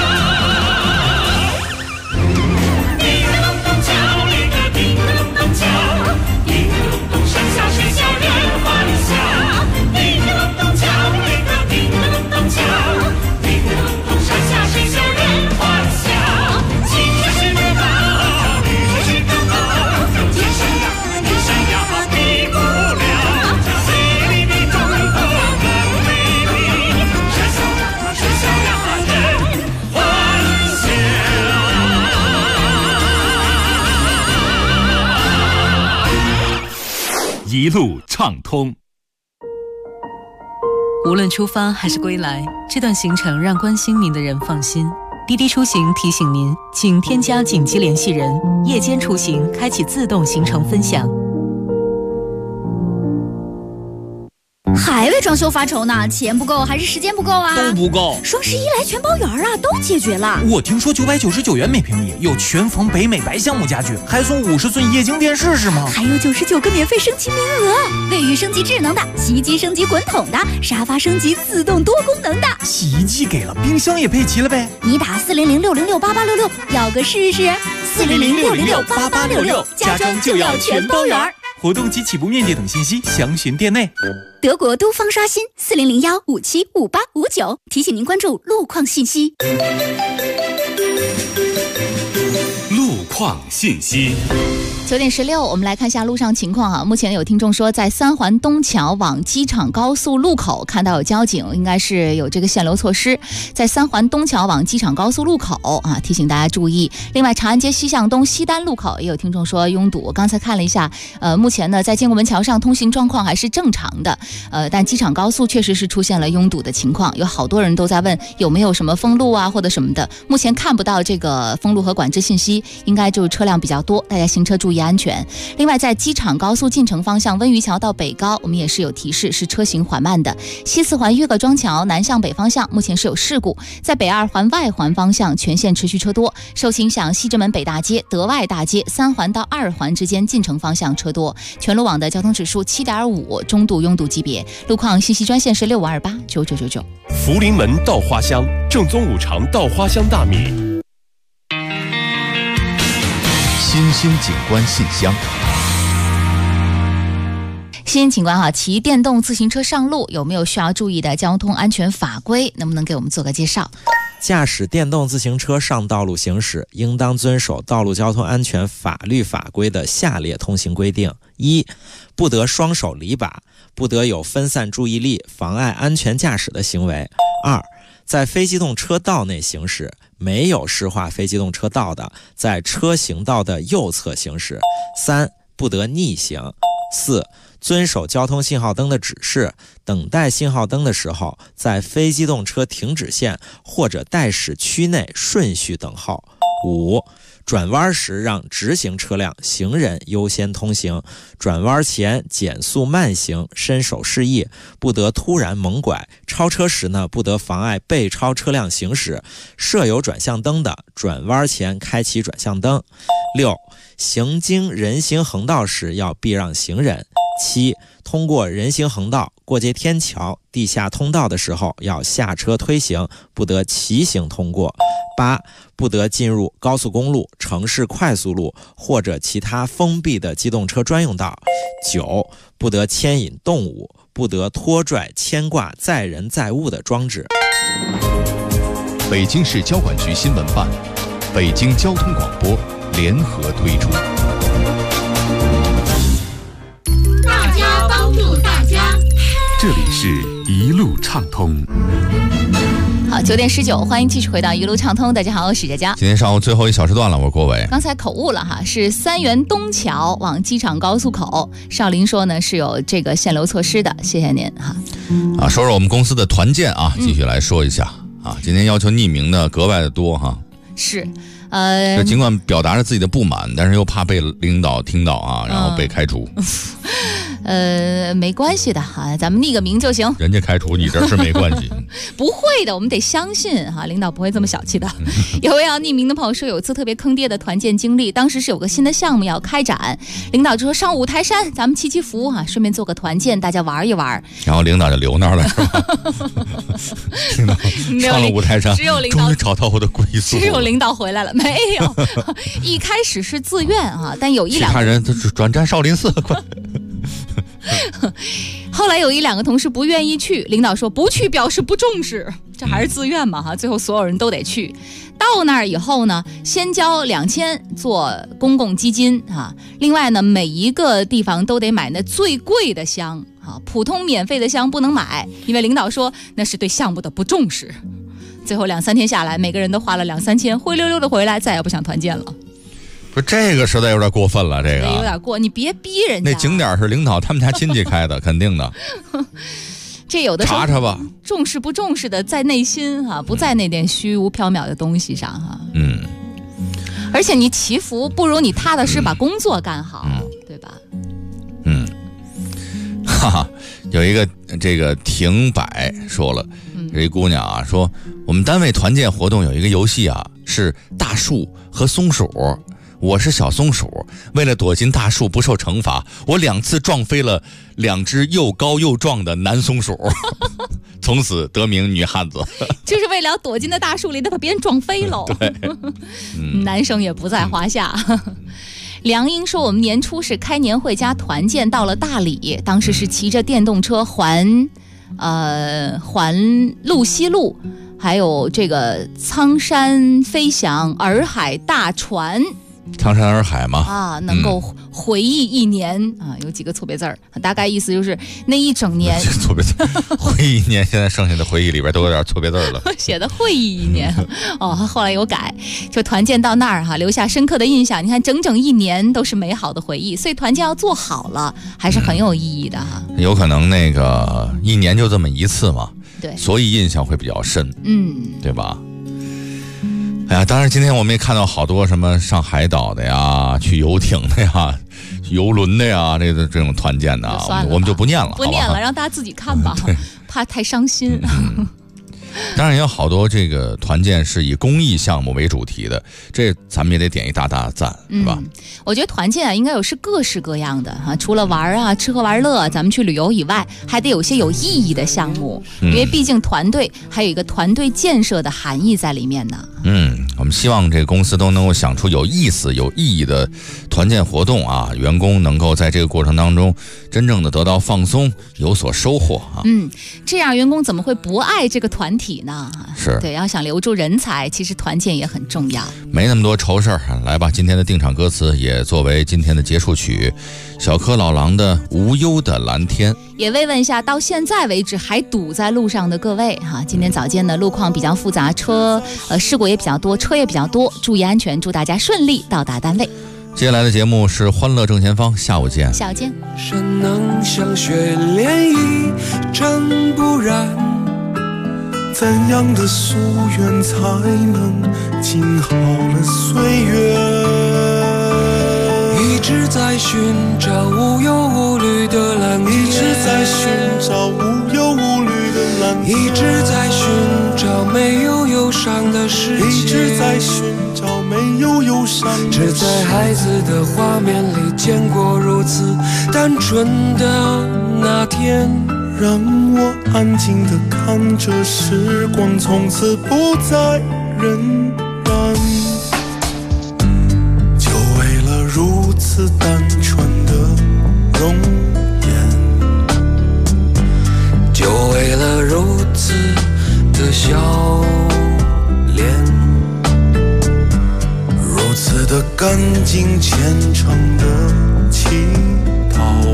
叮咚咚锵，一个叮咚咚锵，叮咚咚山笑水笑人欢笑。叮咚咚锵，一个叮咚咚锵，叮咚咚山笑水笑人欢笑。青山是个宝，绿水是个宝，金山呀银山呀比不了。美丽的中国更美丽，山笑呀山笑呀人欢笑。 一路畅通。 无论出发还是归来，这段行程让关心您的人放心。滴滴出行提醒您，请添加紧急联系人，夜间出行开启自动行程分享。 还为装修发愁呢？钱不够还是时间不够啊？ 都不够。 双11来全包圆啊，都解决了。 我听说999元每平米有全房北美白橡木家具，还送50寸液晶电视是吗？ 还有99个免费升级名额，卫浴升级智能的，洗衣机升级滚筒的，沙发升级自动多功能的。 洗衣机给了，冰箱也配齐了呗？ 你打400-606-8866，要个试试。400-606-8866，家装就要全包圆。 活动及起步面积等信息详询店内。 德国都方刷新400-1575859，提醒您关注路况信息。 路况信息。 9点16，我们来看一下路上情况啊。目前有听众说，在三环东桥往机场高速路口看到有交警，应该是有这个限流措施。在三环东桥往机场高速路口啊，提醒大家注意。另外，长安街西向东西单路口也有听众说拥堵。刚才看了一下，目前呢在建国门桥上通行状况还是正常的，但机场高速确实是出现了拥堵的情况，有好多人都在问有没有什么封路啊或者什么的。目前看不到这个封路和管制信息，应该来就车辆比较多，大家行车注意安全。另外，在机场高速进城方向温榆桥到北高，我们也是有提示，是车行缓慢的。西四环岳各庄桥南向北方向目前是有事故，在北二环外环方向全线持续车多，受其影响，西直门北大街、德外大街3环到2环之间进城方向车多。全路网的交通指数7.5，中度拥堵级别。路况信息专线是6528999999。 福临门稻花香，正宗五常稻花香大米。 新兴景观信箱。 新景观哈，骑电动自行车上路有没有需要注意的交通安全法规？能不能给我们做个介绍？ 驾驶电动自行车上道路行驶，应当遵守道路交通安全法律法规的下列通行规定：一、不得双手离把，不得有分散注意力、妨碍安全驾驶的行为；二、在非机动车道内行驶，没有适划非机动车道的，在车行道的右侧行驶；三、不得逆行；四、遵守交通信号灯的指示，等待信号灯的时候，在非机动车停止线或者待驶区内顺序等候。五、转弯时让直行车辆、行人优先通行，转弯前减速慢行，伸手示意，不得突然猛拐。超车时呢，不得妨碍被超车辆行驶。设有转向灯的，转弯前开启转向灯。六、行经人行横道时要避让行人。七、通过人行横道、过街天桥、地下通道的时候要下车推行，不得骑行通过。八、不得进入高速公路、城市快速路或者其他封闭的机动车专用道。九、不得牵引动物，不得拖拽、牵挂载人载物的装置。 北京市交管局新闻办、北京交通广播联合推出。 大家帮助大家， 这里是一路畅通。 好，9点19，欢迎继续回到一路畅通。大家好，我是佳佳。 今天上午最后一小时段了，我是郭伟。 刚才口误了哈，是三元东桥往机场高速口。少林说呢是有这个限流措施的，谢谢您哈。 说说我们公司的团建啊，继续来说一下啊。今天要求匿名的格外的多哈。 是。 这尽管表达着自己的不满，但是又怕被领导听到啊，然后被开除。 没关系的哈，咱们匿个名就行。 人家开除你这是没关系。 不会的，我们得相信哈，领导不会这么小气的。有位要匿名的朋友说，有一次特别坑爹的团建经历，当时是有个新的项目要开展，领导就说上五台山，咱们祈祈福哈，顺便做个团建，大家玩一玩。 然后领导就留那儿了，是吧？上了五台山， 只有领导终于找到我的归宿。 只有领导回来了，没有。一开始是自愿啊，但有一两个其他人转战少林寺。 后来有一两个同事不愿意去，领导说不去表示不重视，这还是自愿嘛哈，最后所有人都得去。到那儿以后呢，先交2000做公共基金啊，另外呢每一个地方都得买那最贵的香啊，普通免费的香不能买，因为领导说那是对项目的不重视。最后2-3天下来，每个人都花了2-3千，灰溜溜的回来，再也不想团建了。 不是这个实在有点过分了，这个有点过，你别逼人家。 那景点是领导他们家亲戚开的，肯定的。 这有的时候查查吧， 重视不重视的在内心哈，不在那点虚无缥缈的东西上哈。而且你祈福不如你踏踏实把工作干好，对吧？ 哈哈，有一个这个停摆说了，这一姑娘啊说，我们单位团建活动有一个游戏啊，是大树和松鼠。我是小松鼠，为了躲进大树不受惩罚，我2次撞飞了2只又高又壮的男松鼠，从此得名女汉子。 就是为了躲进那大树里，他把别人撞飞了。 对， 男生也不在话下。梁英说，我们年初是开年会加团建到了大理，当时是骑着电动车环路西路，还有这个苍山飞翔洱海大船。 苍山洱海嘛啊，能够回忆1年啊，有几个错别字儿，大概意思就是那一整年错别字，回忆1年，现在剩下的回忆里边都有点错别字了。 写的会忆1年哦，后来有改，就团建到那儿哈，留下深刻的印象。你看整整1年都是美好的回忆，所以团建要做好了，还是很有意义的哈。 有可能那个1年就这么1次嘛， 对， 所以印象会比较深，对吧？ 哎呀，当然今天我们也看到好多什么上海岛的呀，去游艇的呀，游轮的呀，这种团建的啊，我们就不念了， 不念了，让大家自己看吧，怕太伤心。 当然也有好多这个团建是以公益项目为主题的，这咱们也得点一大大的赞，是吧？ 我觉得团建应该有是各式各样的哈，除了玩啊、吃喝玩乐，咱们去旅游以外，还得有些有意义的项目，因为毕竟团队还有一个团队建设的含义在里面呢。 我们希望这个公司都能够想出有意思、有意义的团建活动啊，员工能够在这个过程当中真正的得到放松，有所收获啊。 这样员工怎么会不爱这个团体呢？ 是对，要想留住人才，其实团建也很重要。 没那么多愁事儿，来吧，今天的定场歌词也作为今天的结束曲，小柯老狼的《无忧的蓝天》。 也慰问一下到现在为止还堵在路上的各位哈，今天早间的路况比较复杂，事故也比较多，车也比较多，注意安全，祝大家顺利到达单位。 接下来的节目是《欢乐正前方》，下午见。 下午见。 山能像雪涟漪，真不然，怎样的夙愿才能静好了岁月？一直在寻找无忧无虑的蓝天，一直在寻找无忧无虑的蓝天，一直在寻找没有忧伤的世界，一直在寻找没有忧伤的世界。只在孩子的画面里见过如此单纯的那天，让我安静地看着时光从此不再荏苒，就为了如此单纯的容颜，就为了如此的笑脸，如此的干净虔诚的祈祷，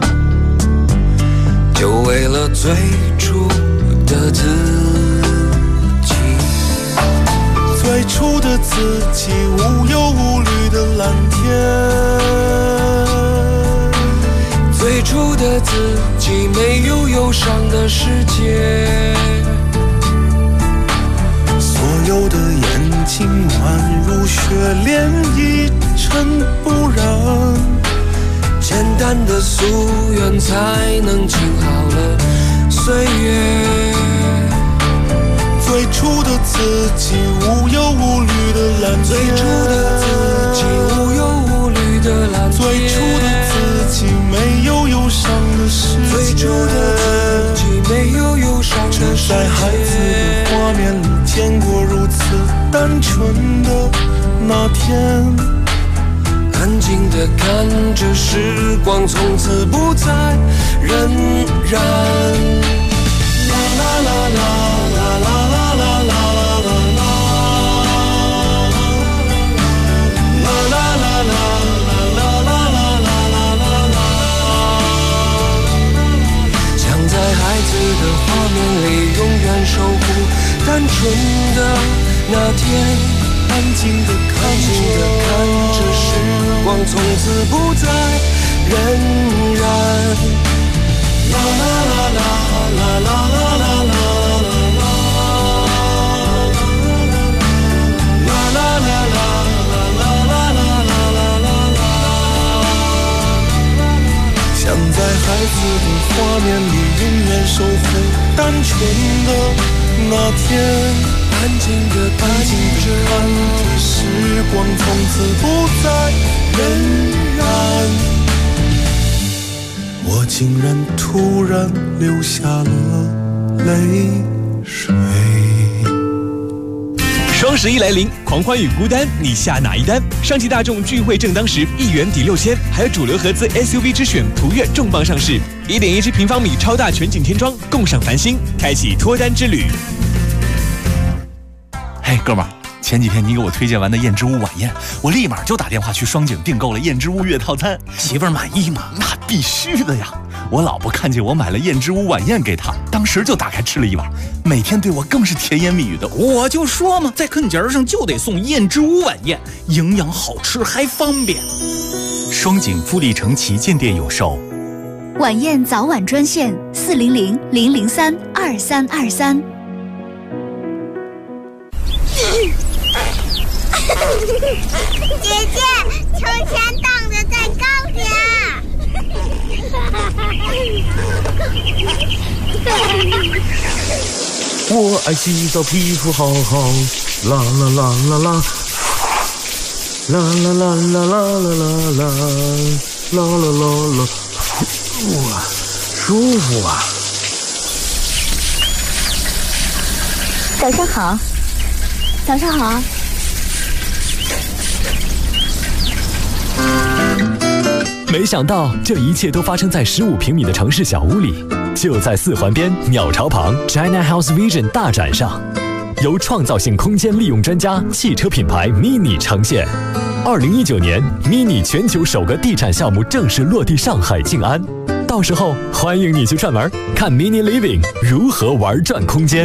就为了最初的自己，最初的自己，无忧无虑的蓝天，最初的自己，没有忧伤的世界，所有的眼睛宛如雪莲，一尘不染，简单的夙愿才能静好了岁月。最初的自己，无忧无虑的蓝天，最初的自己，无忧无虑的蓝天，最初的自己，没有忧伤的世界，最初的自己，没有忧伤的世界。只在孩子的画面里见过如此单纯的那天，安静地看着时光从此不再荏苒。啦啦啦啦啦啦啦啦啦啦啦，啦啦啦啦啦啦啦啦啦，想在孩子的画面里永远守护单纯的那天，安静地看着时光从此不再荏苒。啦啦啦啦啦啦啦啦啦啦，啦啦啦啦啦啦啦啦啦，想在孩子的画面里永远守护单纯的那天，安静地看着时光从此不再荏苒。我竟然突然流下了泪水。 双11来临，狂欢与孤单，你下哪一单？上汽大众聚会正当时，1元抵6000，还有主流合资 SUV 之选途岳重磅上市，1.17平方米超大全景天窗，共赏繁星，开启脱单之旅。 嘿，哥们儿，前几天你给我推荐完的燕之屋晚宴，我立马就打电话去双井订购了燕之屋月套餐。媳妇儿满意吗？那必须的呀！我老婆看见我买了燕之屋晚宴给她，当时就打开吃了一碗，每天对我更是甜言蜜语的。我就说嘛，在啃节上就得送燕之屋晚宴，营养好吃还方便。双井富力城旗舰店有售。 晚宴早晚专线400-003-2323。 姐姐，秋千荡得再高点。 我爱洗澡，皮肤好好，啦啦啦啦啦，啦啦啦啦啦啦啦啦啦啦啦，哇，舒服啊！ 早上好，早上好。 没想到这一切都发生在15平米的城市小屋里，就在4环边鸟巢旁 China House Vision 大展上，由创造性空间利用专家汽车品牌 MINI 呈现。2019年 MINI 全球首个地产项目正式落地上海静安，到时候欢迎你去串门，看 MINI Living 如何玩转空间。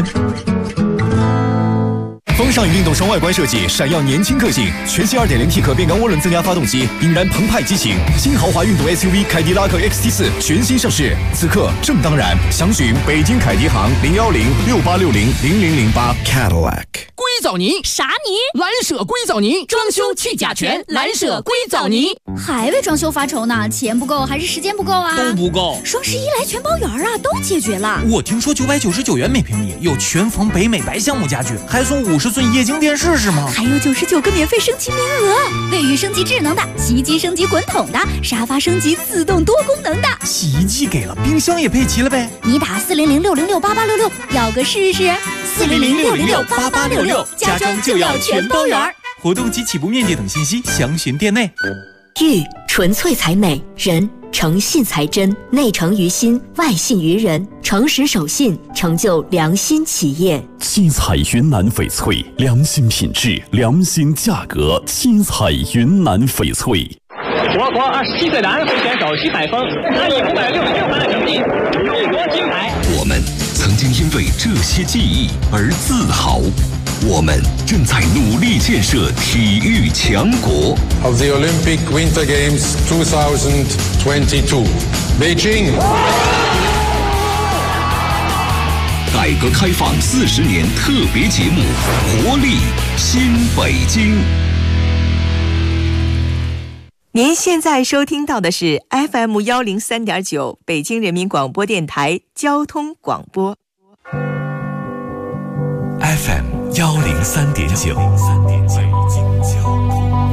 风尚运动双外观设计，闪耀年轻个性。全新 2.0T 可变缸涡轮增压发动机，引燃澎湃激情。新豪华运动 SUV 凯迪拉克 XT4 全新上市，此刻正当然。详询北京凯迪行01068600008 Cadillac。 硅藻泥啥泥？ 蓝舍硅藻泥，装修去甲醛，蓝舍硅藻泥。 还为装修发愁呢？钱不够还是时间不够啊？ 都不够。 双11来全包圆啊，都解决了。 我听说999元每平米有全缝北美白橡木家具，还送50寸液晶电视是吗？ 还有99个免费升级名额，卫浴升级智能的，洗衣机升级滚筒的，沙发升级自动多功能的。 洗衣机给了，冰箱也配齐了呗。 你打40060688866，要个试试。40060688866，家装就要全包圆。 活动及起步面积等信息详询店内。 玉纯粹才美，人诚信才真，内诚于心，外信于人，诚实守信，成就良心企业。 七彩云南翡翠，良心品质，良心价格。七彩云南翡翠。 我国27岁男会选手徐海峰，他以566分的成绩勇夺金牌。 我们曾经因为这些记忆而自豪，我们正在努力建设体育强国。 Of the Olympic Winter Games 2022, Beijing。 改革开放40年特别节目《活力新北京》。 您现在收听到的是 FM 103.9北京人民广播电台交通广播。 FM 103.9。